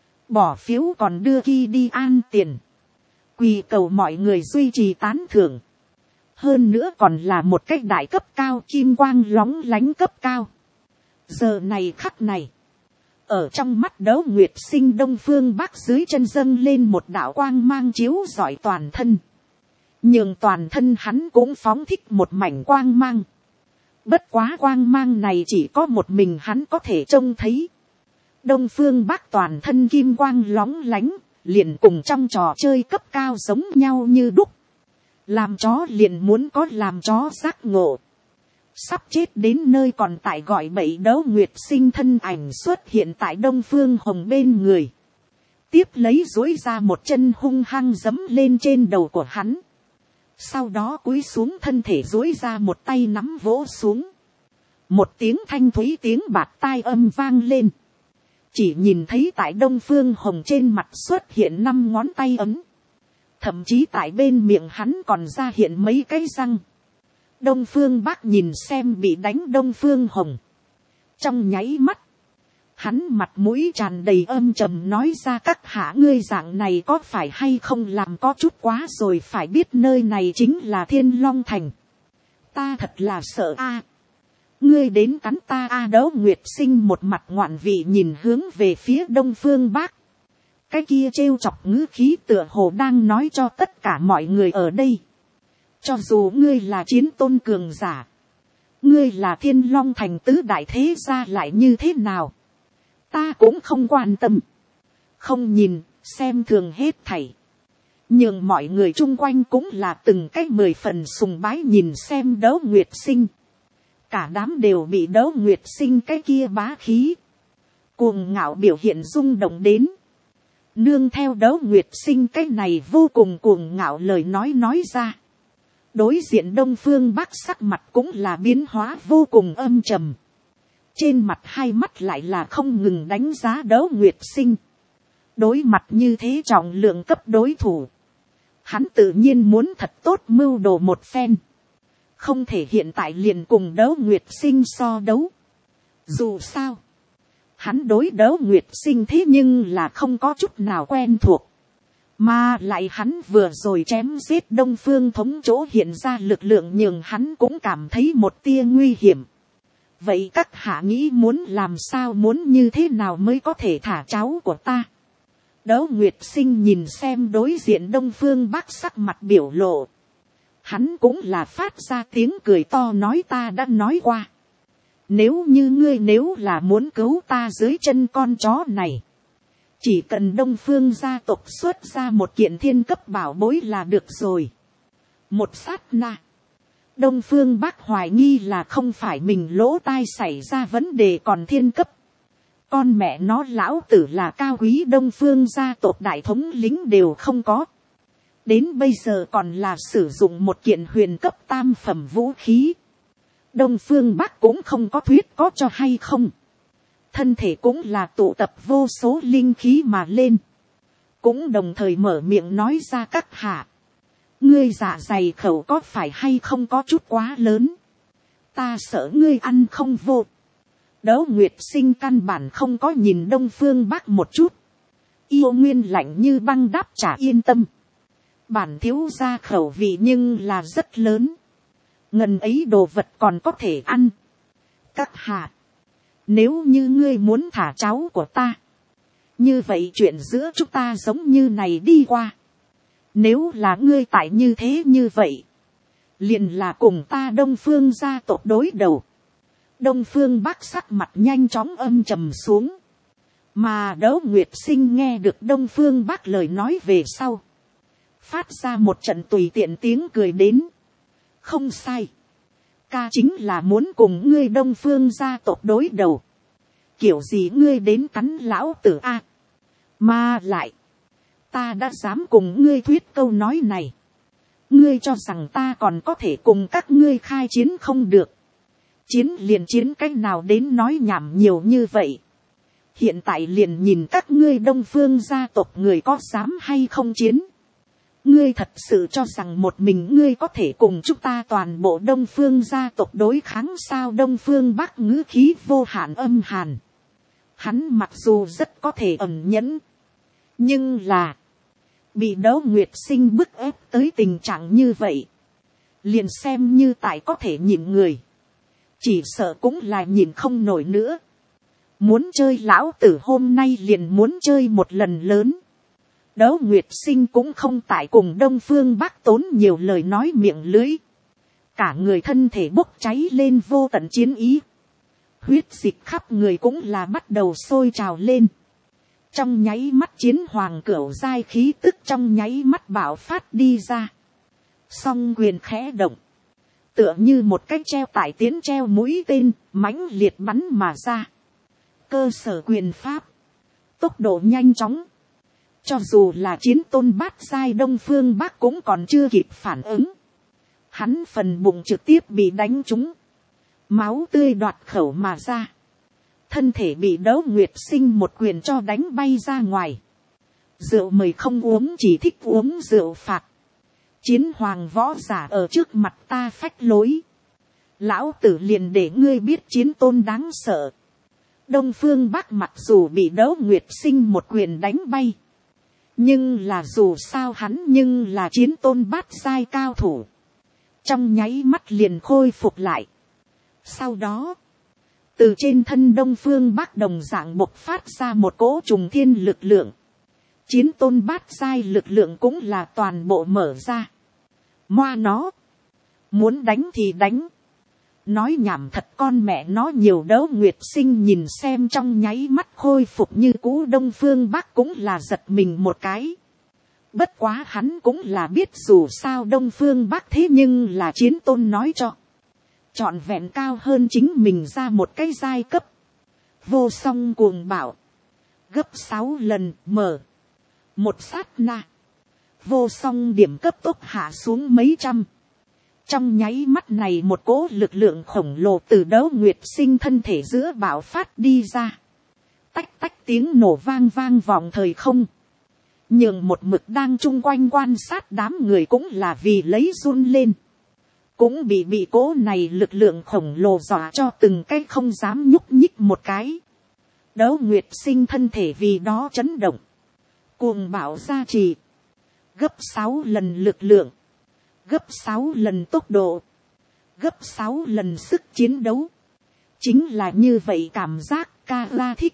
Bỏ phiếu còn đưa ghi đi an tiền. Quỳ cầu mọi người duy trì tán thưởng. Hơn nữa còn là một cách đại cấp cao kim quang lóng lánh cấp cao. Giờ này khắc này. Ở trong mắt Đỗ Nguyệt Sinh Đông Phương Bác dưới chân dâng lên một đạo quang mang chiếu rọi toàn thân. Nhưng toàn thân hắn cũng phóng thích một mảnh quang mang. Bất quá quang mang này chỉ có một mình hắn có thể trông thấy. Đông Phương Bác toàn thân kim quang lóng lánh, liền cùng trong trò chơi cấp cao giống nhau như đúc. Làm chó liền muốn có làm chó giác ngộ. Sắp chết đến nơi còn tại gọi bậy Đỗ Nguyệt Sinh thân ảnh xuất hiện tại Đông Phương Hồng bên người. Tiếp lấy duỗi ra một chân hung hăng giẫm lên trên đầu của hắn. Sau đó cúi xuống thân thể duỗi ra một tay nắm vỗ xuống. Một tiếng thanh thúy tiếng bạt tai âm vang lên. Chỉ nhìn thấy tại Đông Phương Hồng trên mặt xuất hiện năm ngón tay ấm. Thậm chí tại bên miệng hắn còn ra hiện mấy cái răng. Đông Phương Bác nhìn xem bị đánh Đông Phương Hồng. Trong nháy mắt. Hắn mặt mũi tràn đầy âm trầm nói ra, các hạ ngươi dạng này có phải hay không làm có chút quá rồi, phải biết nơi này chính là Thiên Long Thành. Ta thật là sợ a. Ngươi đến cắn ta a. Đỗ Nguyệt Sinh một mặt ngoạn vị nhìn hướng về phía Đông Phương Bác. Cái kia trêu chọc ngữ khí tựa hồ đang nói cho tất cả mọi người ở đây. Cho dù ngươi là chiến tôn cường giả. Ngươi là Thiên Long Thành tứ đại thế gia lại như thế nào. Ta cũng không quan tâm. Không nhìn, xem thường hết thảy. Nhưng mọi người chung quanh cũng là từng cách mười phần sùng bái nhìn xem Đỗ Nguyệt Sinh. Cả đám đều bị Đỗ Nguyệt Sinh cái kia bá khí. Cuồng ngạo biểu hiện rung động đến. Nương theo Đỗ Nguyệt Sinh cái này vô cùng cuồng ngạo lời nói nói ra. Đối diện Đông Phương Bác sắc mặt cũng là biến hóa vô cùng âm trầm. Trên mặt hai mắt lại là không ngừng đánh giá Đỗ Nguyệt Sinh. Đối mặt như thế trọng lượng cấp đối thủ. Hắn tự nhiên muốn thật tốt mưu đồ một phen. Không thể hiện tại liền cùng Đỗ Nguyệt Sinh so đấu. Dù sao. Hắn đối Đỗ Nguyệt Sinh thế nhưng là không có chút nào quen thuộc. Mà lại hắn vừa rồi chém giết Đông Phương Thống chỗ hiện ra lực lượng nhường hắn cũng cảm thấy một tia nguy hiểm. Vậy các hạ nghĩ muốn làm sao, muốn như thế nào mới có thể thả cháu của ta? Đỗ Nguyệt Sinh nhìn xem đối diện Đông Phương Bác sắc mặt biểu lộ. Hắn cũng là phát ra tiếng cười to nói, ta đã nói qua. Nếu như ngươi nếu là muốn cứu ta dưới chân con chó này. Chỉ cần Đông Phương gia tộc xuất ra một kiện thiên cấp bảo bối là được rồi. Một sát na. Đông Phương Bác hoài nghi là không phải mình lỗ tai xảy ra vấn đề còn thiên cấp. Con mẹ nó lão tử là cao quý Đông Phương gia tộc đại thống lĩnh đều không có. Đến bây giờ còn là sử dụng một kiện huyền cấp tam phẩm vũ khí. Đông Phương Bác cũng không có thuyết có cho hay không. Thân thể cũng là tụ tập vô số linh khí mà lên. Cũng đồng thời mở miệng nói ra, các hạ. Ngươi dạ dày khẩu có phải hay không có chút quá lớn. Ta sợ ngươi ăn không vô. Đỗ Nguyệt Sinh căn bản không có nhìn Đông Phương Bác một chút. Yêu Nguyên lạnh như băng đáp trả, yên tâm. Bản thiếu gia khẩu vị nhưng là rất lớn. Ngần ấy đồ vật còn có thể ăn. Các hạ, nếu như ngươi muốn thả cháu của ta, như vậy chuyện giữa chúng ta giống như này đi qua. Nếu là ngươi tại như thế như vậy, liền là cùng ta Đông Phương gia tộc đối đầu. Đông Phương Bắc sắc mặt nhanh chóng âm trầm xuống. Mà Đấu Nguyệt Sinh nghe được Đông Phương Bắc lời nói về sau, phát ra một trận tùy tiện tiếng cười đến. Không sai, ca chính là muốn cùng ngươi Đông Phương gia tộc đối đầu. Kiểu gì ngươi đến cắn lão tử a? Mà lại, ta đã dám cùng ngươi thuyết câu nói này. Ngươi cho rằng ta còn có thể cùng các ngươi khai chiến không được? Chiến liền chiến cách nào đến nói nhảm nhiều như vậy? Hiện tại liền nhìn các ngươi Đông Phương gia tộc người có dám hay không chiến. Ngươi thật sự cho rằng một mình ngươi có thể cùng chúng ta toàn bộ Đông Phương gia tộc đối kháng sao? Đông Phương Bắc ngữ khí vô hạn âm hàn. Hắn mặc dù rất có thể ẩn nhẫn, nhưng là bị Đấu Nguyệt Sinh bức ép tới tình trạng như vậy, liền xem như tại có thể nhịn người, chỉ sợ cũng là nhịn không nổi nữa. Muốn chơi lão tử hôm nay liền muốn chơi một lần lớn. Đấu Nguyệt Sinh cũng không tại cùng Đông Phương Bắc tốn nhiều lời nói miệng lưới. Cả người thân thể bốc cháy lên vô tận chiến ý. Huyết dịch khắp người cũng là bắt đầu sôi trào lên. Trong nháy mắt chiến hoàng cửu giai khí tức trong nháy mắt bạo phát đi ra. Song quyền khẽ động, tựa như một cái treo tải tiến treo mũi tên, mãnh liệt bắn mà ra. Cơ sở quyền pháp, tốc độ nhanh chóng. Cho dù là chiến tôn bát giai Đông Phương Bắc cũng còn chưa kịp phản ứng. Hắn phần bụng trực tiếp bị đánh trúng. Máu tươi đoạt khẩu mà ra. Thân thể bị Đấu Nguyệt Sinh một quyền cho đánh bay ra ngoài. Rượu mời không uống, chỉ thích uống rượu phạt. Chiến hoàng võ giả ở trước mặt ta phách lối. Lão tử liền để ngươi biết chiến tôn đáng sợ. Đông Phương Bắc mặc dù bị Đấu Nguyệt Sinh một quyền đánh bay, nhưng là dù sao hắn nhưng là chiến tôn bát giai cao thủ. Trong nháy mắt liền khôi phục lại. Sau đó, từ trên thân Đông Phương Bắc đồng dạng bộc phát ra một cỗ trùng thiên lực lượng. Chiến tôn bát giai lực lượng cũng là toàn bộ mở ra. Moa nó, muốn đánh thì đánh. Nói nhảm thật con mẹ nó nhiều. Đấu Nguyệt Sinh nhìn xem trong nháy mắt khôi phục như cũ Đông Phương Bắc cũng là giật mình một cái. Bất quá hắn cũng là biết dù sao Đông Phương Bắc thế nhưng là chiến tôn nói cho. Trọn vẹn cao hơn chính mình ra một cái giai cấp. Vô song cuồng bạo. Gấp sáu lần mở. Một sát na. Vô song điểm cấp tốc hạ xuống mấy trăm. Trong nháy mắt này một cỗ lực lượng khổng lồ từ Đấu Nguyệt Sinh thân thể giữa bạo phát đi ra. Tách tách tiếng nổ vang vang vọng thời không. Nhưng một mực đang chung quanh quan sát đám người cũng là vì lấy run lên. Cũng bị bị cỗ này lực lượng khổng lồ dọa cho từng cái không dám nhúc nhích một cái. Đấu Nguyệt Sinh thân thể vì đó chấn động. Cuồng bạo gia trì. Gấp sáu lần lực lượng. Gấp sáu lần tốc độ. Gấp sáu lần sức chiến đấu. Chính là như vậy cảm giác ca la thích.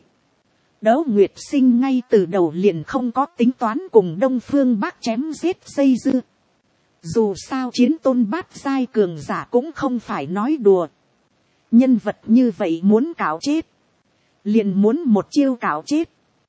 Đấu Nguyệt Sinh ngay từ đầu liền không có tính toán cùng Đông Phương Bắc chém giết dây dưa. Dù sao chiến tôn bát giai cường giả cũng không phải nói đùa. Nhân vật như vậy muốn cạo chết, liền muốn một chiêu cạo chết.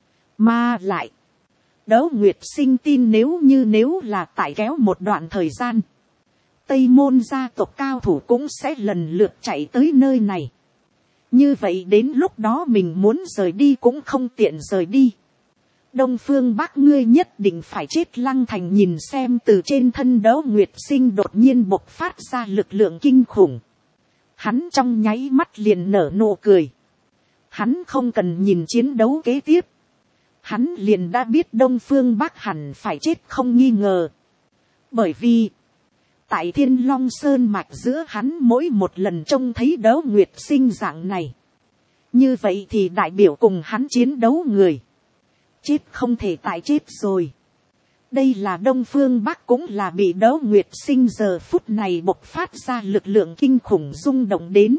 Mà lại, Đấu Nguyệt Sinh tin nếu như nếu là tại kéo một đoạn thời gian, Tây Môn gia tộc cao thủ cũng sẽ lần lượt chạy tới nơi này. Như vậy đến lúc đó mình muốn rời đi cũng không tiện rời đi. Đông Phương Bắc ngươi nhất định phải chết. Lăng Thành nhìn xem từ trên thân Đấu Nguyệt Sinh đột nhiên bộc phát ra lực lượng kinh khủng. Hắn trong nháy mắt liền nở nụ cười. Hắn không cần nhìn chiến đấu kế tiếp. Hắn liền đã biết Đông Phương Bắc hẳn phải chết không nghi ngờ. Bởi vì, tại Thiên Long Sơn mạch giữa hắn mỗi một lần trông thấy Đấu Nguyệt Sinh dạng này. Như vậy thì đại biểu cùng hắn chiến đấu người. chết không thể tại chết rồi. Đây là Đông Phương Bắc cũng là bị Đỗ Nguyệt Sinh giờ phút này bộc phát ra lực lượng kinh khủng rung động đến.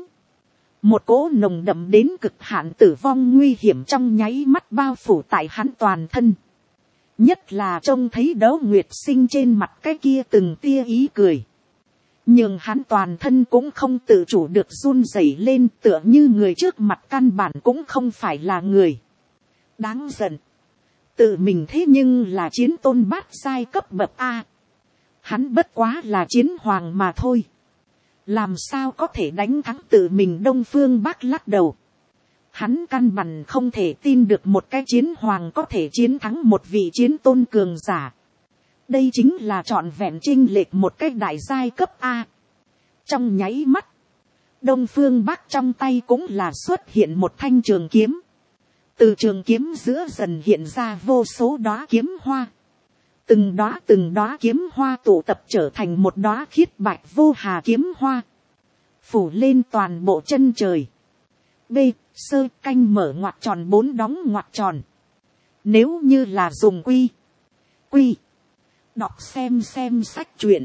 Một cỗ nồng đậm đến cực hạn tử vong nguy hiểm trong nháy mắt bao phủ tại hắn toàn thân. Nhất là trông thấy Đỗ Nguyệt Sinh trên mặt cái kia từng tia ý cười. Nhưng hắn toàn thân cũng không tự chủ được run rẩy lên, tựa như người trước mặt căn bản cũng không phải là người. Đáng giận. Tự mình thế nhưng là chiến tôn bát giai cấp bậc A. Hắn bất quá là chiến hoàng mà thôi. Làm sao có thể đánh thắng tự mình? Đông Phương Bắc lắc đầu. Hắn căn bản không thể tin được một cái chiến hoàng có thể chiến thắng một vị chiến tôn cường giả. Đây chính là trọn vẹn chênh lệch một cái đại giai cấp A. Trong nháy mắt, Đông Phương Bắc trong tay cũng là xuất hiện một thanh trường kiếm. Từ trường kiếm giữa dần hiện ra vô số đóa kiếm hoa. Từng đóa từng đóa kiếm hoa tụ tập trở thành một đóa khiết bạch vô hà kiếm hoa. Phủ lên toàn bộ chân trời. B. Sơ canh mở ngoặc tròn bốn đóng ngoặc tròn. Nếu như là dùng quy. Quy. Đọc xem xem sách truyện.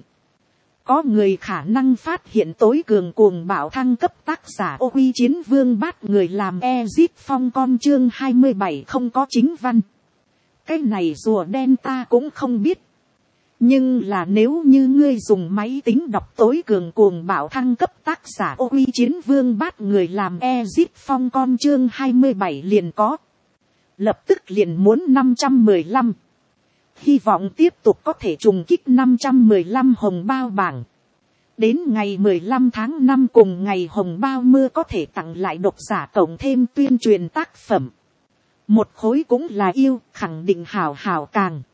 Có người khả năng phát hiện tối cường cuồng bạo thăng cấp tác giả ô quy chiến vương bát người làm Ezip Phong con chương hai mươi bảy không có chính văn. Cái này rùa đen ta cũng không biết. Nhưng là nếu như ngươi dùng máy tính đọc tối cường cuồng bạo thăng cấp tác giả ô quy chiến vương bát người làm Ezip Phong con chương hai mươi bảy liền có. Lập tức liền muốn năm trăm mười lăm. Hy vọng tiếp tục có thể trùng kích năm trăm mười lăm hồng bao bảng. Đến ngày mười lăm tháng năm cùng ngày hồng bao mưa có thể tặng lại độc giả cộng thêm tuyên truyền tác phẩm. Một khối cũng là yêu, khẳng định hào hào càng.